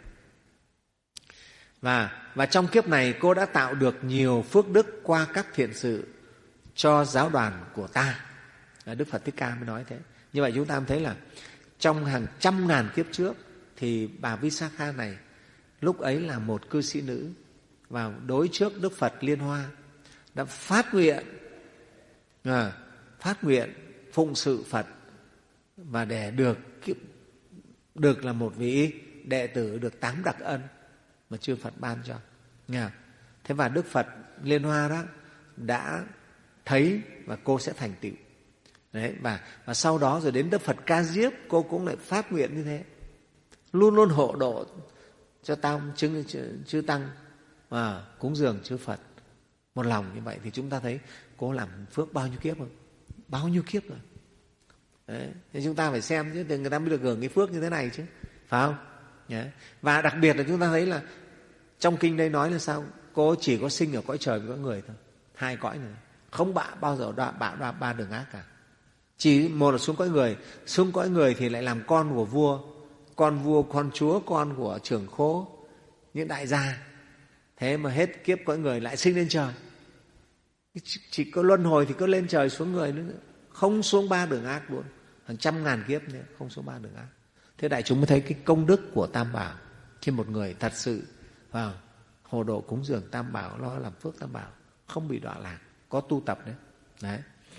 Và, và trong kiếp này cô đã tạo được nhiều phước đức qua các thiện sự cho giáo đoàn của ta. Đức Phật Thích Ca mới nói thế. Như vậy chúng ta thấy là trong hàng trăm ngàn kiếp trước thì bà Visakha này lúc ấy là một cư sĩ nữ, và đối trước Đức Phật Liên Hoa đã phát nguyện à, phát nguyện phụng sự Phật, và để được được là một vị đệ tử được tám đặc ân mà chư Phật ban cho. Nghe? Thế và Đức Phật Liên Hoa đó đã thấy và cô sẽ thành tựu. Đấy, và, và sau đó rồi đến Đức Phật Ca Diếp, cô cũng lại phát nguyện như thế, luôn luôn hộ độ cho tam chư, chư, chư tăng và cúng dường chư Phật một lòng như vậy. Thì chúng ta thấy cô làm phước bao nhiêu kiếp rồi, bao nhiêu kiếp rồi. Đấy, thì chúng ta phải xem chứ, thì người ta mới được hưởng cái phước như thế này chứ, phải không? Đấy. Và đặc biệt là chúng ta thấy là trong kinh đây nói là sao? Cô chỉ có sinh ở cõi trời với cõi người thôi, hai cõi này, không bạ bao giờ bạ ba, ba đường ác cả. Chỉ một là xuống cõi người, xuống cõi người thì lại làm con của vua, con vua, con chúa, con của trưởng khố, những đại gia. Thế mà hết kiếp cõi người lại sinh lên trời. Chỉ có luân hồi thì có lên trời xuống người nữa, không xuống ba đường ác luôn, hàng trăm ngàn kiếp nữa không xuống ba đường ác. Thế đại chúng mới thấy cái công đức của Tam Bảo khi một người thật sự vào hộ độ cúng dường Tam Bảo, lo làm phước Tam Bảo, không bị đọa lạc, có tu tập đấy. Đấy.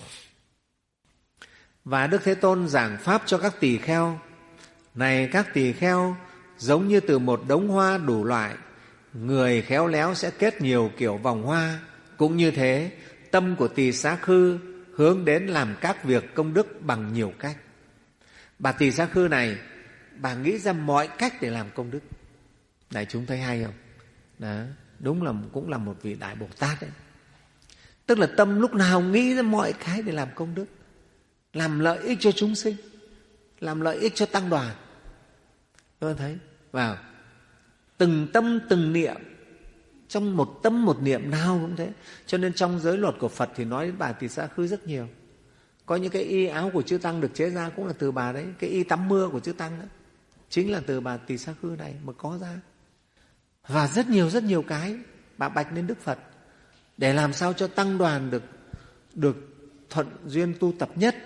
Và Đức Thế Tôn giảng pháp cho các tỳ kheo. Này các tỳ kheo, giống như từ một đống hoa đủ loại, người khéo léo sẽ kết nhiều kiểu vòng hoa. Cũng như thế, tâm của Tỳ Xá Khư hướng đến làm các việc công đức bằng nhiều cách. Bà Tỳ Xá Khư này bà nghĩ ra mọi cách để làm công đức. Đại chúng thấy hay không? Đó, đúng là cũng là một vị Đại Bồ Tát đấy. Tức là tâm lúc nào nghĩ ra mọi cái để làm công đức, làm lợi ích cho chúng sinh, làm lợi ích cho tăng đoàn. Tôi thấy vào từng tâm từng niệm, trong một tâm một niệm nào cũng thế. Cho nên trong giới luật của Phật thì nói đến bà Tỳ Sa Khư rất nhiều. Có những cái y áo của chư Tăng được chế ra cũng là từ bà đấy. Cái y tắm mưa của chư Tăng đó chính là từ bà Tỳ Sa Khư này mà có ra. Và rất nhiều rất nhiều cái bà bạch lên Đức Phật để làm sao cho tăng đoàn được được thuận duyên tu tập nhất,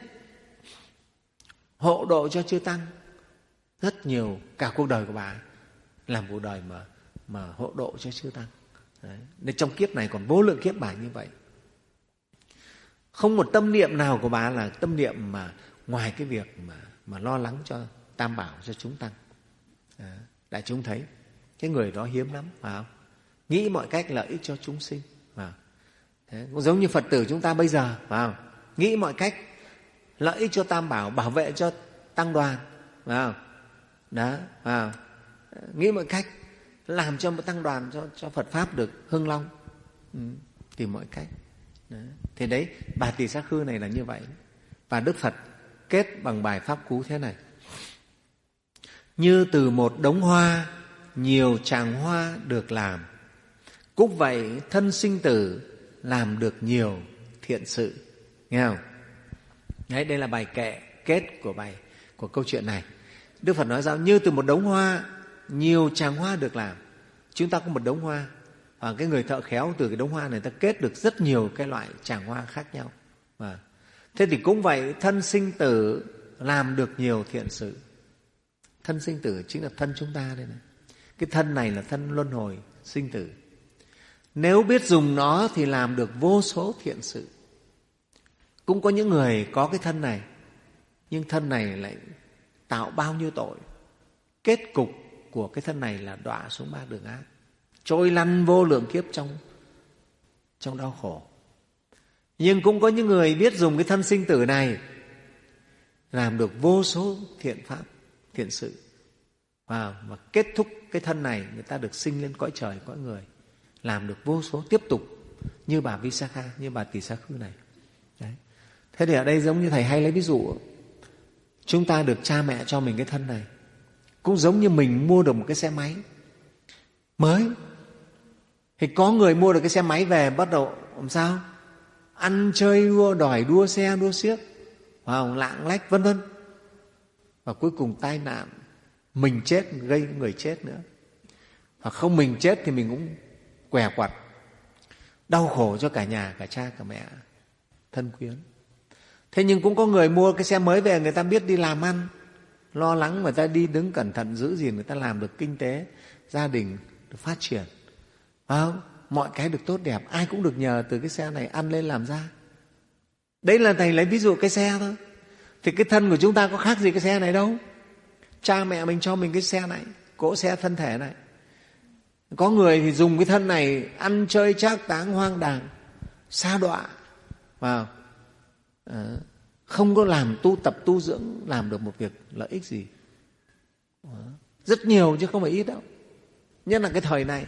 hộ độ cho chư Tăng. Rất nhiều, cả cuộc đời của bà làm cuộc đời mà mà hộ độ cho chư Tăng. Đấy. Nên trong kiếp này còn vô lượng kiếp bà như vậy. Không một tâm niệm nào của bà là tâm niệm mà ngoài cái việc mà mà lo lắng cho Tam Bảo, cho chúng Tăng. Đấy. Đại chúng thấy cái người đó hiếm lắm, phải không? Nghĩ mọi cách lợi ích cho chúng sinh. Phải. Thế, cũng giống như Phật tử chúng ta bây giờ, phải không? Nghĩ mọi cách lợi ích cho Tam Bảo, bảo vệ cho tăng đoàn, phải không? Đó, phải không? Nghĩ mọi cách làm cho một tăng đoàn, cho, cho Phật Pháp được hưng long. Ừ, tìm mọi cách. Đấy. Thì đấy, bà Tỳ Sa Khư này là như vậy. Và Đức Phật kết bằng bài pháp cú thế này: như từ một đống hoa, nhiều tràng hoa được làm, cũng vậy thân sinh tử làm được nhiều thiện sự. Nghe không? Đấy, đây là bài kệ kết của bài của câu chuyện này. Đức Phật nói rằng như từ một đống hoa, nhiều tràng hoa được làm. Chúng ta có một đống hoa, và cái người thợ khéo từ cái đống hoa này ta kết được rất nhiều cái loại tràng hoa khác nhau. Và thế thì cũng vậy, thân sinh tử làm được nhiều thiện sự. Thân sinh tử chính là thân chúng ta đây này. Cái thân này là thân luân hồi sinh tử. Nếu biết dùng nó thì làm được vô số thiện sự. Cũng có những người có cái thân này, nhưng thân này lại tạo bao nhiêu tội. Kết cục của cái thân này là đọa xuống ba đường ác, trôi lăn vô lượng kiếp trong, trong đau khổ. Nhưng cũng có những người biết dùng cái thân sinh tử này làm được vô số thiện pháp, thiện sự. Và, và kết thúc cái thân này, người ta được sinh lên cõi trời, cõi người, làm được vô số, tiếp tục như bà Visakha, như bà Tỳ Sa Khư này. Đấy. Thế thì ở đây giống như Thầy hay lấy ví dụ, chúng ta được cha mẹ cho mình cái thân này, cũng giống như mình mua được một cái xe máy mới. Thì có người mua được cái xe máy về bắt đầu làm sao? Ăn chơi đua, đòi đua xe, đua xiếc, wow, lạng lách vân vân. Và cuối cùng tai nạn, mình chết gây người chết nữa. Hoặc không mình chết thì mình cũng què quặt, đau khổ cho cả nhà, cả cha, cả mẹ, thân quyến. Thế nhưng cũng có người mua cái xe mới về, người ta biết đi làm ăn, lo lắng, người ta đi đứng cẩn thận giữ gìn, người ta làm được kinh tế, gia đình được phát triển. Phải không? Mọi cái được tốt đẹp, ai cũng được nhờ từ cái xe này ăn lên làm ra. Đấy là Thầy lấy ví dụ cái xe thôi. Thì cái thân của chúng ta có khác gì cái xe này đâu. Cha mẹ mình cho mình cái xe này, cỗ xe thân thể này. Có người thì dùng cái thân này ăn chơi trác táng hoang đàng, sa đọa, vào à, không có làm tu tập tu dưỡng, làm được một việc lợi ích gì. Rất nhiều chứ không phải ít đâu. Nhất là cái thời này,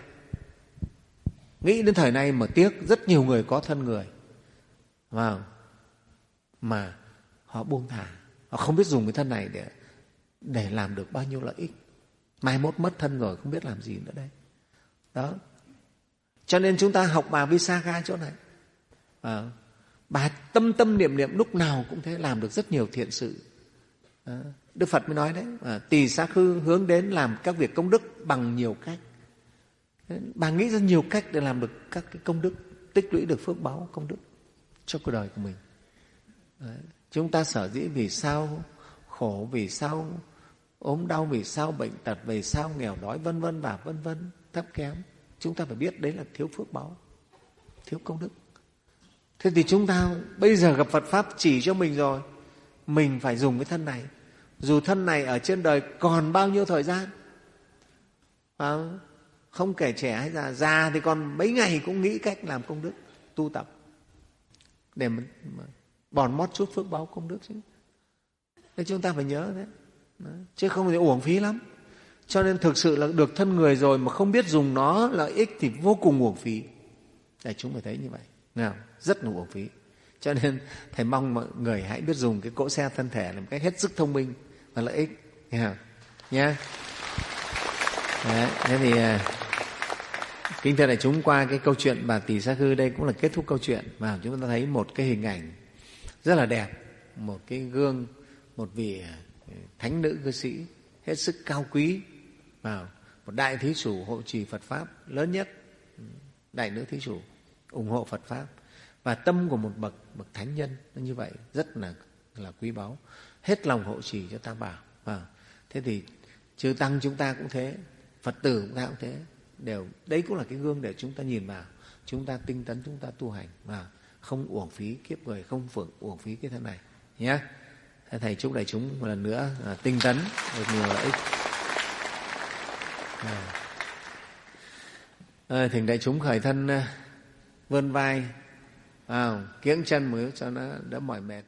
nghĩ đến thời này mà tiếc, rất nhiều người có thân người vào mà họ buông thả, họ không biết dùng cái thân này để để làm được bao nhiêu lợi ích. Mai mốt mất thân rồi không biết làm gì nữa đây. Đó. Cho nên chúng ta học bà Visakha chỗ này. À, bà tâm tâm niệm niệm lúc nào cũng thế, làm được rất nhiều thiện sự. À, Đức Phật mới nói đấy, à, Tỳ Sa Khư hướng đến làm các việc công đức bằng nhiều cách. Bà nghĩ ra nhiều cách để làm được các cái công đức, tích lũy được phước báu công đức cho cuộc đời của mình. Đấy. Chúng ta sở dĩ vì sao khổ, vì sao ốm đau, vì sao bệnh tật, vì sao nghèo đói, vân vân và vân vân, thấp kém, chúng ta phải biết đấy là thiếu phước báu, thiếu công đức. Thế thì chúng ta bây giờ gặp Phật Pháp chỉ cho mình rồi, mình phải dùng cái thân này. Dù thân này ở trên đời còn bao nhiêu thời gian, à, không kể trẻ hay già, già thì còn mấy ngày cũng nghĩ cách làm công đức, tu tập để mà, mà bòn mót chút phước báu công đức chứ. Thế chúng ta phải nhớ thế. Đấy. Chứ không thì uổng phí lắm. Cho nên thực sự là được thân người rồi mà không biết dùng nó lợi ích thì vô cùng uổng phí. Đại chúng phải thấy như vậy, nào rất là uổng phí. Cho nên thầy mong mọi người hãy biết dùng cái cỗ xe thân thể làm cách hết sức thông minh và lợi ích, nghe không? Nhá. Đấy, thế thì kính thưa đại chúng, qua cái câu chuyện bà Tỳ Sa Khư đây cũng là kết thúc câu chuyện mà chúng ta thấy một cái hình ảnh rất là đẹp, một cái gương, một vị thánh nữ cư sĩ hết sức cao quý, vào một đại thí chủ hộ trì Phật pháp lớn nhất, đại nữ thí chủ ủng hộ Phật pháp, và tâm của một bậc bậc thánh nhân như vậy rất là là quý báu, hết lòng hộ trì cho Tam Bảo. À, thế thì chư tăng chúng ta cũng thế, Phật tử chúng ta cũng thế, đều đấy cũng là cái gương để chúng ta nhìn vào, chúng ta tinh tấn, chúng ta tu hành mà không uổng phí kiếp người, không phượng uổng phí cái thân này nhé. Thầy chúc đại chúng một lần nữa à, tinh tấn được nhiều lợi ích. À. À, thỉnh đại chúng khởi thân uh, vươn vai, à, kiễng chân mới cho nó đỡ mỏi mệt.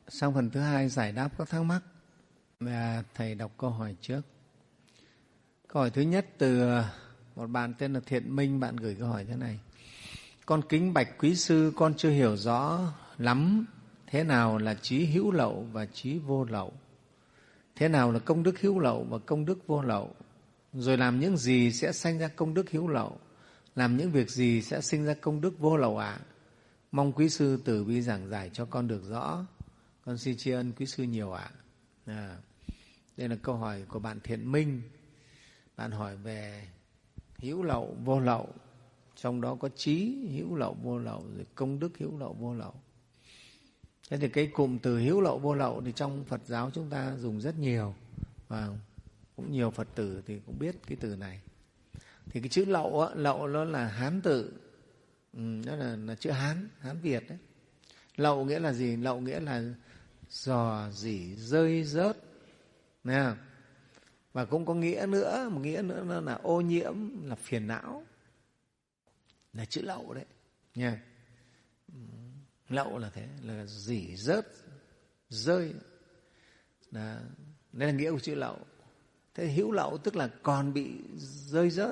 sang phần thứ hai giải đáp các thắc mắc. Và thầy đọc câu hỏi trước. Câu hỏi thứ nhất từ một bạn tên là Thiện Minh. Bạn gửi câu hỏi thế này: con kính bạch quý sư, con chưa hiểu rõ lắm thế nào là trí hữu lậu và trí vô lậu, thế nào là công đức hữu lậu và công đức vô lậu, rồi làm những gì sẽ sanh ra công đức hữu lậu, làm những việc gì sẽ sinh ra công đức vô lậu ạ? À? Mong quý sư từ bi giảng giải cho con được rõ. Con xin tri ân quý sư nhiều ạ. À. À, đây là câu hỏi của bạn Thiện Minh. Bạn hỏi về hữu lậu, vô lậu, trong đó có trí hữu lậu, vô lậu, rồi công đức hữu lậu, vô lậu. Thế thì cái cụm từ hữu lậu, vô lậu thì trong Phật giáo chúng ta dùng rất nhiều, và cũng nhiều Phật tử thì cũng biết cái từ này. Thì cái chữ lậu á, lậu nó là Hán tự, ừ, đó là, là chữ Hán, Hán Việt đấy. Lậu nghĩa là gì? Lậu nghĩa là dò dỉ, rơi rớt, nghe không? Và cũng có nghĩa nữa, một nghĩa nữa là ô nhiễm, là phiền não, là chữ lậu đấy nha. Lậu là thế, là dỉ rớt, rơi, là, đây là nghĩa của chữ lậu. Thế hữu lậu tức là còn bị rơi rớt.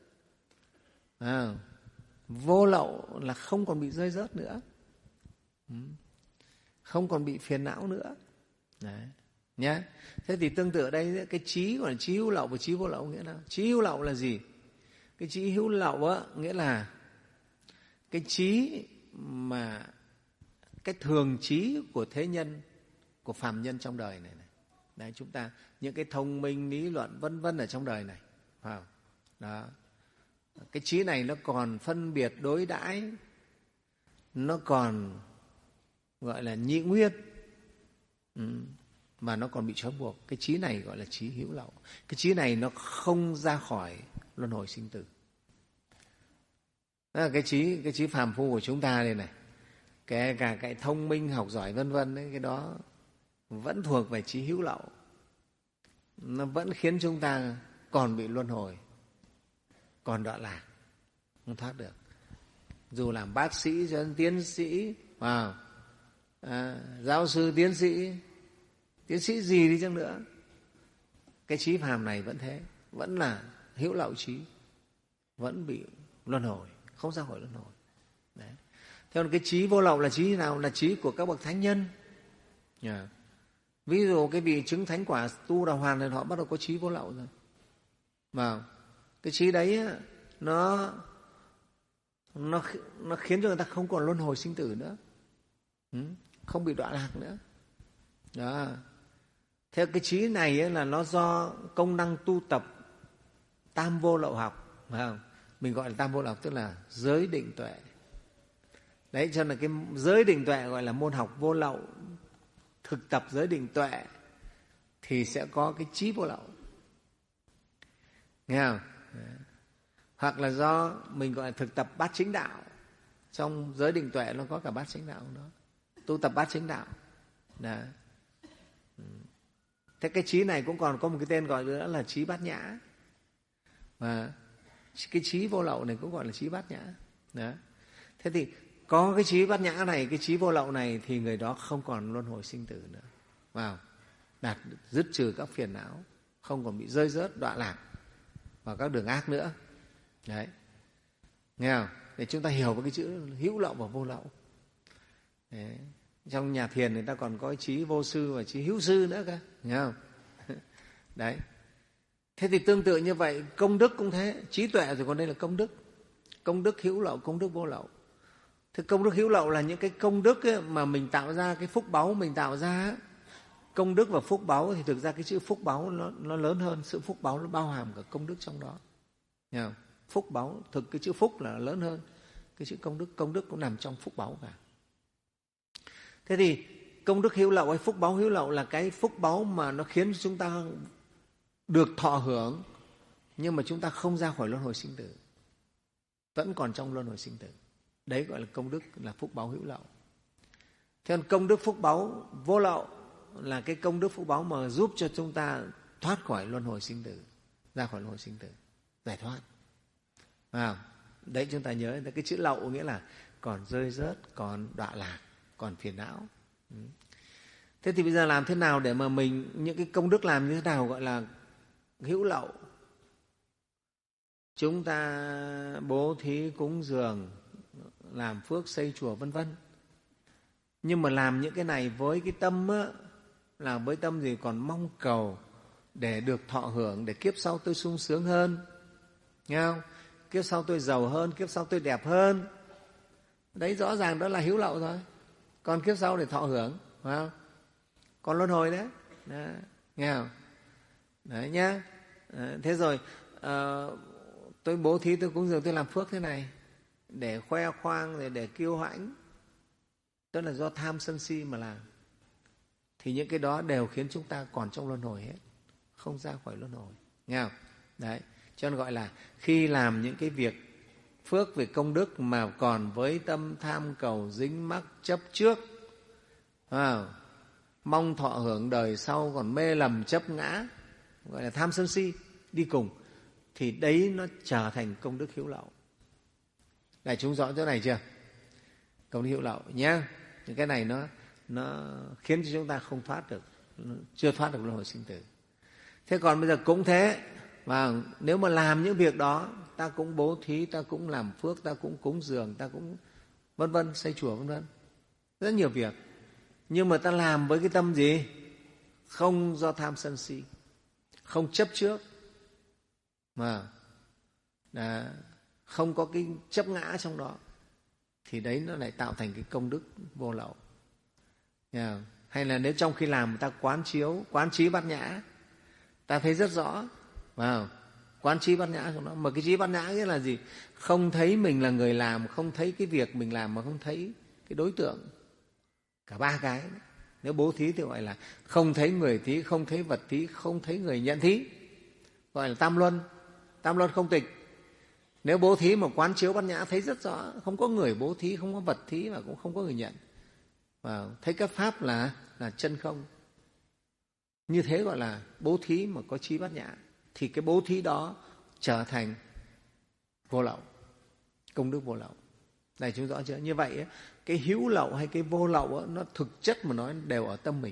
À, vô lậu là không còn bị rơi rớt nữa, không còn bị phiền não nữa. Đấy nhá. Thế thì tương tự ở đây, cái trí gọi là trí hữu lậu và trí vô lậu nghĩa nào? Trí hữu lậu là gì? Cái trí hữu lậu á, nghĩa là cái trí mà cái thường trí của thế nhân, của phàm nhân trong đời này, này. Đấy, chúng ta những cái thông minh, lý luận vân vân ở trong đời này, phải không? Đó. Cái trí này nó còn phân biệt đối đãi, nó còn gọi là nhị nguyên, ừ, mà nó còn bị trói buộc. Cái trí này gọi là trí hữu lậu. Cái trí này nó không ra khỏi luân hồi sinh tử. Đó là cái trí, cái trí phàm phu của chúng ta đây này, kể cả cái thông minh, học giỏi vân vân đấy, cái đó vẫn thuộc về trí hữu lậu. Nó vẫn khiến chúng ta còn bị luân hồi, còn đọa lạc, không thoát được. Dù làm bác sĩ cho đến tiến sĩ, wow, à, giáo sư, tiến sĩ, tiến sĩ gì đi chăng nữa, cái trí phàm này vẫn thế, vẫn là hữu lậu trí, vẫn bị luân hồi, không ra khỏi luân hồi. Đấy. Thế còn cái trí vô lậu là trí nào? Là trí của các bậc thánh nhân. Yeah. Ví dụ cái vị chứng thánh quả tu đà hoàn thì họ bắt đầu có trí vô lậu rồi. Mà cái trí đấy nó nó nó khiến cho người ta không còn luân hồi sinh tử nữa, không bị đọa lạc nữa. Đó. Theo cái trí này ấy là nó do công năng tu tập tam vô lậu học, phải không? Mình gọi là tam vô lậu học tức là giới định tuệ. Đấy, cho nên cái giới định tuệ gọi là môn học vô lậu. Thực tập giới định tuệ thì sẽ có cái trí vô lậu, nghe không? Đấy. Hoặc là do mình gọi là thực tập bát chính đạo. Trong giới định tuệ nó có cả bát chính đạo đó, tu tập bát chính đạo. Đấy. Thế cái trí này cũng còn có một cái tên gọi nữa là trí bát nhã. Và cái trí vô lậu này cũng gọi là trí bát nhã. Đấy. Thế thì có cái trí bát nhã này, cái trí vô lậu này thì người đó không còn luân hồi sinh tử nữa. Wow. Đạt dứt trừ các phiền não, không còn bị rơi rớt, đọa lạc vào các đường ác nữa. Đấy. Nghe không? Để chúng ta hiểu về cái chữ hữu lậu và vô lậu. Đấy. Trong nhà thiền người ta còn có trí vô sư và trí hữu sư nữa cơ, nghe không? Đấy. Thế thì tương tự như vậy, công đức cũng thế, trí tuệ rồi còn đây là công đức. Công đức hữu lậu, công đức vô lậu. Thế công đức hữu lậu là những cái công đức ấy mà mình tạo ra, cái phúc báu mình tạo ra. Công đức và phúc báu thì thực ra cái chữ phúc báu nó, nó lớn hơn, sự phúc báu nó bao hàm cả công đức trong đó. Nghe không? Phúc báu, thực cái chữ phúc là lớn hơn cái chữ công đức. Công đức cũng nằm trong phúc báu cả. Thế thì công đức hữu lậu hay phúc báu hữu lậu là cái phúc báu mà nó khiến chúng ta được thọ hưởng, nhưng mà chúng ta không ra khỏi luân hồi sinh tử, vẫn còn trong luân hồi sinh tử. Đấy gọi là công đức, là phúc báu hữu lậu. Thế còn công đức phúc báu vô lậu là cái công đức phúc báu mà giúp cho chúng ta thoát khỏi luân hồi sinh tử, ra khỏi luân hồi sinh tử, giải thoát. À, đấy chúng ta nhớ cái chữ lậu nghĩa là còn rơi rớt, còn đọa lạc, còn phiền não. Thế thì bây giờ làm thế nào để mà mình, những cái công đức làm như thế nào gọi là hữu lậu? Chúng ta bố thí cúng dường, làm phước xây chùa vân vân. Nhưng mà làm những cái này với cái tâm á, là với tâm gì? Còn mong cầu để được thọ hưởng, để kiếp sau tôi sung sướng hơn, nghe không? Kiếp sau tôi giàu hơn, kiếp sau tôi đẹp hơn. Đấy rõ ràng đó là hữu lậu rồi. Còn kiếp sau để thọ hưởng, phải không? Còn luân hồi đấy, đấy, nghe không? Đấy nhá. Đấy, thế rồi à, tôi bố thí, tôi cúng dường, tôi làm phước thế này để khoe khoang, để, để kiêu hãnh, tức là do tham sân si mà làm, thì những cái đó đều khiến chúng ta còn trong luân hồi hết, không ra khỏi luân hồi, nghe không? Đấy, cho nên gọi là khi làm những cái việc phước về công đức mà còn với tâm tham cầu dính mắc chấp trước, à, mong thọ hưởng đời sau, còn mê lầm chấp ngã, gọi là tham sân si đi cùng, thì đấy nó trở thành công đức hữu lậu. Đại chúng rõ chỗ này chưa? Công đức hữu lậu nhé. Những cái này nó nó khiến cho chúng ta không thoát được, chưa thoát được luân hồi sinh tử. Thế còn bây giờ cũng thế, và nếu mà làm những việc đó, ta cũng bố thí, ta cũng làm phước, ta cũng cúng dường, ta cũng vân vân, xây chùa vân vân, rất nhiều việc, nhưng mà ta làm với cái tâm gì? Không do tham sân si, không chấp trước, mà là không có cái chấp ngã trong đó, thì đấy nó lại tạo thành cái công đức vô lậu. Yeah. Hay là nếu trong khi làm ta quán chiếu, quán trí bát nhã, ta thấy rất rõ, wow, quán trí bát nhã của nó. Mà cái trí bát nhã nghĩa là gì? Không thấy mình là người làm, không thấy cái việc mình làm, mà không thấy cái đối tượng. Cả ba cái. Nếu bố thí thì gọi là không thấy người thí, không thấy vật thí, không thấy người nhận thí, gọi là tam luân, tam luân không tịch. Nếu bố thí mà quán chiếu bát nhã thấy rất rõ, không có người bố thí, không có vật thí, và cũng không có người nhận, và thấy các pháp là là chân không. Như thế gọi là bố thí mà có trí bát nhã, thì cái bố thí đó trở thành vô lậu, công đức vô lậu. Này chúng rõ chưa? Như vậy cái hữu lậu hay cái vô lậu nó thực chất mà nói đều ở tâm mình.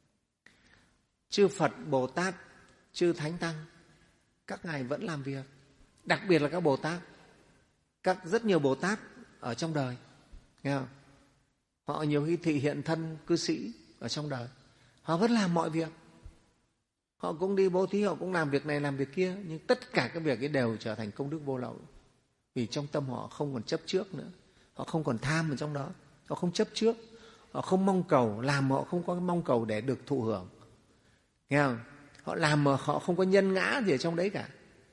Chư Phật, Bồ Tát, chư Thánh Tăng, các ngài vẫn làm việc. Đặc biệt là các Bồ Tát, các rất nhiều Bồ Tát ở trong đời, nghe không? Họ nhiều khi thị hiện thân cư sĩ ở trong đời, họ vẫn làm mọi việc. Họ cũng đi bố thí, họ cũng làm việc này làm việc kia, nhưng tất cả các việc ấy đều trở thành công đức vô lậu. Vì trong tâm họ không còn chấp trước nữa, họ không còn tham ở trong đó, họ không chấp trước, họ không mong cầu, làm họ không có mong cầu để được thụ hưởng, nghe không? Họ làm mà họ không có nhân ngã gì ở trong đấy cả.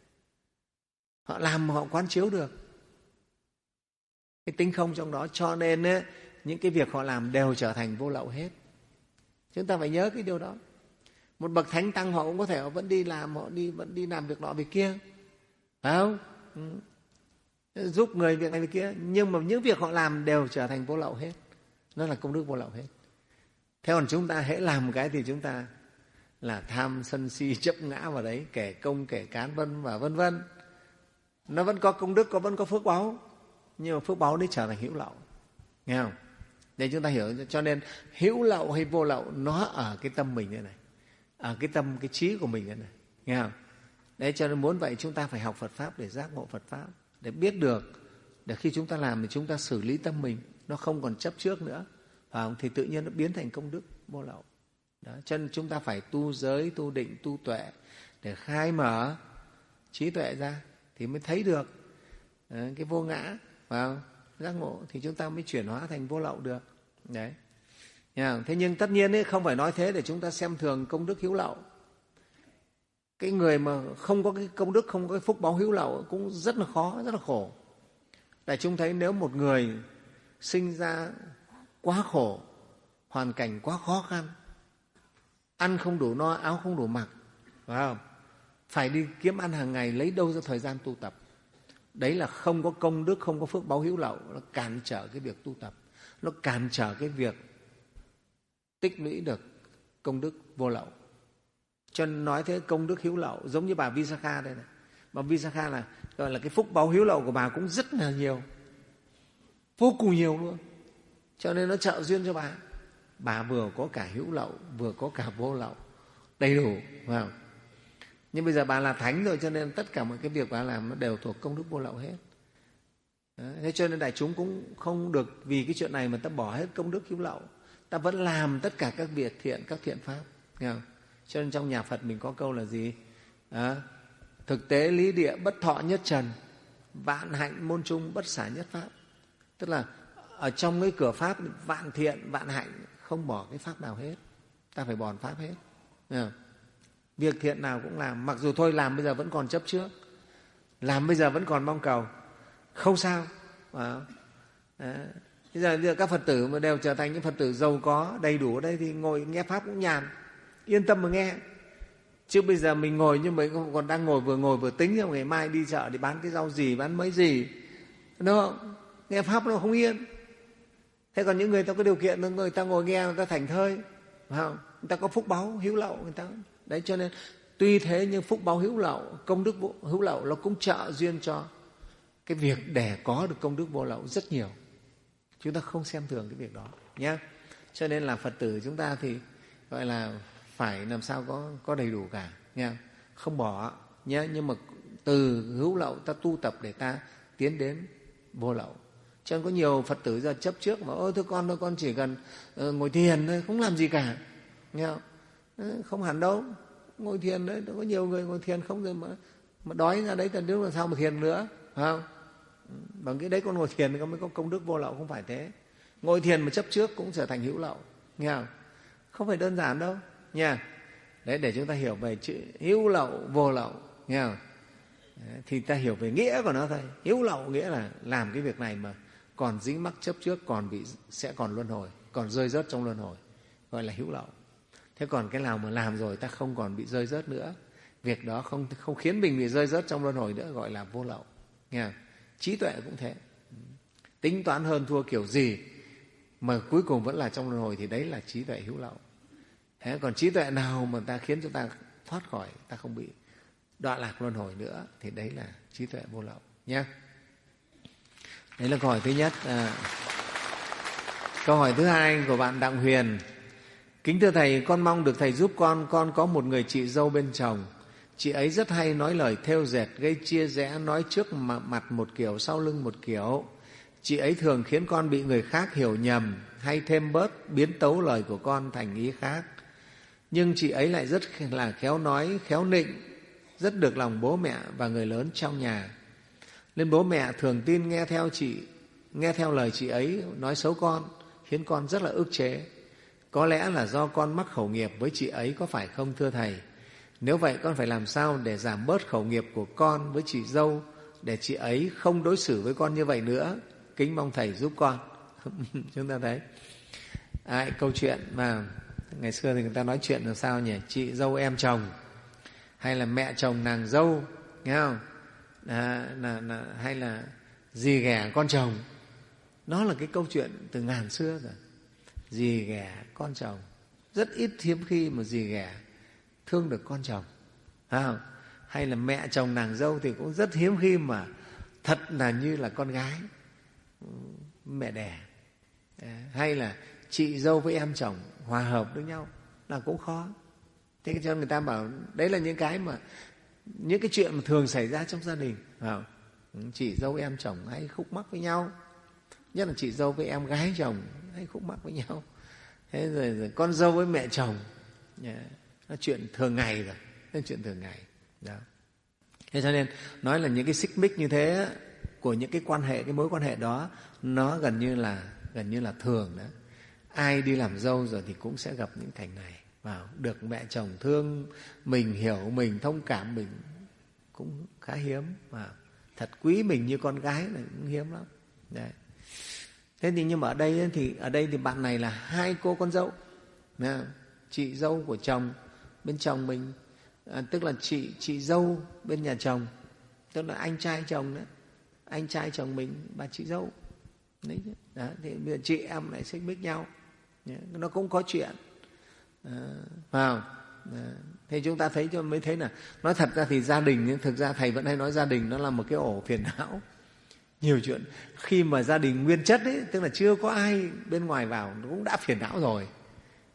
Họ làm mà họ quán chiếu được cái tính không trong đó, cho nên ấy, những cái việc họ làm đều trở thành vô lậu hết. Chúng ta phải nhớ cái điều đó. Một bậc thánh tăng họ cũng có thể họ vẫn đi làm, họ đi vẫn đi làm việc nọ việc kia, phải không? Ừ. Giúp người việc này việc kia, nhưng mà những việc họ làm đều trở thành vô lậu hết, nó là công đức vô lậu hết. Thế còn chúng ta hễ làm một cái thì chúng ta là tham sân si chấp ngã vào đấy, kẻ công kẻ cán vân và vân vân. Nó vẫn có công đức, có vẫn có phước báu, nhưng mà phước báu đấy trở thành hữu lậu, nghe không? Để chúng ta hiểu. Cho nên hữu lậu hay vô lậu nó ở cái tâm mình thế này, ở cái tâm, cái trí của mình thế này, nghe không? Đấy, cho nên muốn vậy chúng ta phải học Phật Pháp để giác ngộ Phật Pháp, để biết được, để khi chúng ta làm thì chúng ta xử lý tâm mình, nó không còn chấp trước nữa, phải không? Thì tự nhiên nó biến thành công đức vô lậu. Đó, cho nên chúng ta phải tu giới, tu định, tu tuệ để khai mở trí tuệ ra thì mới thấy được đấy, cái vô ngã, phải không? Giác ngộ thì chúng ta mới chuyển hóa thành vô lậu được. Đấy. Thế nhưng tất nhiên ấy, không phải nói thế để chúng ta xem thường công đức hữu lậu. Cái người mà không có cái công đức, không có cái phúc báu hữu lậu cũng rất là khó, rất là khổ. Đại chúng thấy nếu một người sinh ra quá khổ, hoàn cảnh quá khó khăn, ăn không đủ no, áo không đủ mặc, phải không? Phải đi kiếm ăn hàng ngày, lấy đâu ra thời gian tu tập. Đấy là không có công đức, không có phước báu hữu lậu, nó cản trở cái việc tu tập, nó cản trở cái việc tích lũy được công đức vô lậu. Cho nên nói thế, công đức hữu lậu giống như bà Visakha đây này. Bà Visakha là gọi là cái phúc báu hữu lậu của bà cũng rất là nhiều, vô cùng nhiều luôn. Cho nên nó trợ duyên cho bà. bà vừa có cả hữu lậu, vừa có cả vô lậu, đầy đủ, phải không? Nhưng bây giờ bà là thánh rồi, cho nên tất cả mọi cái việc bà làm nó đều thuộc công đức vô lậu hết. Đấy, thế cho nên đại chúng cũng không được vì cái chuyện này mà ta bỏ hết công đức hữu lậu. Ta vẫn làm tất cả các việc thiện, các thiện pháp, nghe không? Cho nên trong nhà Phật mình có câu là gì? À, thực tế lý địa bất thọ nhất trần, vạn hạnh môn trung bất xả nhất pháp. Tức là ở trong cái cửa pháp vạn thiện, vạn hạnh, không bỏ cái pháp nào hết. Ta phải bòn pháp hết. Nghe không? Việc thiện nào cũng làm, mặc dù thôi làm bây giờ vẫn còn chấp trước, làm bây giờ vẫn còn mong cầu, không sao. À, bây giờ, bây giờ các Phật tử mà đều trở thành những Phật tử giàu có, đầy đủ ở đây thì ngồi nghe pháp cũng nhàn, yên tâm mà nghe. Chứ bây giờ mình ngồi nhưng mà còn đang ngồi vừa ngồi vừa tính ngày mai đi chợ để bán cái rau gì, bán mấy gì, đúng không? Nghe pháp nó không yên. Thế còn những người ta có điều kiện, người ta ngồi nghe, người ta thành thơi, phải không? Người ta có phúc báu hữu lậu, người ta đấy. Cho nên tuy thế nhưng phúc báu hữu lậu, công đức hữu lậu nó cũng trợ duyên cho cái việc để có được công đức vô lậu rất nhiều. Chúng ta không xem thường cái việc đó nhé. Cho nên là Phật tử chúng ta thì gọi là phải làm sao có có đầy đủ cả nha, không bỏ nhé. Nhưng mà từ hữu lậu ta tu tập để ta tiến đến vô lậu. Cho nên có nhiều Phật tử giờ chấp trước mà ôi thưa con thôi, con chỉ cần uh, ngồi thiền thôi, không làm gì cả, nghe không? Không hẳn đâu, ngồi thiền đấy, có nhiều người ngồi thiền không rồi mà mà đói ra đấy, cần đến làm sao mà thiền nữa, phải không? Bằng cái đấy con ngồi thiền mới có công đức vô lậu, không phải thế. Ngồi thiền mà chấp trước cũng trở thành hữu lậu, nghe không? Không phải đơn giản đâu nha. Đấy, để chúng ta hiểu về chữ hữu lậu, vô lậu, nghe không? Đấy, thì ta hiểu về nghĩa của nó thôi. Hữu lậu nghĩa là làm cái việc này mà còn dính mắc chấp trước, còn bị sẽ còn luân hồi, còn rơi rớt trong luân hồi, gọi là hữu lậu. Thế còn cái nào mà làm rồi ta không còn bị rơi rớt nữa, việc đó không không khiến mình bị rơi rớt trong luân hồi nữa, gọi là vô lậu, nghe không? Trí tuệ cũng thế, tính toán hơn thua kiểu gì mà cuối cùng vẫn là trong luân hồi thì đấy là trí tuệ hữu lậu. Thế còn trí tuệ nào mà ta khiến chúng ta thoát khỏi, ta không bị đọa lạc luân hồi nữa thì đấy là trí tuệ vô lậu nhé. Đấy là câu hỏi thứ nhất. À, câu hỏi thứ hai của bạn Đặng Huyền: kính thưa thầy, con mong được thầy giúp con. Con có một người chị dâu bên chồng. Chị ấy rất hay nói lời thêu dệt, gây chia rẽ, nói trước mặt một kiểu, sau lưng một kiểu. Chị ấy thường khiến con bị người khác hiểu nhầm, hay thêm bớt, biến tấu lời của con thành ý khác. Nhưng chị ấy lại rất là khéo nói, khéo nịnh, rất được lòng bố mẹ và người lớn trong nhà. Nên bố mẹ thường tin nghe theo chị, nghe theo lời chị ấy nói xấu con, khiến con rất là ức chế. Có lẽ là do con mắc khẩu nghiệp với chị ấy, có phải không thưa thầy? Nếu vậy con phải làm sao để giảm bớt khẩu nghiệp của con với chị dâu, để chị ấy không đối xử với con như vậy nữa? Kính mong thầy giúp con. Chúng ta thấy à, câu chuyện mà ngày xưa thì người ta nói chuyện là sao nhỉ? Chị dâu em chồng, hay là mẹ chồng nàng dâu, nghe không? À, là, là, hay là dì ghẻ con chồng. Nó là cái câu chuyện từ ngàn xưa rồi. Dì ghẻ con chồng, rất ít hiếm khi mà dì ghẻ thương được con chồng, phải không? Hay là mẹ chồng nàng dâu thì cũng rất hiếm khi mà thật là như là con gái mẹ đẻ. Hay là chị dâu với em chồng hòa hợp với nhau là cũng khó. Thế cho nên người ta bảo đấy là những cái mà những cái chuyện mà thường xảy ra trong gia đình, phải không? Chị dâu em chồng hay khúc mắc với nhau, nhất là chị dâu với em gái chồng hay khúc mắc với nhau. Thế rồi, rồi con dâu với mẹ chồng, yeah, nó chuyện thường ngày rồi, nó chuyện thường ngày đó. Thế cho nên nói là những cái xích mích như thế của những cái quan hệ, cái mối quan hệ đó nó gần như là gần như là thường đó. Ai đi làm dâu rồi thì cũng sẽ gặp những cảnh này, vào được mẹ chồng thương mình, hiểu mình, thông cảm mình cũng khá hiếm, mà thật quý mình như con gái là cũng hiếm lắm. Đấy. Thế thì nhưng mà ở đây thì ở đây thì bạn này là hai cô con dâu, chị dâu của chồng bên chồng mình, à, tức là chị chị dâu bên nhà chồng, tức là anh trai chồng đó, anh trai chồng mình bà chị dâu đấy. Đó, thì bây giờ chị em lại xích mích nhau, nó cũng có chuyện, à, phải không? À, thế chúng ta thấy cho mới thấy là nói thật ra thì gia đình, thực ra thầy vẫn hay nói gia đình nó là một cái ổ phiền não, nhiều chuyện. Khi mà gia đình nguyên chất ấy, tức là chưa có ai bên ngoài vào, nó cũng đã phiền não rồi,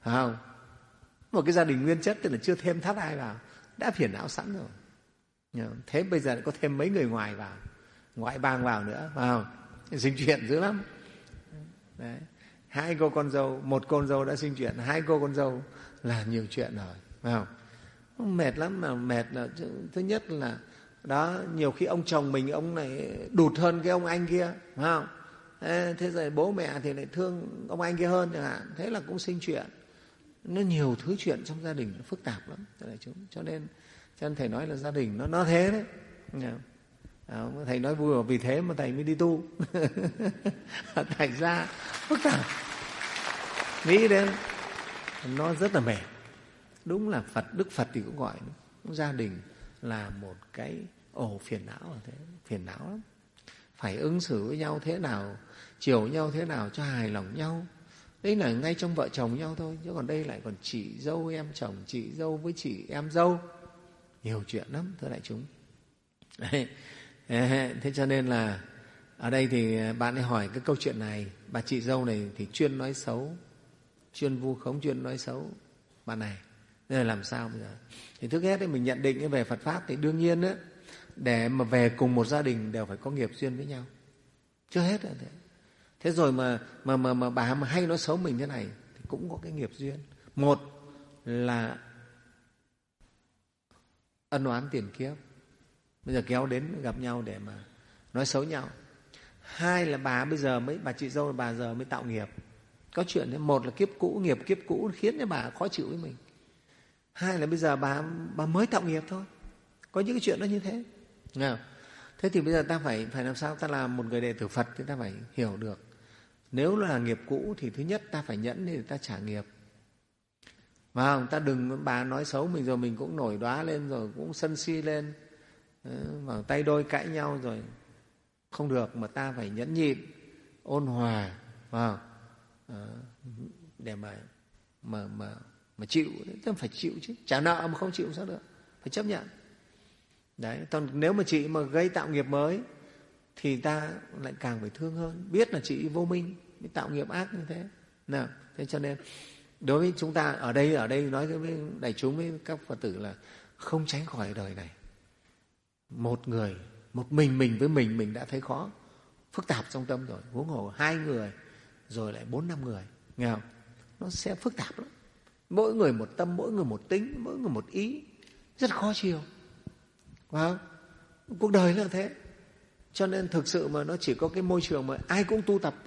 phải không? Một cái gia đình nguyên chất tức là chưa thêm thắt ai vào, đã phiền não sẵn rồi. Thế bây giờ lại có thêm mấy người ngoài vào, ngoại bang vào nữa, phải không? Sinh chuyện dữ lắm. Đấy. Hai cô con dâu, một con dâu đã sinh chuyện, hai cô con dâu là nhiều chuyện rồi, phải không? Mệt lắm. Mà mệt là thứ nhất là đó, nhiều khi ông chồng mình ông này đụt hơn cái ông anh kia, phải không? Thế rồi bố mẹ thì lại thương ông anh kia hơn chẳng hạn, thế là cũng sinh chuyện. Nó nhiều thứ chuyện trong gia đình, nó phức tạp lắm, cho nên cho nên thầy nói là gia đình nó nó thế đấy. À, thầy nói vui mà vì thế mà thầy mới đi tu. Thành ra phức tạp, nghĩ đến nó rất là mệt. Đúng là Phật, Đức Phật thì cũng gọi gia đình là một cái ổ phiền não, là thế, phiền não lắm. Phải ứng xử với nhau thế nào, chiều nhau thế nào cho hài lòng nhau. Đấy là ngay trong vợ chồng nhau thôi, chứ còn đây lại còn chị dâu em chồng, chị dâu với chị em dâu, nhiều chuyện lắm thưa đại chúng. Đấy. Thế cho nên là ở đây thì bạn ấy hỏi cái câu chuyện này, bà chị dâu này thì chuyên nói xấu, chuyên vu khống, chuyên nói xấu bạn này. Thế là làm sao bây giờ? Thì trước hết thì mình nhận định về Phật Pháp thì đương nhiên đó, để mà về cùng một gia đình đều phải có nghiệp duyên với nhau. Chưa hết là thế. Thế rồi mà, mà, mà, mà bà mà hay nói xấu mình thế này thì cũng có cái nghiệp duyên. Một là ân oán tiền kiếp, bây giờ kéo đến gặp nhau để mà nói xấu nhau. Hai là bà bây giờ mới, bà chị dâu là bà giờ mới tạo nghiệp. Có chuyện đấy, một là kiếp cũ, nghiệp kiếp cũ khiến cho bà khó chịu với mình. Hai là bây giờ bà, bà mới tạo nghiệp thôi. Có những cái chuyện đó như thế. Nghe không? Thế thì bây giờ ta phải, phải làm sao? Ta là một người đệ tử Phật thì ta phải hiểu được. Nếu là nghiệp cũ thì thứ nhất ta phải nhẫn để ta trả nghiệp. Và không, ta đừng, bà nói xấu mình rồi mình cũng nổi đoá lên, rồi cũng sân si lên, vào tay đôi cãi nhau rồi. Không được, mà ta phải nhẫn nhịn, ôn hòa, vào để mà mà mà mà chịu, chứ phải chịu chứ, trả nợ mà không chịu sao được, phải chấp nhận. Đấy, còn nếu mà chị mà gây tạo nghiệp mới thì ta lại càng phải thương hơn, biết là chị vô minh mới tạo nghiệp ác như thế. Nào, thế cho nên đối với chúng ta ở đây ở đây nói với đại chúng, với các Phật tử là không tránh khỏi đời này. Một người, một mình mình với mình mình đã thấy khó, phức tạp trong tâm rồi, huống hồ hai người rồi lại bốn năm người, nghe không? Nó sẽ phức tạp lắm. Mỗi người một tâm, mỗi người một tính, mỗi người một ý, rất khó chiều. Phải không? Cuộc đời là thế. Cho nên thực sự mà nó chỉ có cái môi trường mà ai cũng tu tập,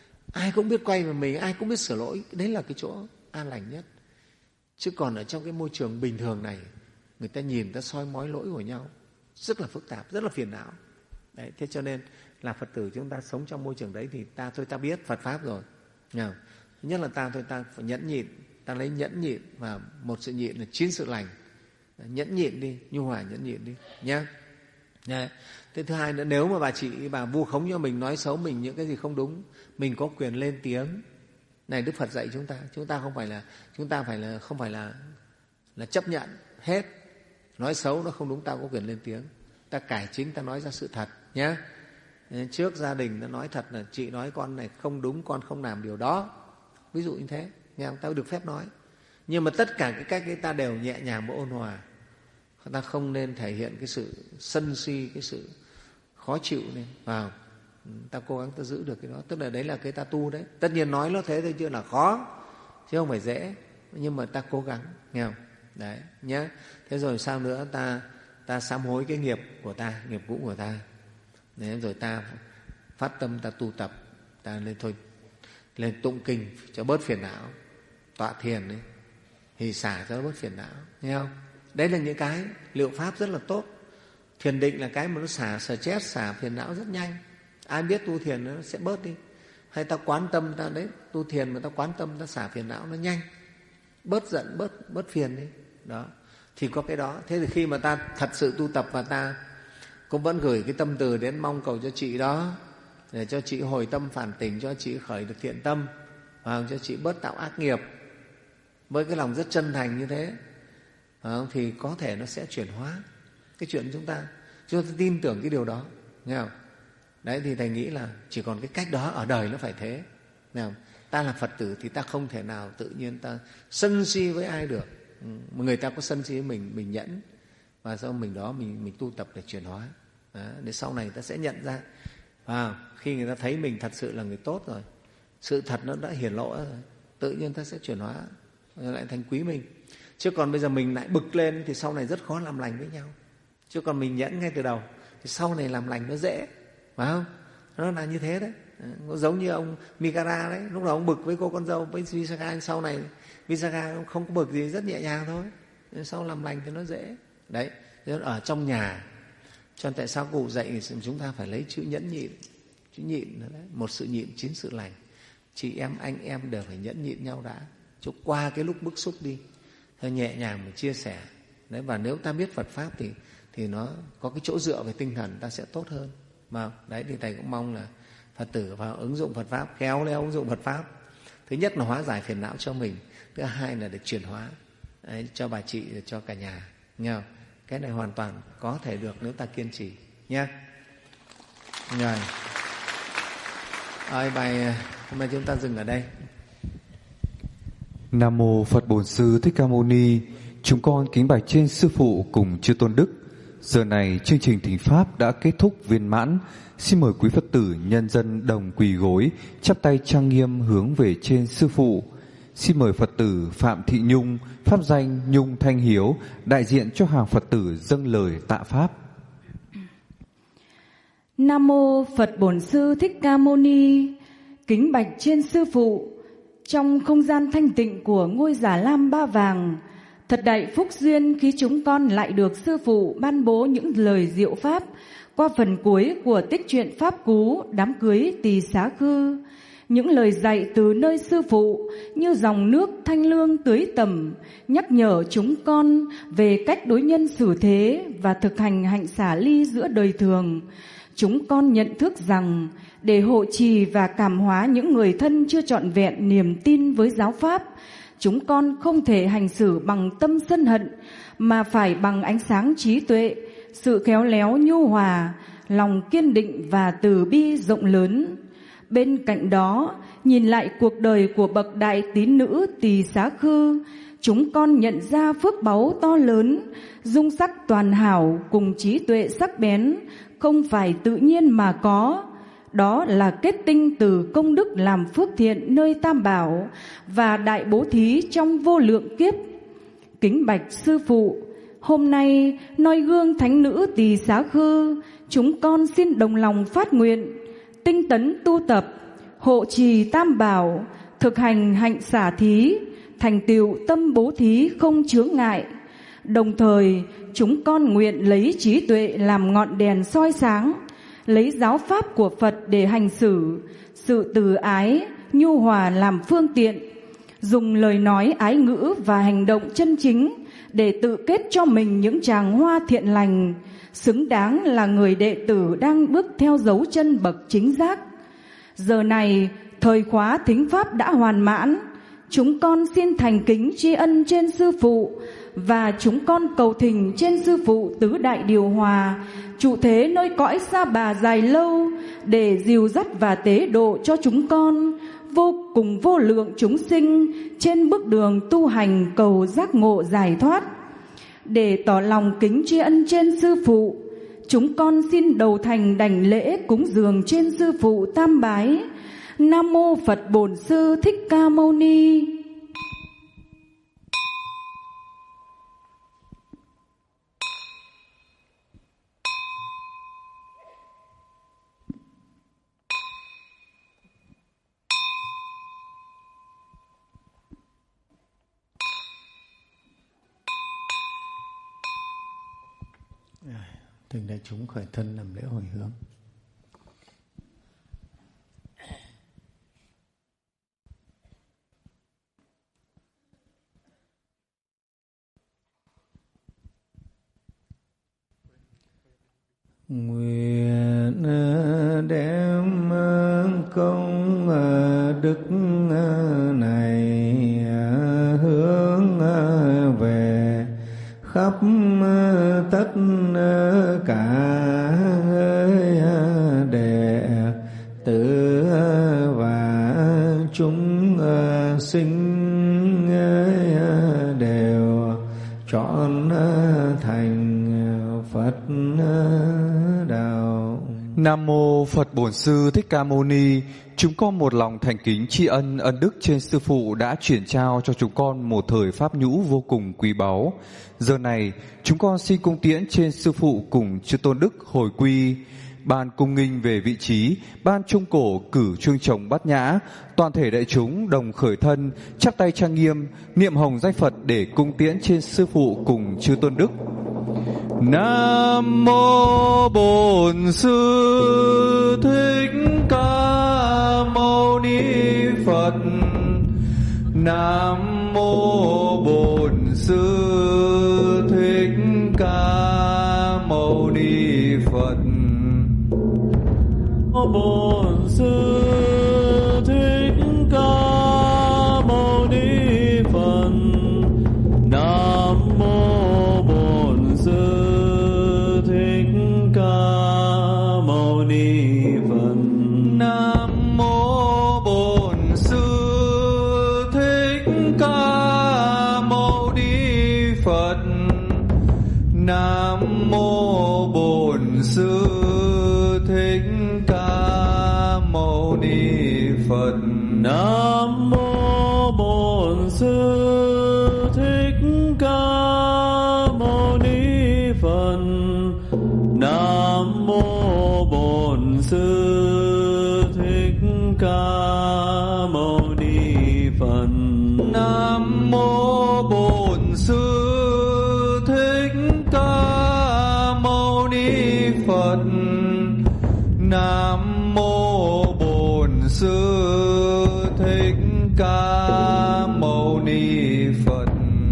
ai cũng biết quay về mình, ai cũng biết sửa lỗi, đấy là cái chỗ an lành nhất. Chứ còn ở trong cái môi trường bình thường này, người ta nhìn, người ta soi mói lỗi của nhau, rất là phức tạp, rất là phiền não. Đấy, thế cho nên là Phật tử chúng ta sống trong môi trường đấy thì ta thôi ta biết Phật Pháp rồi. Thứ nhất là ta thôi ta phải nhẫn nhịn, ta lấy nhẫn nhịn, và một sự nhịn là chín sự lành. Nhẫn nhịn đi, nhu hòa nhẫn nhịn đi nhá. Thế thứ hai nữa, nếu mà bà chị bà vu khống cho mình, nói xấu mình những cái gì không đúng, mình có quyền lên tiếng. Này Đức Phật dạy chúng ta, chúng ta không phải là chúng ta phải là không phải là là chấp nhận hết. Nói xấu nó không đúng, ta có quyền lên tiếng. Ta cải chính, ta nói ra sự thật nhé. Trước gia đình ta nói thật là chị nói con này không đúng, con không làm điều đó. Ví dụ như thế, nghe không? Ta được phép nói. Nhưng mà tất cả cái cách ấy ta đều nhẹ nhàng và ôn hòa. Ta không nên thể hiện cái sự sân si, cái sự khó chịu lên vào. Ta cố gắng ta giữ được cái đó. Tức là đấy là cái ta tu đấy. Tất nhiên nói nó thế thôi chứ là khó, chứ không phải dễ. Nhưng mà ta cố gắng, nghe không? Đấy, nhé. Thế rồi sao nữa? Ta ta sám hối cái nghiệp của ta, nghiệp cũ của ta. Đấy, rồi ta phát tâm ta tu tập, ta lên thôi lên tụng kinh cho bớt phiền não, tọa thiền đấy, hỷ xả cho bớt phiền não, nghe không? Đấy là những cái liệu pháp rất là tốt. Thiền định là cái mà nó xả stress, xả phiền não rất nhanh. Ai biết tu thiền nó sẽ bớt đi. Hay ta quán tâm, ta đấy tu thiền mà ta quán tâm, ta xả phiền não nó nhanh, bớt giận, bớt bớt phiền đi. Đó, thì có cái đó. Thế thì khi mà ta thật sự tu tập và ta cũng vẫn gửi cái tâm từ đến mong cầu cho chị đó, để cho chị hồi tâm phản tỉnh, cho chị khởi được thiện tâm, và cho chị bớt tạo ác nghiệp, với cái lòng rất chân thành như thế, thì có thể nó sẽ chuyển hóa cái chuyện chúng ta. Chúng ta tin tưởng cái điều đó, nghe không? Đấy, thì thầy nghĩ là chỉ còn cái cách đó ở đời nó phải thế, nghe không? Ta là Phật tử thì ta không thể nào tự nhiên ta sân si với ai được. Ừ. Người ta có sân si với mình, mình nhẫn, và sau mình đó mình mình tu tập để chuyển hóa. Đó, để sau này ta sẽ nhận ra. À, khi người ta thấy mình thật sự là người tốt rồi, sự thật nó đã hiển lộ rồi, tự nhiên ta sẽ chuyển hóa lại thành quý mình. Chứ còn bây giờ mình lại bực lên thì sau này rất khó làm lành với nhau. Chứ còn mình nhẫn ngay từ đầu thì sau này làm lành nó dễ, phải không? Nó là như thế đấy. Nó giống như ông Mikara đấy, lúc đầu ông bực với cô con dâu với Visakha, sau này Visakha không có bực gì, rất nhẹ nhàng thôi. Sau làm lành thì nó dễ. Đấy, ở trong nhà. Cho nên tại sao cụ dạy chúng ta phải lấy chữ nhẫn nhịn. Chữ nhịn đấy, một sự nhịn chín sự lành. Chị em anh em đều phải nhẫn nhịn nhau đã, cho qua cái lúc bức xúc đi, thôi nhẹ nhàng mà chia sẻ. Đấy, và nếu ta biết Phật pháp thì thì nó có cái chỗ dựa về tinh thần, ta sẽ tốt hơn. Mà đấy thì thầy cũng mong là Phật tử vào ứng dụng Phật pháp, khéo léo ứng dụng Phật pháp. Thứ nhất là hóa giải phiền não cho mình, thứ hai là để chuyển hóa đấy, cho bà chị, cho cả nhà. Nghe không? Cái này hoàn toàn có thể được nếu ta kiên trì nhé. Rồi, ơi bài hôm nay chúng ta dừng ở đây. Nam mô Phật Bổn Sư Thích Ca Mâu Ni. Chúng con kính bạch trên Sư Phụ cùng Chư Tôn Đức. Giờ này chương trình thỉnh pháp đã kết thúc viên mãn. Xin mời quý Phật tử nhân dân đồng quỳ gối, chắp tay trang nghiêm hướng về trên Sư Phụ. Xin mời Phật tử Phạm Thị Nhung, pháp danh Nhung Thanh Hiếu, đại diện cho hàng Phật tử dâng lời tạ pháp. Nam mô Phật Bổn Sư Thích Ca Mâu Ni. Kính bạch trên Sư Phụ. Trong không gian thanh tịnh của ngôi Già Lam Ba Vàng, thật đại phúc duyên khi chúng con lại được Sư Phụ ban bố những lời diệu pháp qua phần cuối của tích truyện Pháp Cú Đám Cưới Tỳ Xá Khư. Những lời dạy từ nơi Sư Phụ như dòng nước thanh lương tưới tầm, nhắc nhở chúng con về cách đối nhân xử thế và thực hành hạnh xả ly giữa đời thường. Chúng con nhận thức rằng để hộ trì và cảm hóa những người thân chưa trọn vẹn niềm tin với giáo pháp, chúng con không thể hành xử bằng tâm sân hận, mà phải bằng ánh sáng trí tuệ, sự khéo léo nhu hòa, lòng kiên định và từ bi rộng lớn. Bên cạnh đó, nhìn lại cuộc đời của bậc đại tín nữ Tỳ Xá Khư, chúng con nhận ra phước báu to lớn, dung sắc toàn hảo cùng trí tuệ sắc bén, không phải tự nhiên mà có. Đó là kết tinh từ công đức làm phước thiện nơi Tam Bảo và đại bố thí trong vô lượng kiếp. Kính bạch Sư Phụ, hôm nay noi gương thánh nữ Tỳ Xá Khư, chúng con xin đồng lòng phát nguyện tinh tấn tu tập, hộ trì Tam Bảo, thực hành hạnh xả thí, thành tựu tâm bố thí không chướng ngại. Đồng thời, chúng con nguyện lấy trí tuệ làm ngọn đèn soi sáng, lấy giáo pháp của Phật để hành xử, sự từ ái, nhu hòa làm phương tiện, dùng lời nói ái ngữ và hành động chân chính để tự kết cho mình những tràng hoa thiện lành, xứng đáng là người đệ tử đang bước theo dấu chân bậc chính giác. Giờ này, thời khóa thính pháp đã hoàn mãn, chúng con xin thành kính tri ân trên Sư Phụ, và chúng con cầu thỉnh trên Sư Phụ tứ đại điều hòa, trụ thế nơi cõi Sa Bà dài lâu, để dìu dắt và tế độ cho chúng con vô cùng vô lượng chúng sinh trên bước đường tu hành cầu giác ngộ giải thoát. Để tỏ lòng kính tri ân trên Sư Phụ, chúng con xin đầu thành đảnh lễ cúng dường trên Sư Phụ tam bái. Nam mô Phật Bổn Sư Thích Ca Mâu Ni. Thỉnh đại chúng khởi thân làm lễ hồi hướng. Nguyện đem công đức này hướng về khắp tất cả đệ tử và chúng đều trọn thành Phật đạo. Nam mô Phật Bổn Sư Thích Ca Mâu Ni. Chúng con một lòng thành kính tri ân ân đức trên Sư Phụ đã chuyển trao cho chúng con một thời pháp nhũ vô cùng quý báu. Giờ này, chúng con xin cung tiễn trên Sư Phụ cùng chư Tôn Đức hồi quy. Ban cung nghinh về vị trí, ban trung cổ cử chuông trống bát nhã, toàn thể đại chúng đồng khởi thân, chắp tay trang nghiêm, niệm hồng danh Phật để cung tiễn trên Sư Phụ cùng chư Tôn Đức. Nam mô Bổn Sư Thích Ca Mâu Ni Phật. Nam mô Bổn Sư Thích Ca Mâu Ni Phật. Bổn Sư Thích Ca Mâu Ni Phật. Nam mô Bổn Sư Thích Ca Mâu Ni Phật. Nam mô Bổn Sư Thích Ca Mâu Ni Phật. Nam mô Bổn Sư Thích Ca Mâu Ni Phật. Nam mô Bổn Sư Thích Ca Mâu Ni Phật. Nam mô Bổn Sư Thích Ca Mâu Ni Phật. Nam mô Bổn Sư Thích Ca Mâu Ni Phật. Nam mô Bổn Sư Thích Ca Mâu Ni Phật.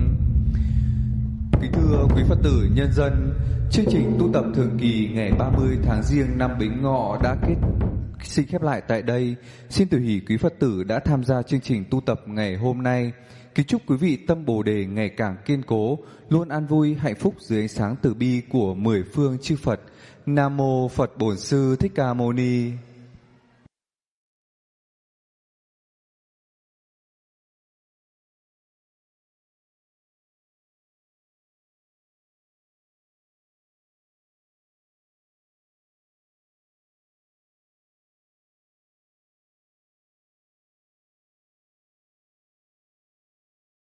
Kính thưa quý Phật tử nhân dân, chương trình tu tập thường kỳ ngày ba mươi tháng Giêng năm Bính Ngọ đã kết xin khép lại tại đây. Xin từ hỷ quý Phật tử đã tham gia chương trình tu tập ngày hôm nay. Kính chúc quý vị tâm Bồ đề ngày càng kiên cố, luôn an vui hạnh phúc dưới ánh sáng từ bi của mười phương chư Phật. Nam mô Phật Bổn Sư Thích Ca Mâu Ni.